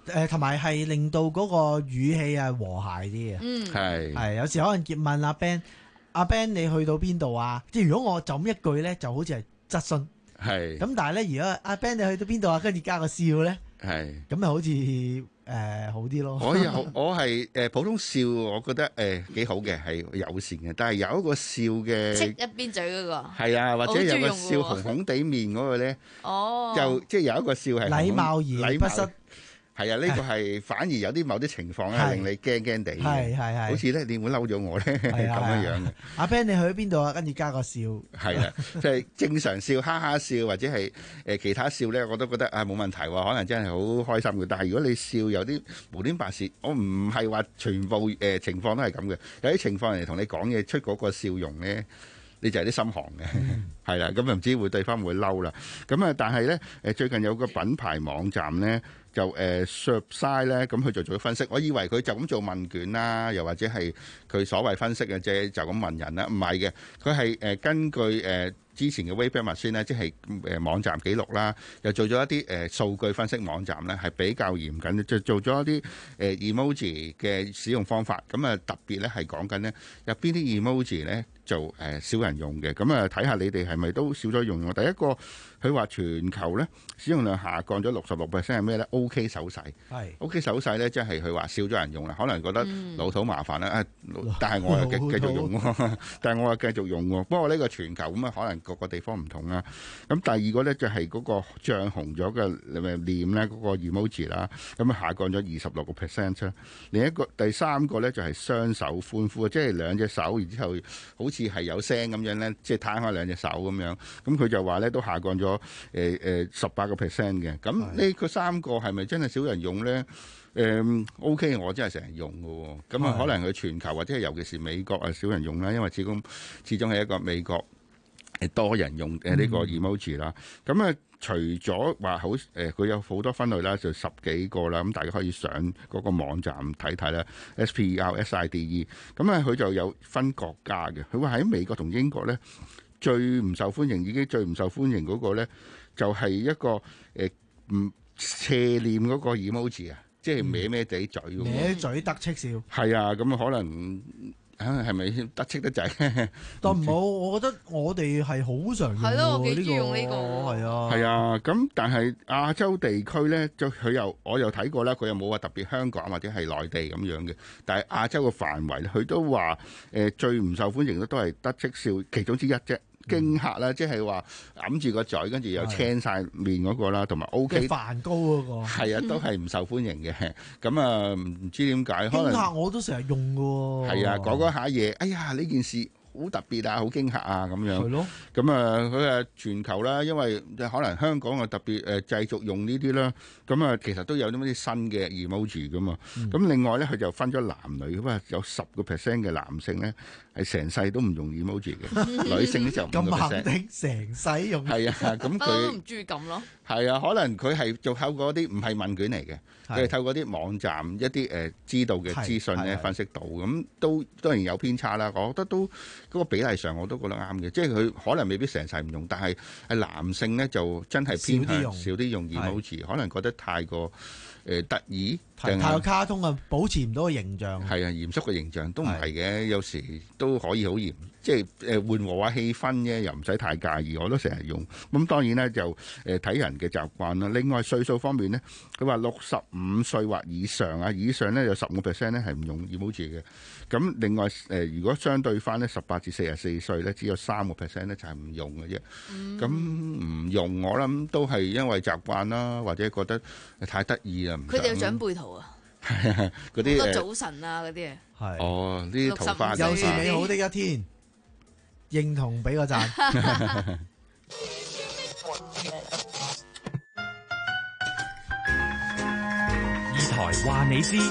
誒同埋係令到嗰個語氣係和諧啲嘅。 嗯， 係係有時可能結問阿 Ben，阿 Ben 你去到邊度啊？即係如果我就咁一句咧，就好似係質詢。 係。 咁但係咧，如果阿 Ben 你去到邊度啊？跟住加個笑咧， 係。 咁咪好似誒、呃、好啲咯。 我有我係誒普通笑，我覺得誒幾、呃、好嘅，係友善嘅。但係有一個笑嘅， 戚一邊嘴嗰、那個。 係啊，或者有個笑紅紅地面嗰個咧， 哦， 就即係有一個笑係禮貌而不失。 係啊，呢、這個係反而有啲某啲情況咧，令你驚驚地嘅。 係係係， 好似咧，你會嬲咗我咧咁樣樣嘅。 阿 Ben 你去咗邊度啊？跟住加個笑。 係啊，即係正常笑、哈哈笑或者係誒其他笑咧，我都覺得啊冇問題喎，可能真係好開心嘅。但係如果你笑有啲無端白事，我唔係話全部誒、呃、情況都係咁嘅。有啲情況人哋同你講嘢出嗰個笑容咧，你就係啲心寒嘅，係啦、嗯。咁又唔知會對方會嬲啦。咁啊，但係咧誒最近有個品牌網站咧。就誒 Surpside 咧，咁佢就做咗分析。我以為佢就咁做問卷啦，又或者係佢所謂分析嘅啫，就咁問人啦。唔係嘅，佢係誒根據誒之前嘅 Wayback Machine 咧，即係誒網站記錄啦，又做咗一啲誒數據分析網站咧，係比較嚴謹，就做咗一啲誒 emoji 嘅使用方法。咁啊特別咧係講緊咧有邊啲 emoji 咧就誒少人用嘅。咁啊睇下你哋係咪都少咗用用。第一個佢話全球咧使用量下降咗六十六 percent 係咩咧？ OK 手勢係 OK 手勢咧，即係佢話少咗人用啦，可能覺得老土麻煩啦。啊、嗯，但係我又繼繼續用喎，但係我又繼續用喎。不過呢個全球咁啊，可能各個地方唔同啦。咁第二個咧就係嗰個漲紅咗嘅臉咧，嗰個 emoji 啦，咁啊下降咗二十六個 percent 啦。另一個第三個咧就係雙手歡呼，即係兩隻手，然之後好似係有聲咁樣咧，即係攤開兩隻手咁樣。咁佢就話咧都下降咗誒誒十八個 percent 嘅。咁呢個三個係咪真係少人用咧？誒、嗯、OK， 我真係成日用嘅喎。咁啊，可能佢全球或者係尤其是美國啊少人用啦，因為始終始終係一個美國誒多人用誒呢個 emoji 啦。咁、嗯、啊，除咗話好誒，佢、呃、有好多分類啦，就十幾個啦。咁大家可以上嗰個網站睇睇啦。S P E R S I D E。咁啊，佢就有分國家嘅。佢話喺美國同英國咧，最唔受歡迎，已經最唔受歡迎嗰個咧，就係、是、一個誒唔。呃斜臉嗰個 emoji 啊，即係歪歪地嘴喎， 歪嘴得戚笑。 係啊，咁啊可能啊係咪得戚得滯？ 但唔好，我覺得我哋係好常用喎。係咯，我幾中意用呢個。係啊。係啊，咁但係亞洲地區咧，就佢又我又睇過啦，佢又冇話特別香港或者係內地咁樣嘅。但係亞洲嘅範圍咧，佢都話誒最唔受歡迎嘅都係得戚笑其中之一啫。驚嚇啦，即係話揞住個嘴，跟住又青晒面嗰個啦，同埋 O K 梵高嗰個係啊，都係唔受歡迎嘅。咁啊，唔知點解可能驚嚇我都成日用嘅喎。 係啊，講嗰下嘢，哎呀呢件事好特別啊，好驚嚇啊咁樣。 係咯。咁啊，佢啊全球啦，因為可能香港啊特別誒繼續用呢啲啦。咁啊，其實都有啲啲新嘅 emoji 噶嘛。咁、嗯、另外咧，佢就分咗男女，咁啊有十個 percent 嘅男性咧係成世都唔用 emoji 嘅，女性咧就五個 percent。 咁肯定成世用。 係啊，咁佢唔中意咁咯。 係啊，可能佢係做透過啲唔係問卷嚟嘅，佢係透過啲網站一啲誒、呃、知道嘅資訊咧分析到，咁都當然有偏差啦。我覺得都嗰、嗰個比例上我都覺得啱嘅，即係佢可能未必成世唔用，但係係男性咧就真係偏向少啲用 emoji，可能覺得太過誒、呃、得意， 太過卡通啊，保持唔到個形象。 係啊，嚴肅嘅形象都唔係嘅，有時都可以好嚴，即係誒緩和下氣氛啫，又唔使太介意。我都成日用。咁當然咧就誒睇、呃、人嘅習慣啦。另外歲數方面咧，佢話六十五歲或以上啊，以上咧有十五 percent 咧係唔用 emoji 嘅。咁另外誒、呃，如果相對翻咧十八至四十四歲咧，只有三個 percent 咧就係唔用嘅啫。咁、嗯、唔用我諗都係因為習慣啦，或者覺得太得意啦。 佢哋有長輩圖啊。 係啊，嗰啲好多早晨啊，嗰啲啊， 係哦，呢啲桃花又是美好的一天，認同俾個讚。 二台話你知，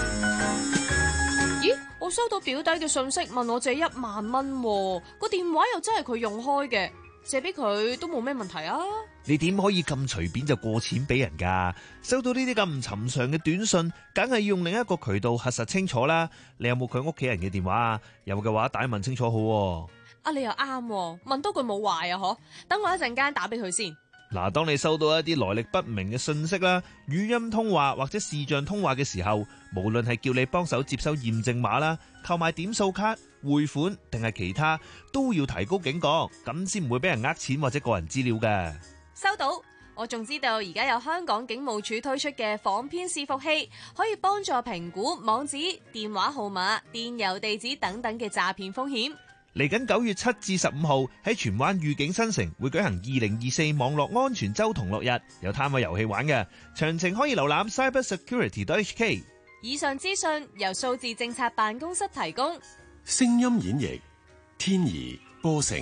咦？我收到表弟嘅信息，問我借一萬蚊，個電話又真係佢用開嘅，借俾佢都冇咩問題啊。 你點可以咁隨便就過錢俾人㗎？收到呢啲咁唔尋常嘅短信，梗係要用另一個渠道核實清楚啦。你有冇佢屋企人嘅電話啊？有嘅話，打問清楚好。 啊，你又啱，問多句冇壞啊，嗬？等我一陣間打俾佢先。 嗱，當你收到一啲來歷不明嘅信息啦、語音通話或者視像通話嘅時候，無論係叫你幫手接收驗證碼啦、購買點數卡、匯款定係其他，都要提高警覺，咁先唔會俾人呃錢或者個人資料嘅。 收到，我仲知道而家有香港警務處推出嘅仿編伺服器，可以幫助評估網址、電話號碼、電郵地址等等嘅詐騙風險。 嚟緊九月七至十五號喺荃灣御景新城會舉行二零二四網絡安全周同樂日，有攤位遊戲玩嘅，詳情可以瀏覽 cyber security dot h k。 以上資訊由數字政策辦公室提供。 聲音演繹天怡波成。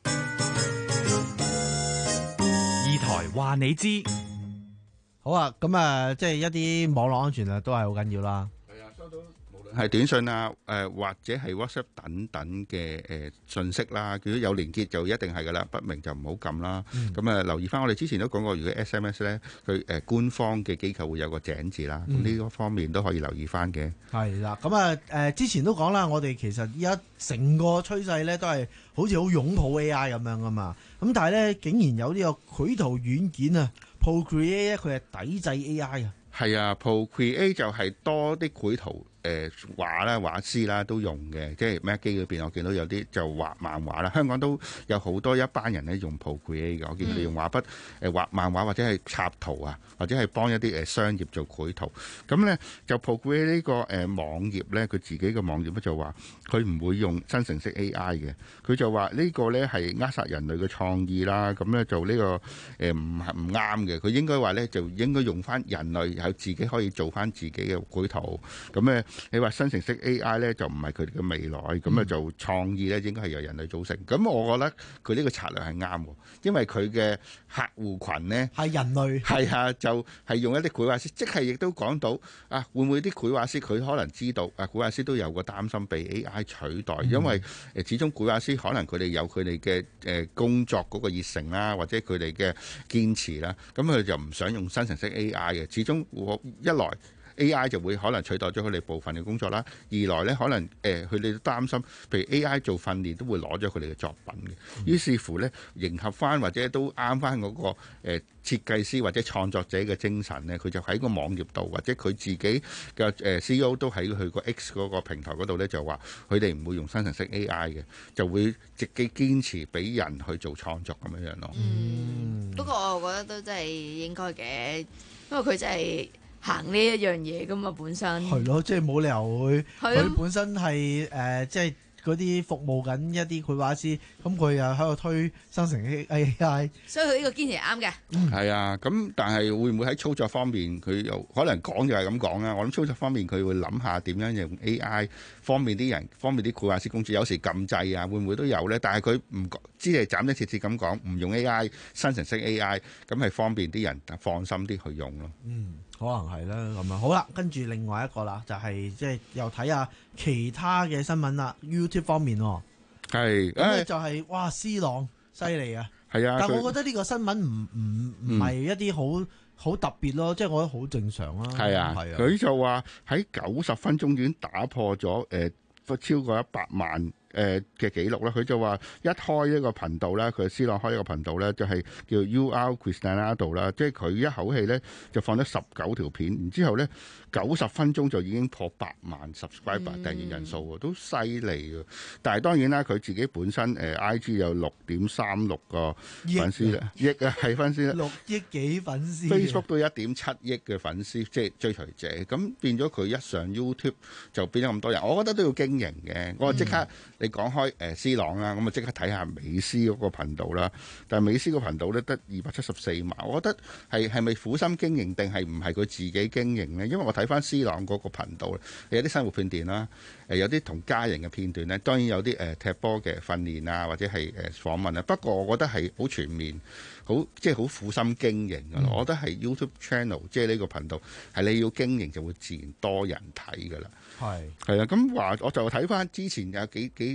二台話你知。 好啊，咁啊，即係一啲網絡安全啊，都係好緊要啦。 係短信啊，誒、呃、或者係 WhatsApp 等等嘅誒、呃、信息啦，如果有連結就一定係噶啦，不明就唔好撳啦。咁啊、嗯，留意翻我哋之前都講過，如果 S M S 咧，佢誒、呃、官方嘅機構會有個井字啦，咁呢、嗯、個方面都可以留意翻嘅。係啦， 咁啊誒之前都講啦，我哋其實依家成個趨勢咧都係好似好擁抱 A I 咁樣噶嘛，咁但係咧竟然有呢個繪圖軟件啊 Procreate 佢係抵制 A I 啊。 係啊 Procreate 就係多啲繪圖。誒畫啦畫師啦都用嘅，即係 Mac 機嗰邊我見到有啲就畫漫畫啦。香港都有好多一班人咧用 Procreate 嘅，我見佢哋用畫筆誒畫漫畫或者係插圖啊，或者係幫一啲誒商業做繪圖。咁咧就 Procreate 呢個誒網頁咧，佢自己嘅網頁咧就話佢唔會用生成式 A I 嘅，佢就話呢個咧係扼殺人類嘅創意啦。咁咧就呢個誒唔係唔啱嘅，佢應該話咧就應該用翻人類有自己可以做翻自己嘅繪圖。咁咧你話生成式 A I 咧就唔係佢哋嘅未來，咁啊、嗯、就創意咧應該係由人類組成。咁我覺得佢呢個策略係啱，因為佢嘅客戶群呢係人類，係啊，就係、是、用一啲繪畫師，即係亦都講到啊，會唔會啲繪畫師佢可能知道啊，繪畫師都有個擔心被 A I 取代，嗯、因為誒始終繪畫師可能佢哋有佢哋嘅誒工作嗰個熱誠啦，或者佢哋嘅堅持啦，咁佢就唔想用生成式 A I 嘅，始終我一來。A I 就會可能取代咗佢哋部分嘅工作啦。二來呢，可能誒佢哋都擔心，譬如 A I 做訓練都會攞咗佢哋嘅作品嘅。嗯、於是乎呢，迎合翻或者都啱翻嗰個誒、呃、設計師或者創作者嘅精神呢，佢就喺個網頁度或者佢自己嘅誒 C E O 都喺佢個 X 嗰個平台嗰度呢，就話佢哋唔會用生成式 A I 嘅，就會直接堅持俾人去做創作咁樣樣咯。 嗯，不過我覺得都真係應該嘅，因為佢真係。行呢一樣嘢噶嘛，本身係咯，即係冇理由會佢的本身係誒、呃，即係嗰啲服務緊一啲繪畫師，咁佢又喺度推生成 A I， 所以佢呢個堅持係啱嘅。 係啊、嗯，咁但係會唔會喺操作方面佢又可能講就係咁講啦？我諗操作方面佢會諗下點樣用 A I 方便啲人，方便啲繪畫師工作，有時撳掣啊，會唔會都有咧？但係佢唔只係斬釘截鐵咁講，唔用 A I 生成式 A I， 咁係方便啲人放心啲去用咯。 嗯。可能係啦，咁啊好啦，跟住另外一個啦，就係即係又睇下其他嘅新聞啦。YouTube 方面喎， 係咁咧就係、是、哇，C 朗犀利啊！係啊，但係我覺得呢個新聞唔唔唔係一啲好好特別咯，即係我覺得好正常啊。 係啊，係啊，佢就話喺九十分鐘已經打破咗誒、呃、超過一百萬。誒嘅記錄啦，佢就話一開一個頻道咧，佢 C 朗開一個頻道咧，就係、是、叫 U R Cristiano 啦，即係佢一口氣咧就放咗十九條片，然之後咧九十分鐘就已經破百萬 subscriber 訂閱人數喎，都犀利㗎。但係當然啦，佢自己本身誒、呃、I G 有六點三六個粉絲啦，億啊係粉絲啦， 六億幾粉絲 ，Facebook 都一點七億嘅粉絲，即係追隨者。咁變咗佢一上 YouTube 就變咗咁多人，我覺得都要經營嘅。我話即刻。嗯你講開誒 C 朗啦，咁啊即刻睇下美斯嗰個頻道啦。但係美斯個頻道咧得二百七十四萬，我覺得係係咪苦心經營定係唔係佢自己經營咧？因為我睇翻 C 朗嗰個頻道有啲生活片段啦，誒有啲同家人嘅片段咧，當然有啲誒踢波嘅訓練啊，或者係誒訪問啊。不過我覺得係好全面，好即係好苦心經營㗎。嗯、我覺得係 YouTube channel 即係呢個頻道係你要經營就會自然多人睇㗎啦。係係啊，咁話我就睇翻之前有幾幾。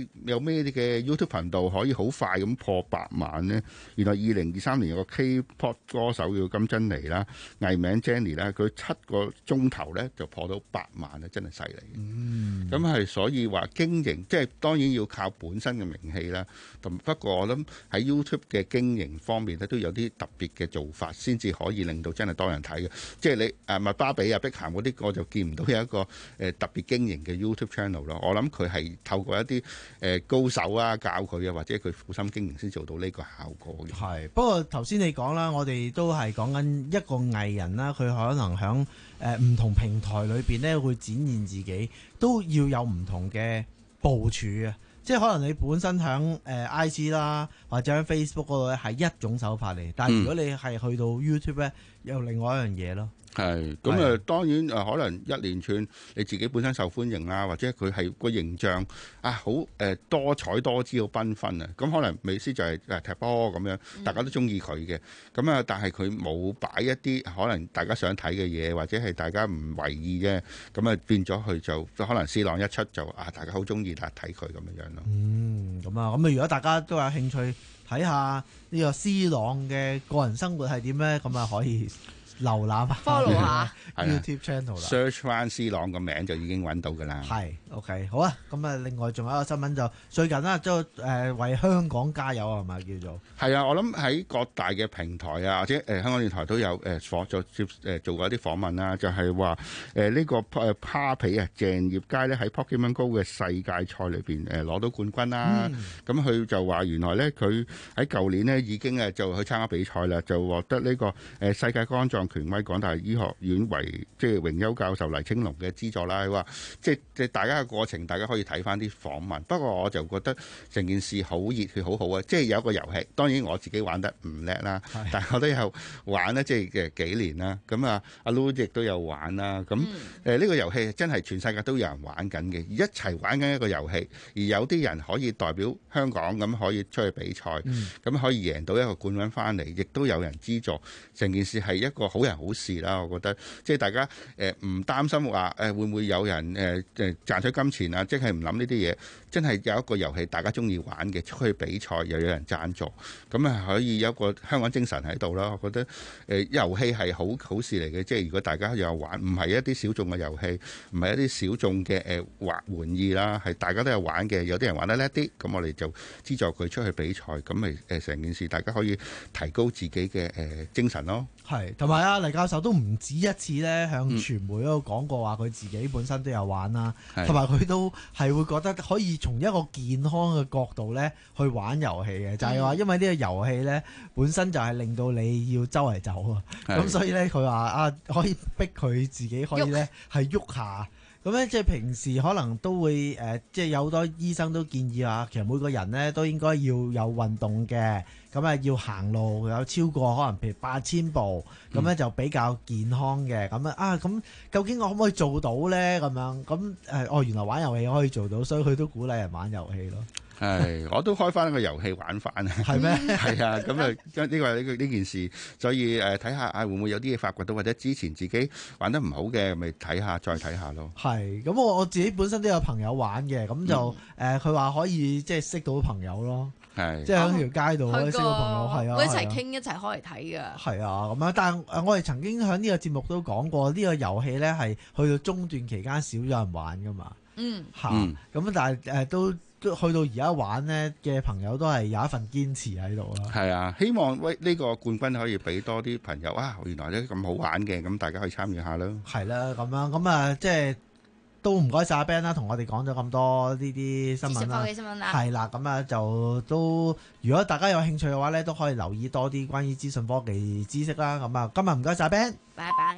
你有咩啲嘅 YouTube 頻道可以好快咁破百萬呢？原來二零二三年有個 K-pop 歌手叫金珍妮啦，藝名 Jennie 啦，佢七個鐘頭咧就破到百萬啊，真係犀利嘅。咁係、嗯、所以話經營，即係當然要靠本身嘅名氣啦。同不過我諗喺 YouTube 嘅經營方面咧，都有啲特別嘅做法，先至可以令到真係多人睇嘅。即係你誒麥巴比啊、碧咸嗰啲，我就見唔到有一個誒特別經營嘅 YouTube channel 咯。我諗佢係透過一啲誒高手啊教佢啊，或者佢苦心經營先做到呢個效果嘅。 係，不過頭先你講啦，我哋都係講緊一個藝人啦，佢可能響誒唔同平台裏邊咧，會展現自己，都要有唔同嘅部署啊。即係可能你本身響誒 I G 啦，或者喺 Facebook 嗰度咧係一種手法嚟，但係如果你係去到 YouTube 咧，又另外一樣嘢咯。 係咁誒，當然誒、呃，可能一連串你自己本身受歡迎啦，或者佢係個形象啊，好誒、呃、多彩多姿、好繽紛啊。咁可能美斯就係誒踢波咁樣，大家都中意佢嘅。咁啊，但係佢冇擺一啲可能大家想睇嘅嘢，或者係大家唔為意嘅，咁啊變咗佢就可能 C 朗一出就啊，大家好中意啦睇佢咁樣樣咯。 嗯，咁啊，咁啊，如果大家都有興趣睇下呢個 C 朗嘅個人生活係點咧，咁啊可以瀏覽下 follow 下 YouTube channel 啦 ，search 翻 C 朗個名就已經揾到噶啦。 係 OK 好啊，咁啊，另外仲有一個新聞就最近啦，都誒為香港加油係咪叫做？ 係啊，我諗喺各大嘅平台啊，或者誒、呃、香港電台都有誒訪做接誒做過一啲訪問啦，就係話誒呢個誒蝦皮啊，鄭業佳咧喺 Pokemon Go 嘅世界賽裏邊誒攞到冠軍啦。咁佢、嗯、就話原來咧佢喺舊年呢已經誒就去參加比賽啦，就獲得呢個誒世界肝臟權威港大醫學院為即係榮休教授黎青龍嘅資助啦。佢話即係即係大家嘅過程，大家可以睇翻啲訪問。不過我就覺得成件事好熱血，好好啊！即係有一個遊戲，當然我自己玩得唔叻啦，是但係我都有玩咧，即係嘅幾年啦。咁啊，阿 Lu 亦都有玩啦。咁誒呢個遊戲真係全世界都有人玩緊嘅，一齊玩緊一個遊戲，而有啲人可以代表香港咁可以出去比賽，咁、嗯、可以贏到一個冠軍翻嚟，亦都有人資助。成件事係一個好人好事啦，我覺得。即係大家誒唔擔心話誒會唔會有人誒誒賺取金錢啊，即係唔諗呢啲嘢。真係有一個遊戲大家中意玩嘅，出去比賽又有人贊助，咁啊可以有一個香港精神喺度啦。我覺得誒、呃、遊戲係好好事嚟嘅，即係如果大家有玩，唔係一啲小眾嘅遊戲，唔係一啲小眾嘅誒玩玩意啦，係大家都有玩嘅。有啲人玩得叻啲，咁我哋就資助佢出去比賽，咁咪誒成件事大家可以提高自己嘅誒、呃、精神咯。 係，同埋啊黎教授都唔止一次咧向傳媒嗰度講過話，佢自己本身都有玩啦，同埋佢都係會覺得可以從一個健康嘅角度咧去玩遊戲嘅，就係、是、話因為呢個遊戲咧本身就係令到你要周圍走啊，咁所以咧佢話啊可以逼佢自己可以咧係喐下。咁咧，即係平時可能都會誒、呃，即係有好多醫生都建議啊，其實每個人咧都應該要有運動嘅，咁啊要行路有超過可能譬如八千步，咁咧、嗯、就比較健康嘅。咁啊啊，咁究竟我可唔可以做到咧？咁樣咁誒、呃，哦，原來玩遊戲可以做到，所以佢都鼓勵人玩遊戲咯。 係，我都開翻一個遊戲玩翻啊！ 係咩？ 係啊，咁啊，呢個呢個呢件事，所以誒睇下啊，會唔會有啲嘢發掘到，或者之前自己玩得唔好嘅，咪睇下再睇下咯。 係，咁我我自己本身都有朋友玩嘅，咁就誒佢話可以即係識到朋友咯。係，即係喺條街度可以識到朋友，係啊， 我一齊傾一齊開嚟睇噶。係啊，咁啊，但係誒我哋曾經喺呢個節目都講過，呢個遊戲咧係去到中段期間少咗人玩噶嘛。嗯，嚇，咁但係誒都。去到而家玩呢嘅朋友都係有一份堅持喺度啦。 係啊，希望喂呢個冠軍可以俾多啲朋友啊，原來咧咁好玩嘅，咁大家可以參與下咯。 係啦，咁樣咁啊，即係都唔該晒阿 Ben 啦，同我哋講咗咁多呢啲新聞啦。新聞啦。係啦，咁啊就都如果大家有興趣嘅話咧，都可以留意多啲關於資訊科技知識啦。咁啊，今日唔該晒 Ben。 拜拜。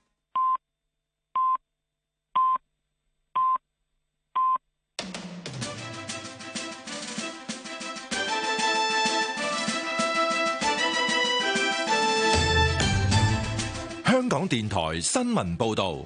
香港電台新聞報道，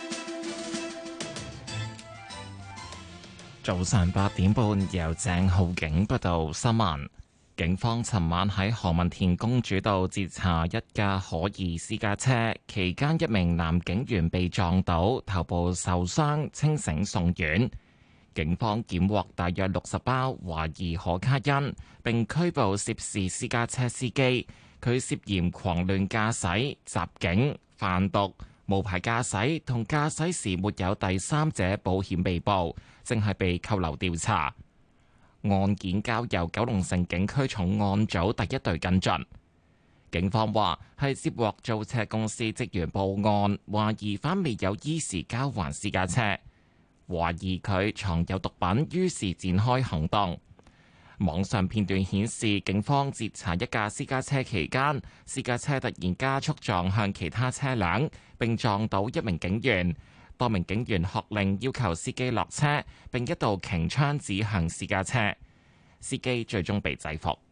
早上八點半由鄭浩景報道新聞。警方尋晚喺何文田公主道截查一架可疑私家車，期間一名男警員被撞倒，頭部受傷，清醒送院。 警方檢獲大約六十包懷疑可卡因，並拘捕涉事私家車司機。佢涉嫌狂亂駕駛、襲警、販毒、無牌駕駛同駕駛時沒有第三者保險被捕，正係被扣留調查。案件交由九龍城警區重案組第一隊跟進。警方話係接獲租車公司職員報案，懷疑犯未有依時交還私家車，懷疑佢藏有毒品，於是展開行動。網上片段顯示，警方截查一架私家車期間，私家車突然加速撞向其他車輛，並撞到一名警員。多名警員喝令要求司機落車，並一度擎槍指向私家車，司機最終被制服。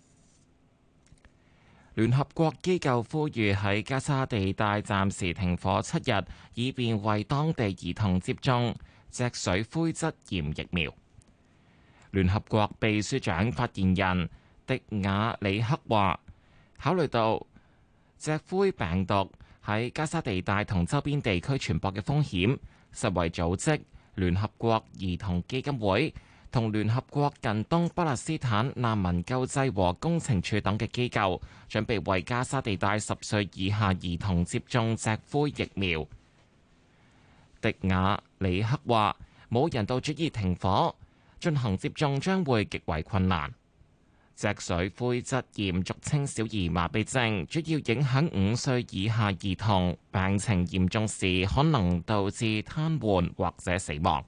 聯合國機構呼籲喺加沙地帶暫時停火七日，以便為當地兒童接種脊髓灰質炎疫苗。聯合國秘書長發言人迪亞里克話，考慮到脊灰病毒喺加沙地帶同周邊地區傳播嘅風險，世衛組織、聯合國兒童基金會同聯合國近東巴勒斯坦難民救濟和工程處等嘅機構，準備為加沙地帶十歲以下兒童接種脊灰疫苗。迪亞里克話，冇人道主義停火進行接種將會極為困難。脊髓灰質炎俗稱小兒麻痹症，主要影響五歲以下兒童，病情嚴重時可能導致癱瘓或者死亡。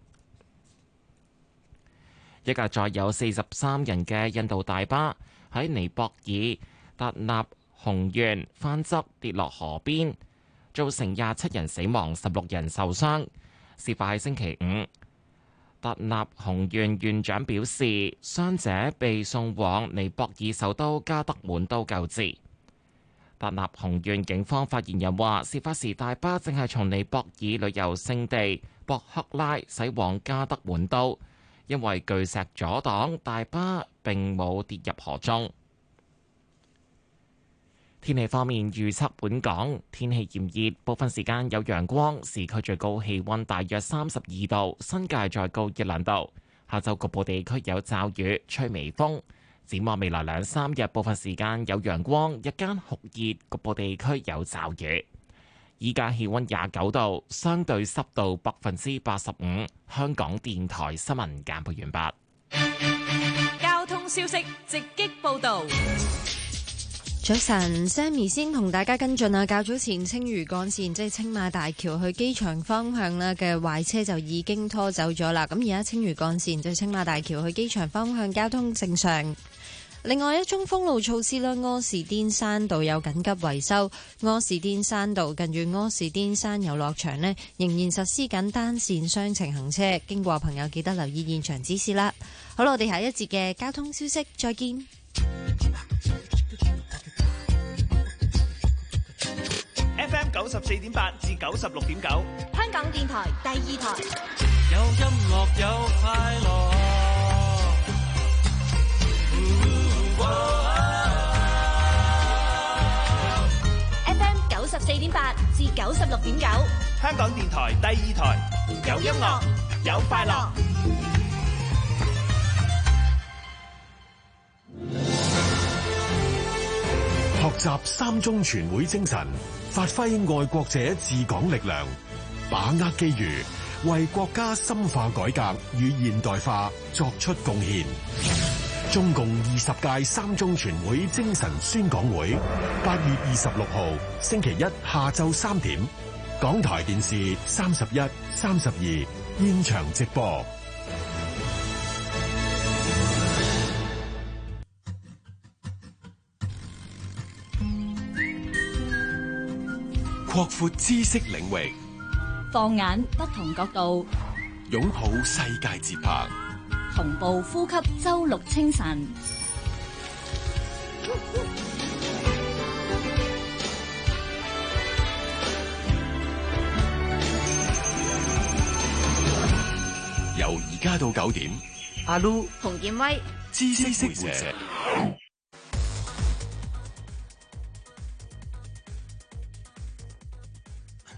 一架載有四十三人嘅印度大巴喺尼泊爾達納洪縣翻側跌落河邊，造成廿七人死亡、十六人受傷。事發喺星期五。達納洪縣縣長表示，傷者被送往尼泊爾首都加德滿都救治。達納洪縣警方發言人話，事發時大巴正係從尼泊爾旅遊勝地博克拉駛往加德滿都，因為巨石阻擋，大巴並冇跌入河中。天氣方面預測，本港天氣炎熱，部分時間有陽光，市區最高氣溫大約三十二度，新界再高一兩度。下晝局部地區有驟雨，吹微風。展望未來兩三日，部分時間有陽光，日間酷熱，局部地區有驟雨。依家氣溫廿九度，相對濕度百分之八十五。香港電台新聞簡報完畢。 交通消息直擊報道。 早晨 ，Sammy 先同大家跟進啊！較早前青嶼幹線即係青馬大橋去機場方向咧嘅壞車就已經拖走咗啦。咁而家青嶼幹線即係青馬大橋去機場方向交通正常。另外一宗封路措施咧，柯士甸山道有緊急維修，柯士甸山道近住柯士甸山遊樂場咧仍然實施緊單線雙程行車，經過朋友記得留意現場指示啦。好啦，我哋下一節嘅交通消息再見。 F M 九十四點八至九十六點九， 香港電台第二台。 有音樂有快樂。 F M 九十四點八至九十六點九， 香港電台第二台。有音樂，有快樂。 學習三中全會精神，發揮愛國者治港力量，把握機遇，為國家深化改革與現代化作出貢獻。中共二十屆三中全會精神宣講會，八月二十六號星期一下晝三點，港台電視三十一、三十二現場直播。擴闊知識領域， 放眼不同角度， 擁抱世界節拍， 同步呼吸周六清晨。 由而家到九點， 阿 Lu、洪建威、 知識活者。 好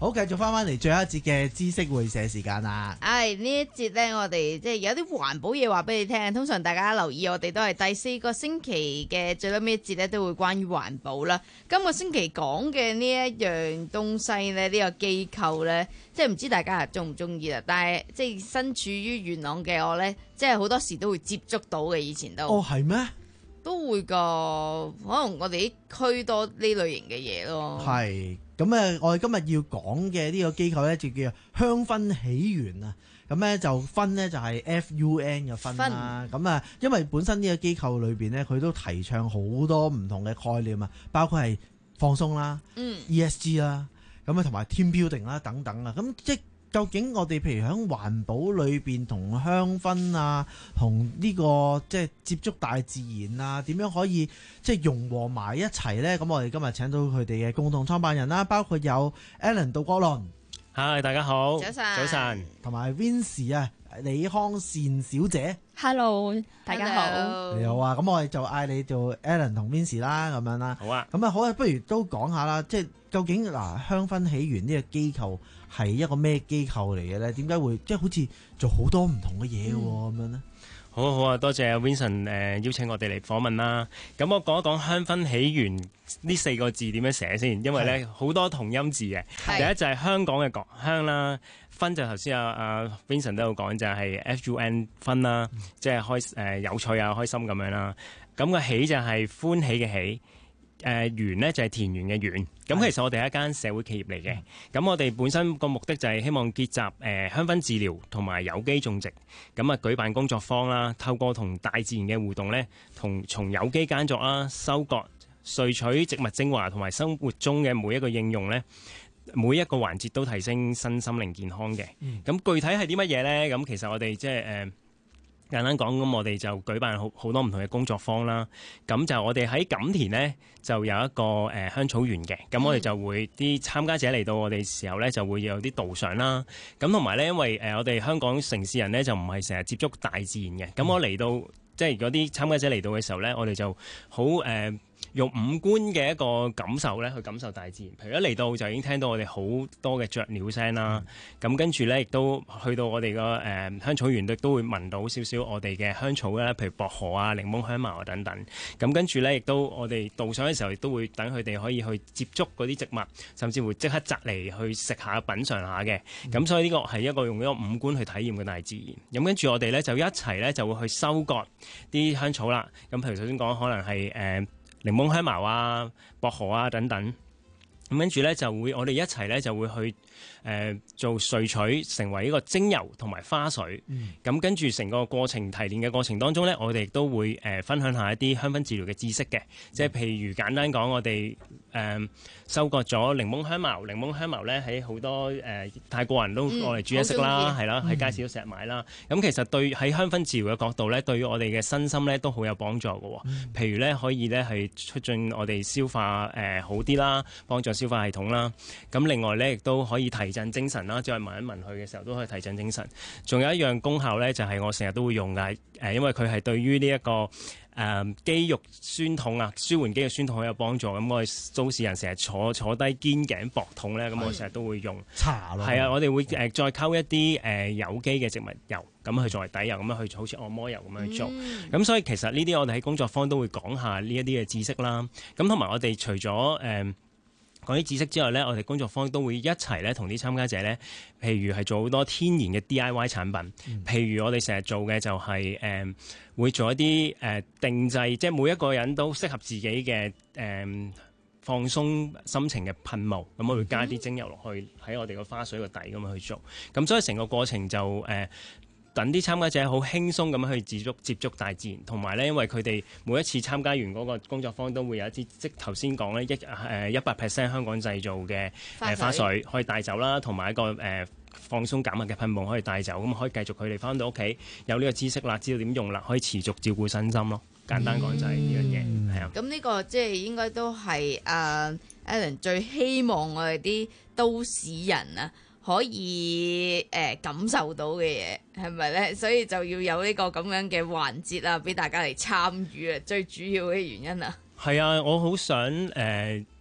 好，繼續翻翻嚟最後一節嘅知識會社時間啦。 唉，呢一節呢，我哋即係有啲環保嘢話俾你聽。通常大家留意，我哋都係第四個星期嘅最尾一節呢，都會關於環保啦。今個星期講嘅呢一樣東西呢，呢、呢個機構呢，即係唔知大家係中唔中意啦。但係即係身處於元朗嘅我呢，即係好多時都會接觸到嘅，以前都。 哦，係咩？ 都會噶，可能我哋啲區多呢類型嘅嘢咯。 係。咁誒，我哋今日要講嘅呢個機構咧，就叫香薰起源啊。咁咧就分咧就係 F U N 嘅分啦。咁啊，因為本身呢個機構裏邊咧，佢都提倡好多唔同嘅概念啊，包括係放鬆啦、嗯、E S G 啦，咁啊同埋 team building 啦等等啊。咁即究竟我哋譬如喺環保裏邊同香薰啊，同呢個即係接觸大自然啊，點樣可以即係融和埋一齊呢？咁我哋今日請到佢哋嘅共同創辦人啦，包括有 Alan 杜國倫， 嗨，大家好， 早晨， 早晨， 同埋 Vincy 啊，李康善小姐 ，Hello，大家好， Hello 你好啊。咁我哋就嗌你做 Alan 同 Vincy 啦，咁樣啦。 好啊。 咁啊，好啊，不如都講下啦，即係究竟嗱香薰起源呢個機構係一個咩機構嚟嘅咧？點解會即係好似做好多唔同嘅嘢喎咁樣咧？ 好好啊，多謝 Vincent 誒、呃、邀請我哋嚟訪問啦。咁我講一講香薰起源呢四個字點樣寫先，因為咧好多同音字嘅。第一就係香港嘅港香啦，薰就頭先阿阿 Vincent 都有講就係 F U N 薰啦，嗯、即係開誒、呃、有趣啊開心咁樣啦。咁、個起就係歡喜嘅喜。誒、呃、園呢就係、是、田園嘅園，咁其實我哋係一間社會企業嚟嘅，咁、嗯、我哋本身個目的就係希望結集誒、呃、香薰治療同埋有機種植，咁啊舉辦工作坊啦，透過同大自然嘅互動呢，同從有機耕作啦、收割、萃取植物精華同埋生活中嘅每一個應用呢，每一個環節都提升身心靈健康嘅。咁、嗯、具體係啲乜嘢呢？咁其實我哋即係誒。呃簡單講，咁我哋就舉辦好好多唔同嘅工作坊啦。咁就我哋喺錦田呢，就有一個誒、呃、香草園嘅。咁我哋就會啲參加者嚟到我哋時候呢，就會有啲導賞啦。咁同埋呢，因為誒、呃、我哋香港城市人呢，就唔係成日接觸大自然嘅。咁我嚟到即係嗰啲參加者嚟到嘅時候呢，我哋就好誒。呃用五官嘅一個感受咧，去感受大自然。譬如一嚟到就已經聽到我哋好多嘅雀鳥聲啦，咁、嗯、跟住咧亦都去到我哋個誒香草園，亦都會聞到少少我哋嘅香草啦，譬如薄荷啊、檸檬香茅啊等等。咁跟住咧，亦都我哋導賞嘅時候，亦都會等佢哋可以去接觸嗰啲植物，甚至會即刻摘嚟去食下、品嚐下嘅。咁、嗯、所以呢個係一個用一個五官去體驗嘅大自然。咁跟住我哋咧就一齊咧就會去收割啲香草啦。咁譬如頭先講，可能係誒。呃檸檬香茅啊、薄荷啊等等，咁跟住咧就會我哋一齊咧就會去誒、呃、做萃取，成為一個精油同埋花水。咁、嗯、跟住成個過程提煉嘅過程當中咧，我哋亦都會誒、呃、分享一下一啲香薰治療嘅知識嘅，即係譬如簡單講，我哋誒、呃、收割咗檸檬香茅，檸檬香茅咧喺好多誒、呃、泰國人都攞嚟煮嘢食啦，係啦、嗯，喺街市都成日買啦。咁、嗯、其實對喺香薰治療嘅角度咧，對於我哋嘅身心咧都好有幫助嘅、嗯。譬如咧可以咧係促進我哋消化誒、呃、好啲啦，幫助消化系統啦。咁另外咧亦都可以提振精神啦，再聞一聞佢嘅時候都可以提振精神。仲有一樣功效咧，就係、是、我成日都會用嘅，誒、呃，因為佢係對於呢一個誒、呃、肌肉酸痛啊，舒緩肌肉酸痛好有幫助。咁我哋都市人成日坐坐低肩頸膊痛咧，咁我成日都會用搽咯。係啊，我哋會誒、呃、再溝一啲誒、呃、有機嘅植物油，咁去作為底油，咁樣去好似按摩油咁樣去做。咁、嗯、所以其實呢啲我哋喺工作坊都會講下呢一啲嘅知識啦。咁同埋我哋除咗誒。呃講啲知識之外咧，我哋工作坊都會一齊咧同啲參加者咧，譬如係做好多天然嘅 D I Y 產品。嗯、譬如我哋成日做嘅就係、是、誒、呃、會做一啲誒、呃、定製，即係每一個人都適合自己嘅誒、呃、放鬆心情嘅噴霧。咁我會加啲精油落去喺我哋個花水個底咁樣去做。咁所以成個過程就誒。呃等啲參加者好輕鬆咁樣去接觸接觸大自然，同埋咧，因為佢哋每一次參加完嗰個工作坊都會有一啲，即頭先講咧一誒一百 percent 香港製造嘅誒花，花水可以帶走啦，同埋一個誒、呃、放鬆減壓嘅噴霧可以帶走，咁可以繼續佢哋翻到屋企有呢個知識啦，知道點用啦，可以持續照顧身心咯。簡單講就係呢樣嘢，係啊。咁呢個即係應該都係誒 Alan 最希望我哋啲都市人啊，可以誒、呃、感受到嘅嘢係咪咧？所以就要有呢個咁樣嘅環節啊，俾大家嚟參與啊！最主要嘅原因啊，係啊，我好想誒、呃，即係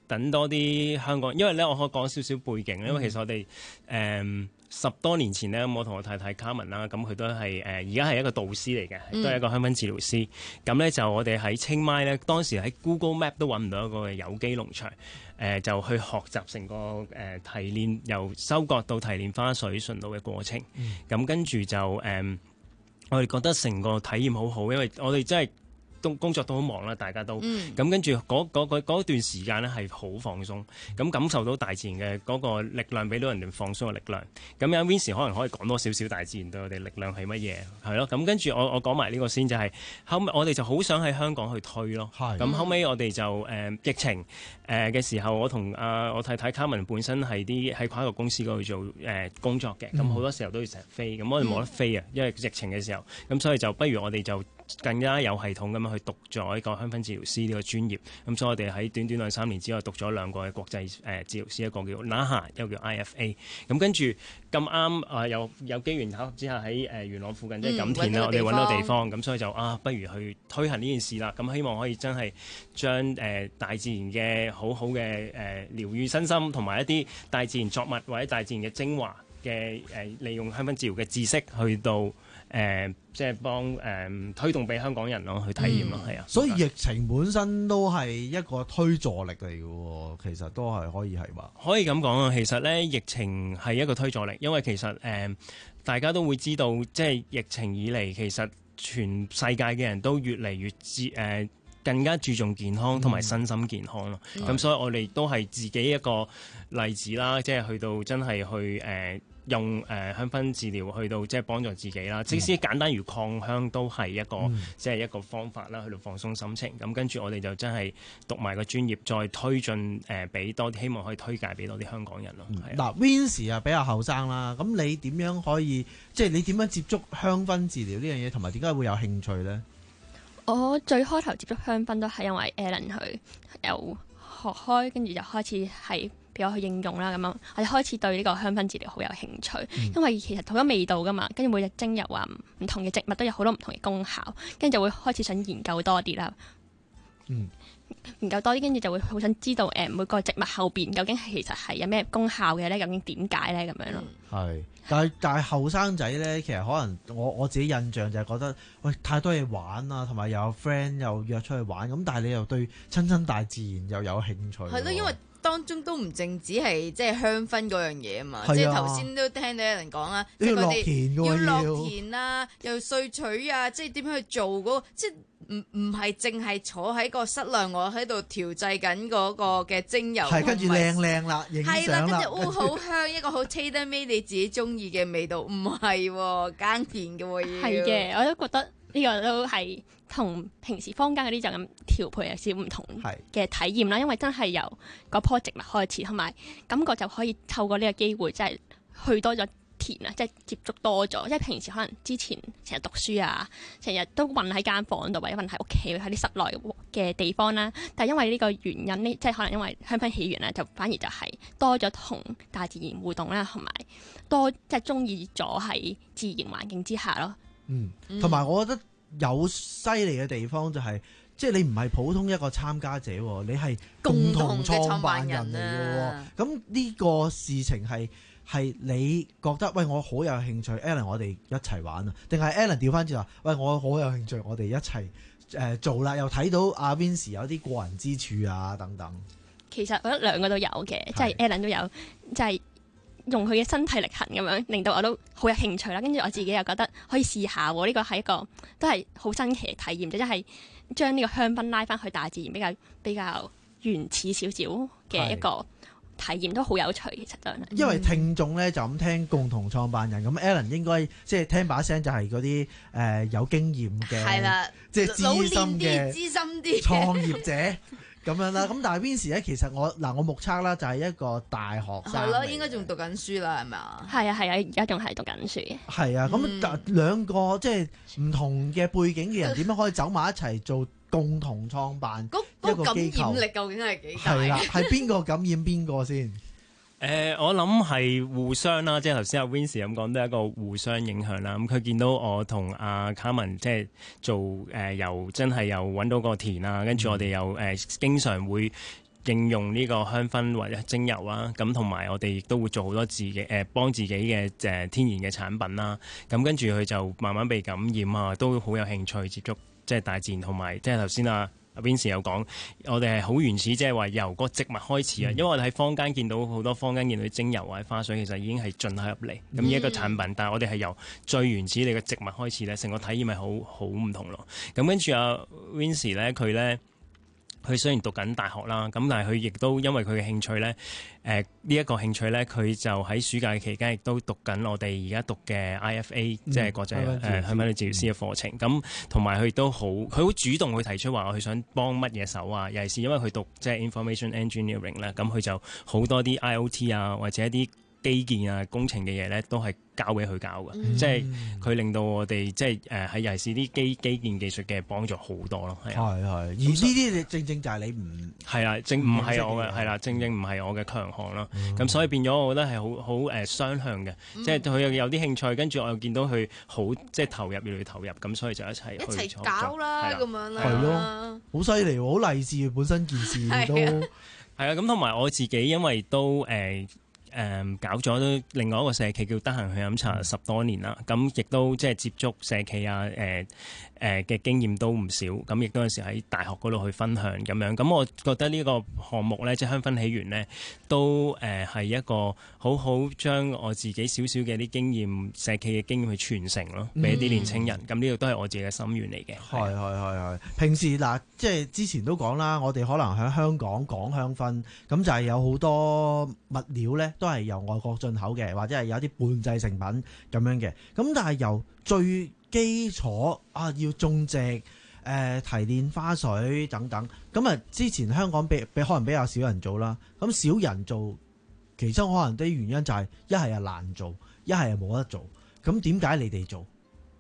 等多啲香港，因為咧我可以講少少背景，因為其實我哋誒、嗯、十多年前咧，我同我太太卡文啦，咁佢都係誒而家係一個導師嚟嘅，都係一個香薰治療師。咁咧、嗯、就我哋喺清邁咧，當時喺 Google Map 都揾唔到一個有機農場，誒、呃、就去學習成個誒、呃、提煉由收割到提煉花水純露嘅過程。咁、嗯、跟住就誒、呃，我哋覺得成個體驗好好，因為我哋真係。都工作都好忙啦，大家都咁、嗯、跟住嗰嗰段時間咧係好放鬆，咁感受到大自然嘅嗰個力量，俾到人哋放鬆嘅力量。咁有 Vincy 可能可以講多少少大自然對我哋力量係乜嘢，係咯。咁跟住我我講埋呢個先，就係、是、後尾我哋就好想喺香港去推咯。咁後尾我哋就誒、呃、疫情誒嘅、呃、時候，我同啊、呃、我太太卡文本身係啲喺跨國公司嗰度做誒、呃、工作嘅，咁好多時候都要成日飛，咁我哋冇得飛啊，因為疫情嘅時候，咁所以就不如我哋就更加有系統咁樣去讀咗一個香薰治療師呢個專業，咁所以我哋喺短短兩三年之內讀咗兩個嘅國際誒、呃、治療師，一個叫 N A H A， 一個叫 I F A。咁跟住咁啱啊，有有機緣巧合之下喺誒、呃、元朗附近即係錦田啦，我哋揾到地方，咁所以就啊，不如去推行呢件事啦。咁希望可以真係將誒、呃、大自然嘅好好嘅誒療癒身心，同埋一啲大自然作物或者大自然嘅精華嘅誒、呃、利用香薰治療嘅知識去到。誒、呃，即係幫誒、呃、推動俾香港人咯，去體驗咯，係、嗯、啊。 所以疫情本身都係一個推助力嚟嘅喎，其實都係可以係話。 可以咁講啊，其實咧疫情係一個推助力，因為其實誒、呃、大家都會知道，即係疫情以嚟，其實全世界嘅人都越嚟越知誒、呃、更加注重健康同埋身心健康咯。咁、嗯、所以我哋都係自己一個例子啦，即係去到真係去誒。呃用誒、呃、香薰治療去到即係幫助自己啦，即使簡單如擴香都係一個、嗯、即係一個方法啦，去到放鬆心情。咁跟住我哋就真係讀埋個專業，再推進誒俾、呃、多啲，希望可以推介俾多啲香港人咯。 嗱 Vincy 啊比較後生啦，咁你點樣可以即係你點樣接觸香薰治療呢樣嘢，同埋點解會有興趣咧？ 我最開頭接觸香薰都係因為 Alan 佢有學開，跟住就開始係。俾我去應用啦，咁樣我哋開始對呢個香薰治療好有興趣，嗯、因為其實好多味道噶嘛，跟住每隻精油啊，唔同嘅植物都有好多唔同嘅功效，跟住就會開始想研究多啲啦。嗯，研究多啲，跟住就會好想知道誒每個植物後邊究竟其實係有咩功效嘅咧？究竟點解咧？咁樣咯。係， 但係但係後生仔咧，其實可能我我自己印象就係覺得，喂太多嘢玩啊，同埋又有 friend 又約出去玩，咁但係你又對親親大自然又有興趣。 係咯，因為當中都唔淨止係即係香薰嗰樣嘢啊嘛，即係頭先都聽到有人講啦，即係佢哋要落田啊，又萃取啊，即係點樣去做嗰個，即係唔唔係淨係坐喺個室內，我喺度調製緊嗰個嘅精油， 係跟住靚靚啦，影相啦， 係啦，跟住哦好香，一個好 tailor made 你自己中意嘅味道，唔係耕田嘅喎， 係嘅，我都覺得呢個都係。同平時坊間嗰啲就咁調配有少少唔同嘅體驗啦，因為真係由嗰棵植物開始，同埋感覺就可以透過呢個機會，即係去多咗田啊，即係接觸多咗。即係平時可能之前成日讀書啊，成日都韞喺間房度，或者韞喺屋企喺啲室內嘅地方啦。但係因為呢個原因，呢即係可能因為香薰起源咧，就反而就係多咗同大自然互動啦，同埋多即係中意咗喺自然環境之下咯。 嗯，同埋我覺得。有犀利嘅地方就係、是，即係你唔係普通一個參加者，你係共同創辦人嚟嘅。咁呢個事情係係你覺得，喂，我好有興趣 ，Alan 我哋一齊玩啊？定係 Alan 調翻轉話，喂，我好有興趣，我哋一齊誒、呃、做啦？又睇到阿 Vincy 有啲過人之處啊，等等。 其實我覺得兩個都有嘅，即係 Alan 都有，即係。用佢嘅身體力行咁樣，令到我都好有興趣啦。跟住我自己又覺得可以試下喎，呢個係一個都係好新奇嘅體驗，即係將呢個香薰拉翻去大自然比較比較原始少少嘅一個體驗，都好有趣。其實真係。因為聽眾咧就咁聽共同創辦人，咁 Alan 應該即係聽把聲就係嗰啲誒有經驗嘅，係啦，即係資深嘅資深啲創業者。咁樣啦，咁但係 Vincy 咧，其實我嗱我目測啦，就係一個大學生，係咯，應該仲讀緊書啦，係咪啊？係啊係啊，而家仲係讀緊書嘅。係啊，咁但兩個即係唔同嘅背景嘅人，點樣可以走埋一齊做共同創辦一個機構？嗰個感染力究竟係幾大？係啦，係邊個感染邊個先？ 誒、呃，我諗係互相啦，即係頭先阿 Vincy 咁講，都係一個互相影響啦。咁、嗯、佢見到我同阿卡文即係做誒，又、呃、真係又揾到個田啊，跟住我哋又誒、呃、經常會應用呢個香薰或者精油啊，咁同埋我哋亦都會做好多自己誒、呃、幫自己嘅誒、呃、天然嘅產品啦。咁跟住佢就慢慢被感染啊，都好有興趣接觸即係大自然，同埋即係頭先啊阿 Vincy 有講，我哋係好原始，即係話由個植物開始啊。嗯、因為我哋喺坊間見到好多坊間見到啲精油或者花水，其實已經係進口入嚟咁一個產品，嗯、但係我哋係由最原始你嘅植物開始咧，成個體驗係好好唔同咯。咁跟住阿 Vincy 咧，佢咧。佢雖然讀緊大學啦，咁但係佢亦都因為佢嘅興趣咧，誒呢一個興趣咧，佢就喺暑假嘅期間亦都讀緊我哋而家讀嘅 I F A，、嗯、即係國際誒香薰治療師嘅課程。咁同埋佢亦都好，佢好主動去提出話，佢想幫乜嘢手啊？尤其是因為佢讀即係 information engineering 咧，咁佢就好多啲 I O T 啊，或者一啲基建啊、工程嘅嘢咧，都係交俾佢教嘅，嗯、即係佢令到我哋即係誒喺尤其是啲基基建技術嘅幫助好多咯，係啊， 係係。而呢啲正正就係你唔係啦，正唔係我嘅係啦，正正唔係我嘅強項啦。咁、嗯、所以變咗，我覺得係好好誒雙向嘅，嗯、即係佢又有啲興趣，跟住我又見到佢好即係投入越嚟越投入，咁所以就一齊一齊搞啦咁樣啦， 係咯，好犀利喎，好勵志本身件事都係啊。咁同埋我自己，因為都誒。呃誒、嗯、搞咗都另外一個社企叫得閒去飲茶十多年啦，咁亦、嗯、都即係接觸社企啊誒誒嘅經驗都唔少，咁亦都有時喺大學嗰度去分享咁樣，咁我覺得呢個項目咧，即係香薰起源咧，都誒係、呃、一個好好將我自己少少嘅啲經驗社企嘅經驗去傳承咯，俾一啲年青人，咁呢個都係我自己嘅心願嚟嘅。 係係係係。平時嗱，即係之前都講啦，我哋可能喺香港講香薰，咁就係有好多物料咧。都係由外國進口嘅，或者係有啲半製成品咁樣嘅。咁但係由最基礎啊，要種植、誒、呃、提煉花水等等。咁啊，之前香港比比可能比較少人做啦。咁少人做，其中可能啲原因就係一係啊難做，一係啊冇得做。咁點解你哋做？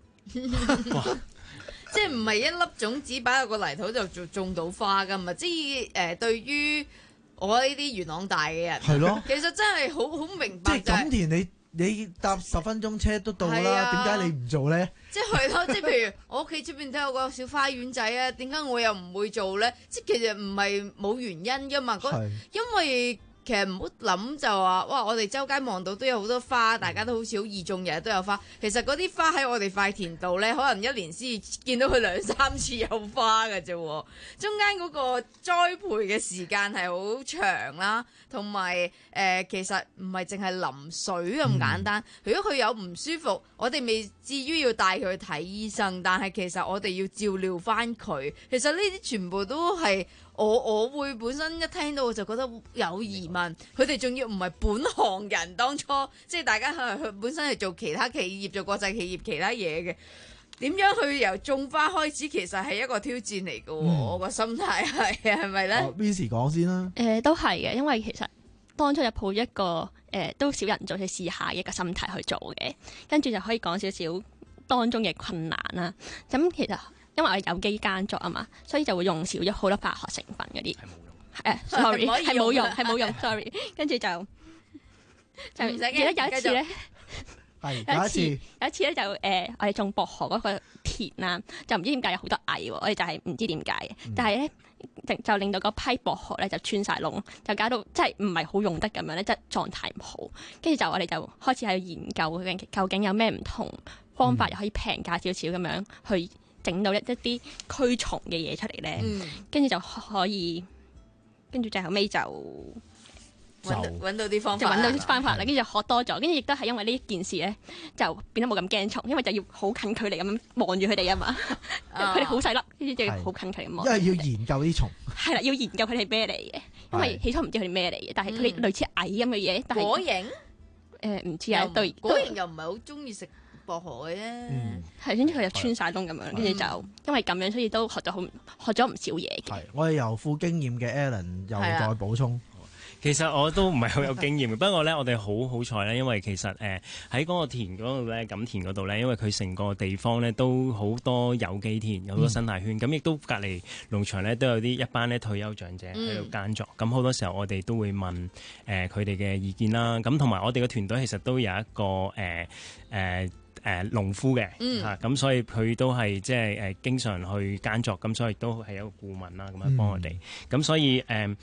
即係唔係一粒種子擺入個泥土就種種到花㗎嘛？即係誒、呃，對於我呢啲元朗大嘅人，係咯，其實真係好好明白、就係。即係錦田，你你搭十分鐘車都到啦，點解、啊、你唔做咧？即係咯，即係譬如我屋企出邊都有個小花園仔啊，點解我又唔會做咧？即係其實唔係冇原因噶嘛，因為。其實唔好諗就話，哇！我哋周街望到都有好多花，大家都好似好易種，日日都有花。其實嗰啲花喺我哋塊田度呢，可能一年先見到佢兩三次有花嘅啫。中間嗰個栽培嘅時間係好長啦，同埋誒其實唔係淨係淋水咁簡單。嗯、如果佢有唔舒服，我哋未至於要帶佢去睇醫生，但係其實我哋要照料翻佢。其實呢啲全部都係。我我會本身一聽到我就覺得有疑問，佢哋仲要唔係本行人，當初即係大家係本身係做其他企業、做國際企業其他嘢嘅，點樣去由種花開始，其實係一個挑戰嚟嘅。嗯、我個心態係係咪咧？Vincy 講先啦。誒、 呃，都係嘅，因為其實當初就抱一個誒、呃、都少人做去試下嘅一個心態去做嘅，跟住就可以講少少當中嘅困難啦。咁其實。因為我係有機耕作啊嘛，所以就會用少咗好多化學成分嗰啲。係冇用。誒、uh,，sorry，係冇用，係冇用，sorry。跟住就就記得有一次咧，有一次有一次咧就誒、呃，我哋種薄荷嗰個田啦，就唔知點解有好多蟻喎，我哋就係唔知點解嘅。嗯、但係咧就就令到嗰批薄荷咧就穿晒窿，就搞到即係唔係好用得咁樣咧，即係狀態唔好。跟住就我哋就開始喺度研究究竟有咩唔同方法，又可以平價少少咁樣去。整到一一啲驅蟲嘅嘢出嚟咧，跟住、嗯、就可以，跟住最後尾就揾到到啲方法，就揾到啲方法啦。跟住就學多咗，跟住亦都係因為呢一件事咧，就變得冇咁驚蟲，因為就要好近距離咁樣望住佢哋啊嘛。佢哋好細粒，跟住就要好近距離咁望。因為要研究啲蟲。係啦，要研究佢哋咩嚟嘅，因為起初唔知佢哋咩嚟嘅，但係佢哋類似蟻咁嘅嘢。但果蠅？誒唔知啊，對果蠅又唔係好中意食薄荷嘅啫，係，跟住佢就穿晒窿咁樣，跟住就因為咁樣，所以都學咗好學咗唔少嘢嘅。係，我哋由富經驗嘅 Alan 又再補充。 其實我都唔係好有經驗，不過咧我哋好好彩咧，因為其實誒喺嗰個田嗰度咧，錦田嗰度咧，因為佢成個地方咧都好多有機田，有好多生態圈，咁亦、嗯、都隔離農場咧都有啲一班咧退休長者喺度耕作，咁好、嗯、多時候我哋都會問誒佢哋嘅意見啦，咁同埋我哋嘅團隊其實都有一個誒誒。呃呃誒、呃、農夫嘅嚇，咁、嗯啊、所以佢都係即係誒經常去耕作，咁所以都係一個顧問啦，咁樣幫我哋。咁、嗯、所以誒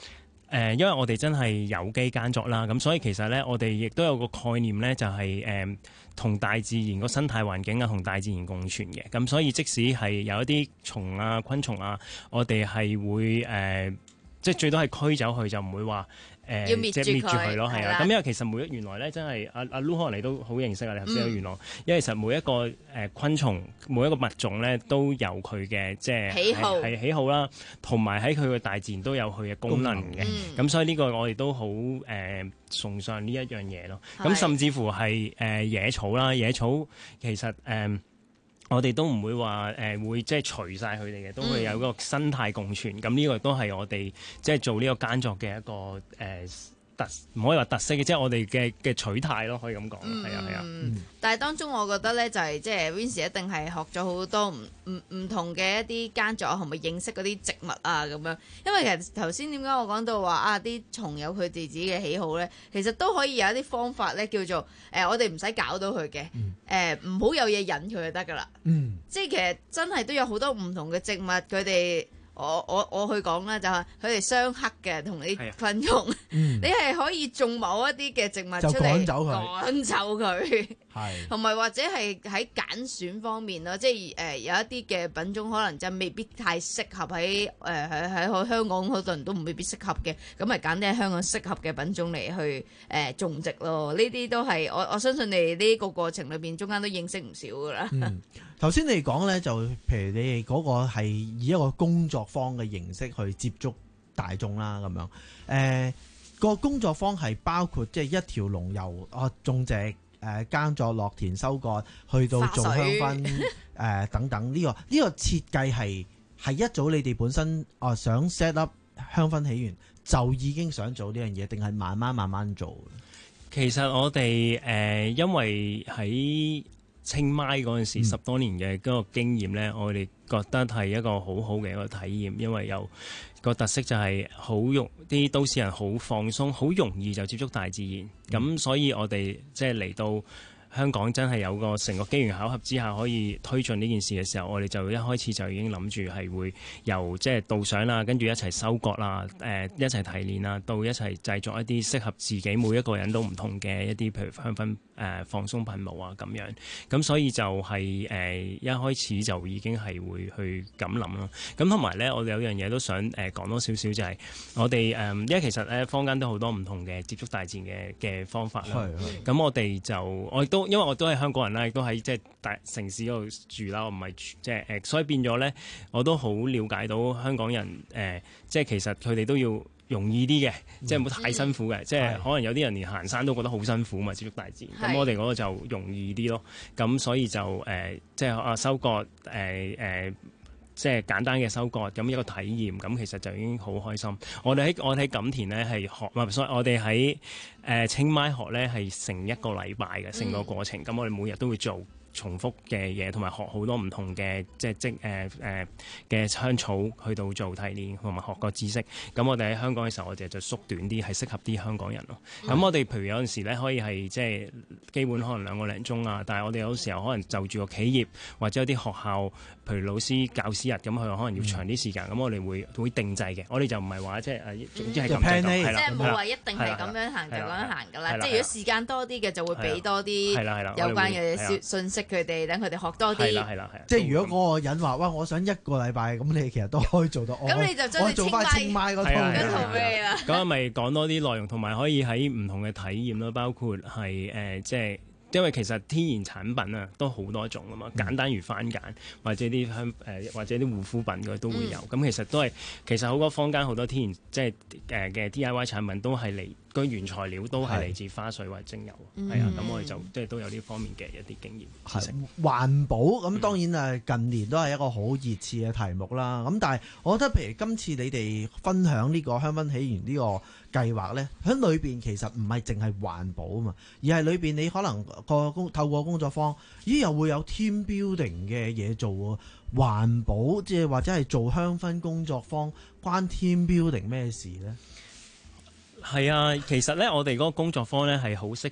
誒，因為我哋真係有機耕作啦，咁所以其實咧，我哋亦都有個概念咧，就係誒同大自然個生態環境啊，同大自然共存嘅。咁所以即使係有一啲蟲啊、昆蟲啊，我哋係會誒、呃，即係最多係驅走佢，就唔會話。誒要滅即係滅住佢佢咯，係啊！ 係啦咁因為其實每一原來咧，真係阿阿 Lu 可能你都好認識啊，你頭先有元朗，因為其實每一個誒、呃、昆蟲，每一個物種咧都有佢嘅即係喜好係喜好啦，同埋喺佢嘅大自然都有佢嘅功能嘅。咁、 嗯、 所以呢個我哋都好誒、呃、崇尚呢一樣嘢咯。咁係甚至乎係誒、呃、野草啦，野草其實誒。呃我哋都唔會話誒、呃、會即係除晒佢哋嘅，都會有一個生態共存。咁呢、嗯、個都係我哋即係做呢個耕作嘅一個誒、呃、特，唔可以話特色嘅，即係我哋嘅嘅取態咯，可以咁講。係啊係啊。 嗯、但係當中我覺得咧，就係即係 Vince 一定係學咗好多唔唔唔同嘅一啲耕作，同埋認識嗰啲植物啊咁樣。因為其實頭先點解我講到話啊啲蟲有佢哋自己嘅喜好咧，其實都可以有一啲方法咧，叫做誒、呃、我哋唔使搞到佢嘅。誒唔好有嘢引佢就得㗎啦， 嗯， 即係其實真係都有好多唔同嘅植物，佢哋我我我去講啦，就係佢哋相克嘅同啲昆蟲， 嗯、 你係可以種某一啲嘅植物就出嚟趕走佢， 趕走佢， 係同埋或者係喺揀選方面咯，即係誒、呃、有一啲嘅品種可能就未必太適合喺誒喺喺香港好多人都唔未必適合嘅，咁咪揀啲喺香港適合嘅品種嚟去誒、呃、種植咯。呢啲都係我我相信你呢個過程裏邊中間都認識唔少噶啦。 嗯，頭先你講咧就譬如你哋嗰個係以一個工作坊嘅形式去接觸大眾啦，咁樣誒、呃個工作坊係包括即係一條龍由啊種植誒耕作落田收割去到做香薰誒、呃、等等呢、呢個呢、呢個設計係係一早你哋本身啊想 set up 香薰起源就已經想做呢樣嘢，定係慢慢慢慢做？ 其實我哋誒、呃、因為喺清邁嗰陣時、嗯、十多年嘅嗰個經驗咧，我哋覺得係一個好好嘅一個體驗，因為有個特色就係好容啲都市人好放鬆，好容易就接觸大自然。咁、嗯、所以我哋即係嚟到香港真係有個成個機緣巧合之下可以推進呢件事嘅時候，我哋就一開始就已經諗住係會由即係導賞啦，跟住一齊收割啦，誒、呃、一齊提煉啦，到一齊製作一啲適合自己每一個人都唔同嘅一啲譬如香薰。誒、呃、放鬆噴霧啊咁樣，咁所以就係、是、誒、呃、一開始就已經係會去咁諗咯。咁同埋咧，我哋有樣嘢都想誒、呃、講多少少，就係我哋誒、呃，因為其實咧坊間都好多唔同嘅接觸大自然嘅嘅方法啦。咁我哋就我亦都因為我都係香港人啦，亦都喺即係大城市嗰度住啦，我唔係即係誒，所以變咗咧，我都好了解到香港人誒、呃，即係其實佢哋都要。容易啲嘅，即係唔好太辛苦嘅，嗯、即係可能有啲人連行山都覺得好辛苦嘛，接觸大自然。咁我哋嗰個就容易啲咯。咁所以就誒、呃，即係啊收割誒誒、呃，即係簡單嘅收割，咁一個體驗，咁其實就已經好開心。我哋喺我哋喺錦田咧係學，唔係，所以我哋喺誒清邁學咧係成一個禮拜嘅成個過程。咁、嗯、我哋每日都會做重複嘅嘢，同埋學好多唔同嘅即係即誒誒嘅香草去到做提煉，同埋學個知識。咁我哋喺香港嘅時候，我哋就縮短啲，係適合啲香港人咯。咁、嗯、我哋譬如有陣時咧，可以係即係基本可能兩個零鐘啊，但係我哋有時候可能就住個企業或者有啲學校，譬如老師教師日咁，佢可能要長啲時間。咁、嗯、我哋會會定制嘅。我哋就唔係話即係誒，總之係咁就係啦。 即係冇話一定係咁樣行就咁樣行㗎啦。即係如果時間多啲嘅，就會俾多啲有關嘅信息。佢哋等佢哋學多啲，係啦係啦係。 即係如果嗰個人話，哇，我想一個禮拜，咁你其實都可以做到。 咁你就將你做翻清邁嗰套咩啊？ 咁咪講多啲內容，同埋可以喺唔同嘅體驗咯，包括係誒、呃、即係。因為其實天然產品啊都好多種啊嘛，簡單如番梘或者啲香誒或者啲護膚品佢都會有，咁、嗯、其實都係其實好多坊間好多天然即係誒嘅 D I Y 產品都係嚟個原材料都係嚟自花水或者精油，係啊，咁我哋就即係都有呢方面嘅一啲經驗。 係環保咁當然誒近年都係一個好熱刺嘅題目啦。咁、嗯、但係我覺得譬如今次你哋分享呢個香薰起源呢個計劃咧，喺裏邊其實唔係淨係環保啊嘛，而係裏邊你可能個工透過工作坊，咦又會有 team building 嘅嘢做喎。環保即係或者係做香薰工作坊，關 team building 咩事咧？ 係啊，其實咧，我哋嗰個工作坊咧係好適合誒、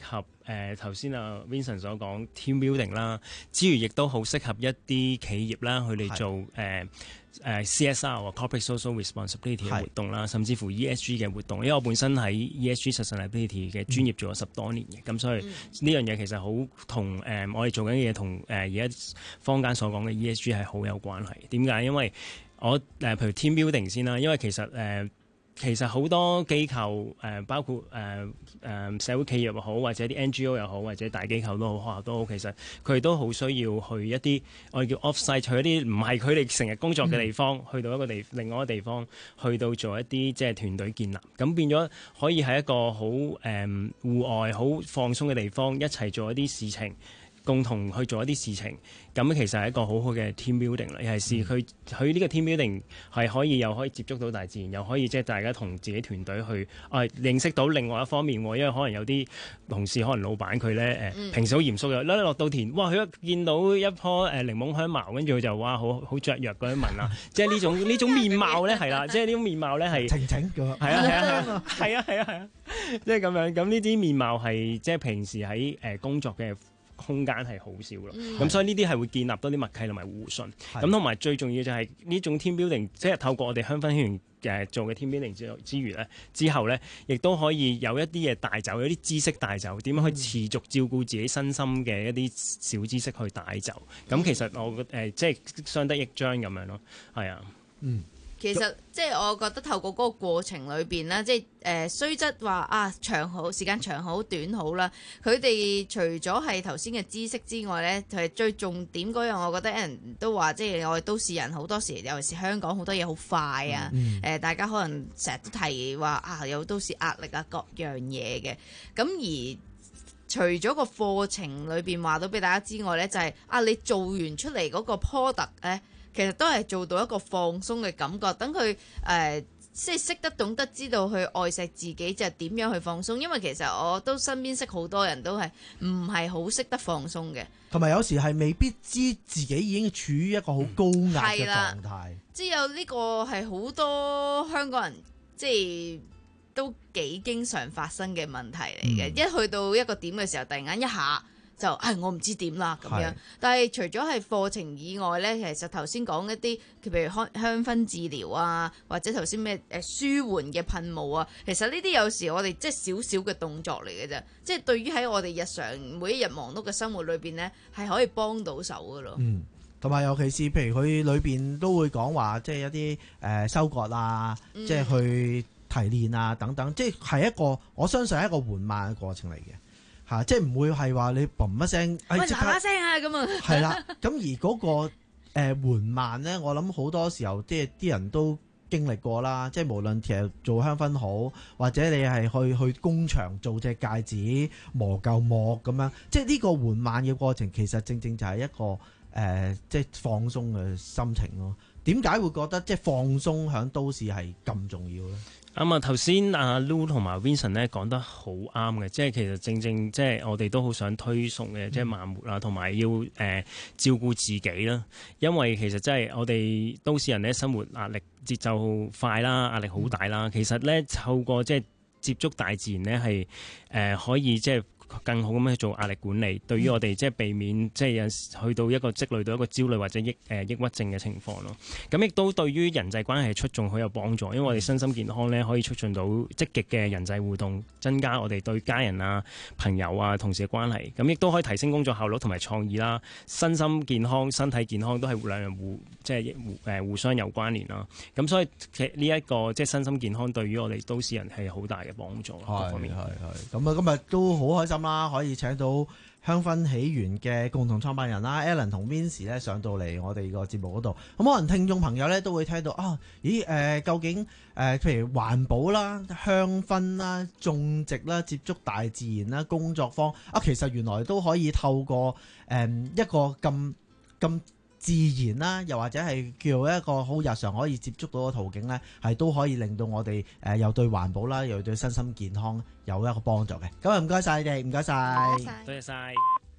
誒頭先啊 Vincent 所講 team building 啦，之餘亦都好適合一啲企業啦，佢哋做誒誒、呃呃、C S R corporate social responsibility 嘅活動啦，甚至乎 E S G 嘅活動。因為我本身喺 E S G sustainability 嘅專業做咗十多年嘅，咁、嗯、所以呢樣嘢其實好同誒我哋做緊嘅嘢同誒而家坊間所講嘅 E S G 係好有關係。點解？因為我誒、呃、譬如 team building 先啦，因為其實誒。呃其實好多機構誒、呃，包括誒誒、呃呃、社會企業又好，或者啲 N G O 又好，或者大機構都好，學校都好，其實佢哋都好需要去一啲我哋叫 off-site，去一啲唔係佢哋成日工作嘅地方，嗯、去到一個地另外一個地方，去到做一啲即係團隊建立，咁變咗可以喺一個好誒、呃、戶外好放鬆嘅地方，一齊做一啲事情。共同去做一啲事情，咁其實係一個好好嘅 team building 啦。尤其是佢佢呢個 team building 係可以又可以接觸到大自然，又可以即係大家同自己團隊去啊認識到另外一方面。因為可能有啲同事，可能老闆佢咧誒平時好嚴肅嘅，一落到田，哇！佢一見到一棵誒檸檬香茅，跟住佢就哇好好雀躍嗰啲聞啊！即係呢種呢種面貌咧係啦，即係呢種面貌咧係晴晴嘅， 係啊係啊係啊係啊係啊，即係咁樣。咁呢啲面貌係即係平時喺誒工作嘅空間係好少咯，咁、嗯、所以呢啲係會建立多啲默契同埋互信。咁同埋最重要就係呢種 team building，即係透過我哋香薰起源誒做嘅 team building 之之餘咧，之後咧亦都可以有一啲嘢帶走，有啲知識帶走，點樣去持續照顧自己身心嘅一啲小知識去帶走。咁、嗯、其實我覺得誒即係相得益彰咁樣咯，係啊，嗯。 其實即係我覺得透過嗰個過程裏邊咧，即係誒雖則話啊長好時間長好短好啦，佢哋除咗係頭先嘅知識之外咧，係最重點嗰樣，我覺得人都話即係我哋都市人好多時，尤其是香港好多嘢好快啊，誒、嗯呃、大家可能成日都提話啊有都市壓力啊各樣嘢嘅，咁而除咗個課程裏邊話到俾大家之外咧，就係、是、啊你做完出嚟嗰個 product 咧。其實都係做到一個放鬆嘅感覺，等佢誒即係識得懂得知道去愛錫自己，就係點樣去放鬆。因為其實我都身邊識好多人都係唔係好識得放鬆嘅， 同埋有，有時係未必知自己已經處於一個好高壓嘅狀態。 即係有呢個係好多香港人即係都幾經常發生嘅問題嚟嘅。嗯、一去到一個點嘅時候，突然間一下。就唉、哎，我唔知點啦咁樣。但係除咗係課程以外咧，其實頭先講一啲，譬如香香薰治療啊，或者頭先咩誒舒緩嘅噴霧啊，其實呢啲有時我哋即係少少嘅動作嚟嘅啫。即係對於喺我哋日常每一日忙碌嘅生活裏邊咧，係可以幫到手㗎咯。 嗯，同埋尤其是譬如佢裏邊都會講話，即係一啲誒、呃、收割啊，嗯、即係去提煉啊等等，即係係一個我相信係一個緩慢嘅過程嚟嘅。嚇！即係唔會係話你嘣一聲， 喂嗱嗱聲啊咁啊！ 係啦，咁而嗰、嗰個誒、呃、緩慢咧，我諗好多時候即係啲人都經歷過啦。即係無論其實做香薰好，或者你係去去工場做隻戒指磨舊膜咁樣，即係呢個緩慢嘅過程，其實正正就係一個誒、呃、即係放鬆嘅心情咯。點解會覺得即係放鬆喺都市係咁重要咧？ 咁啊，頭先阿 Lu 同埋 Vincent 咧講得好啱嘅，即係其實正正即係我哋都好想推崇嘅，即係慢活啦，同埋要誒、呃、照顧自己啦。因為其實真係我哋都市人咧生活壓力節奏快啦，壓力好大啦。其實咧透過即係接觸大自然咧係誒可以即係更好咁樣去做壓力管理，對於我哋即係避免即係有去到一個積累到一個焦慮或者抑誒、呃、抑鬱症嘅情況咯。咁亦都對於人際關係促進好有幫助，因為我哋身心健康咧可以促進到積極嘅人際互動，增加我哋對家人啊、朋友啊、同事嘅關係。咁亦都可以提升工作效率同埋創意啦。身心健康、身體健康都係兩樣互即係互誒互相有關聯啦。咁所以其實呢一個即係身心健康對於我哋都市人係好大嘅幫助。各方面係係咁啊！今日都好開心啦，可以請到香薰起源嘅共同創辦人啦 Alan 同 Vincy 咧上到嚟我哋個節目嗰度。咁可能聽眾朋友咧都會聽到啊，咦誒、呃，究竟誒、呃、譬如環保啦、香薰啦、種植啦、接觸大自然啦、工作坊啊，其實原來都可以透過誒、呃、一個咁咁自然啦，又或者係叫一個好日常可以接觸到嘅途徑咧，係都可以令到我哋誒又對環保啦，又對身心健康有一個幫助嘅。咁啊，唔該晒你哋，唔該晒， 多謝晒。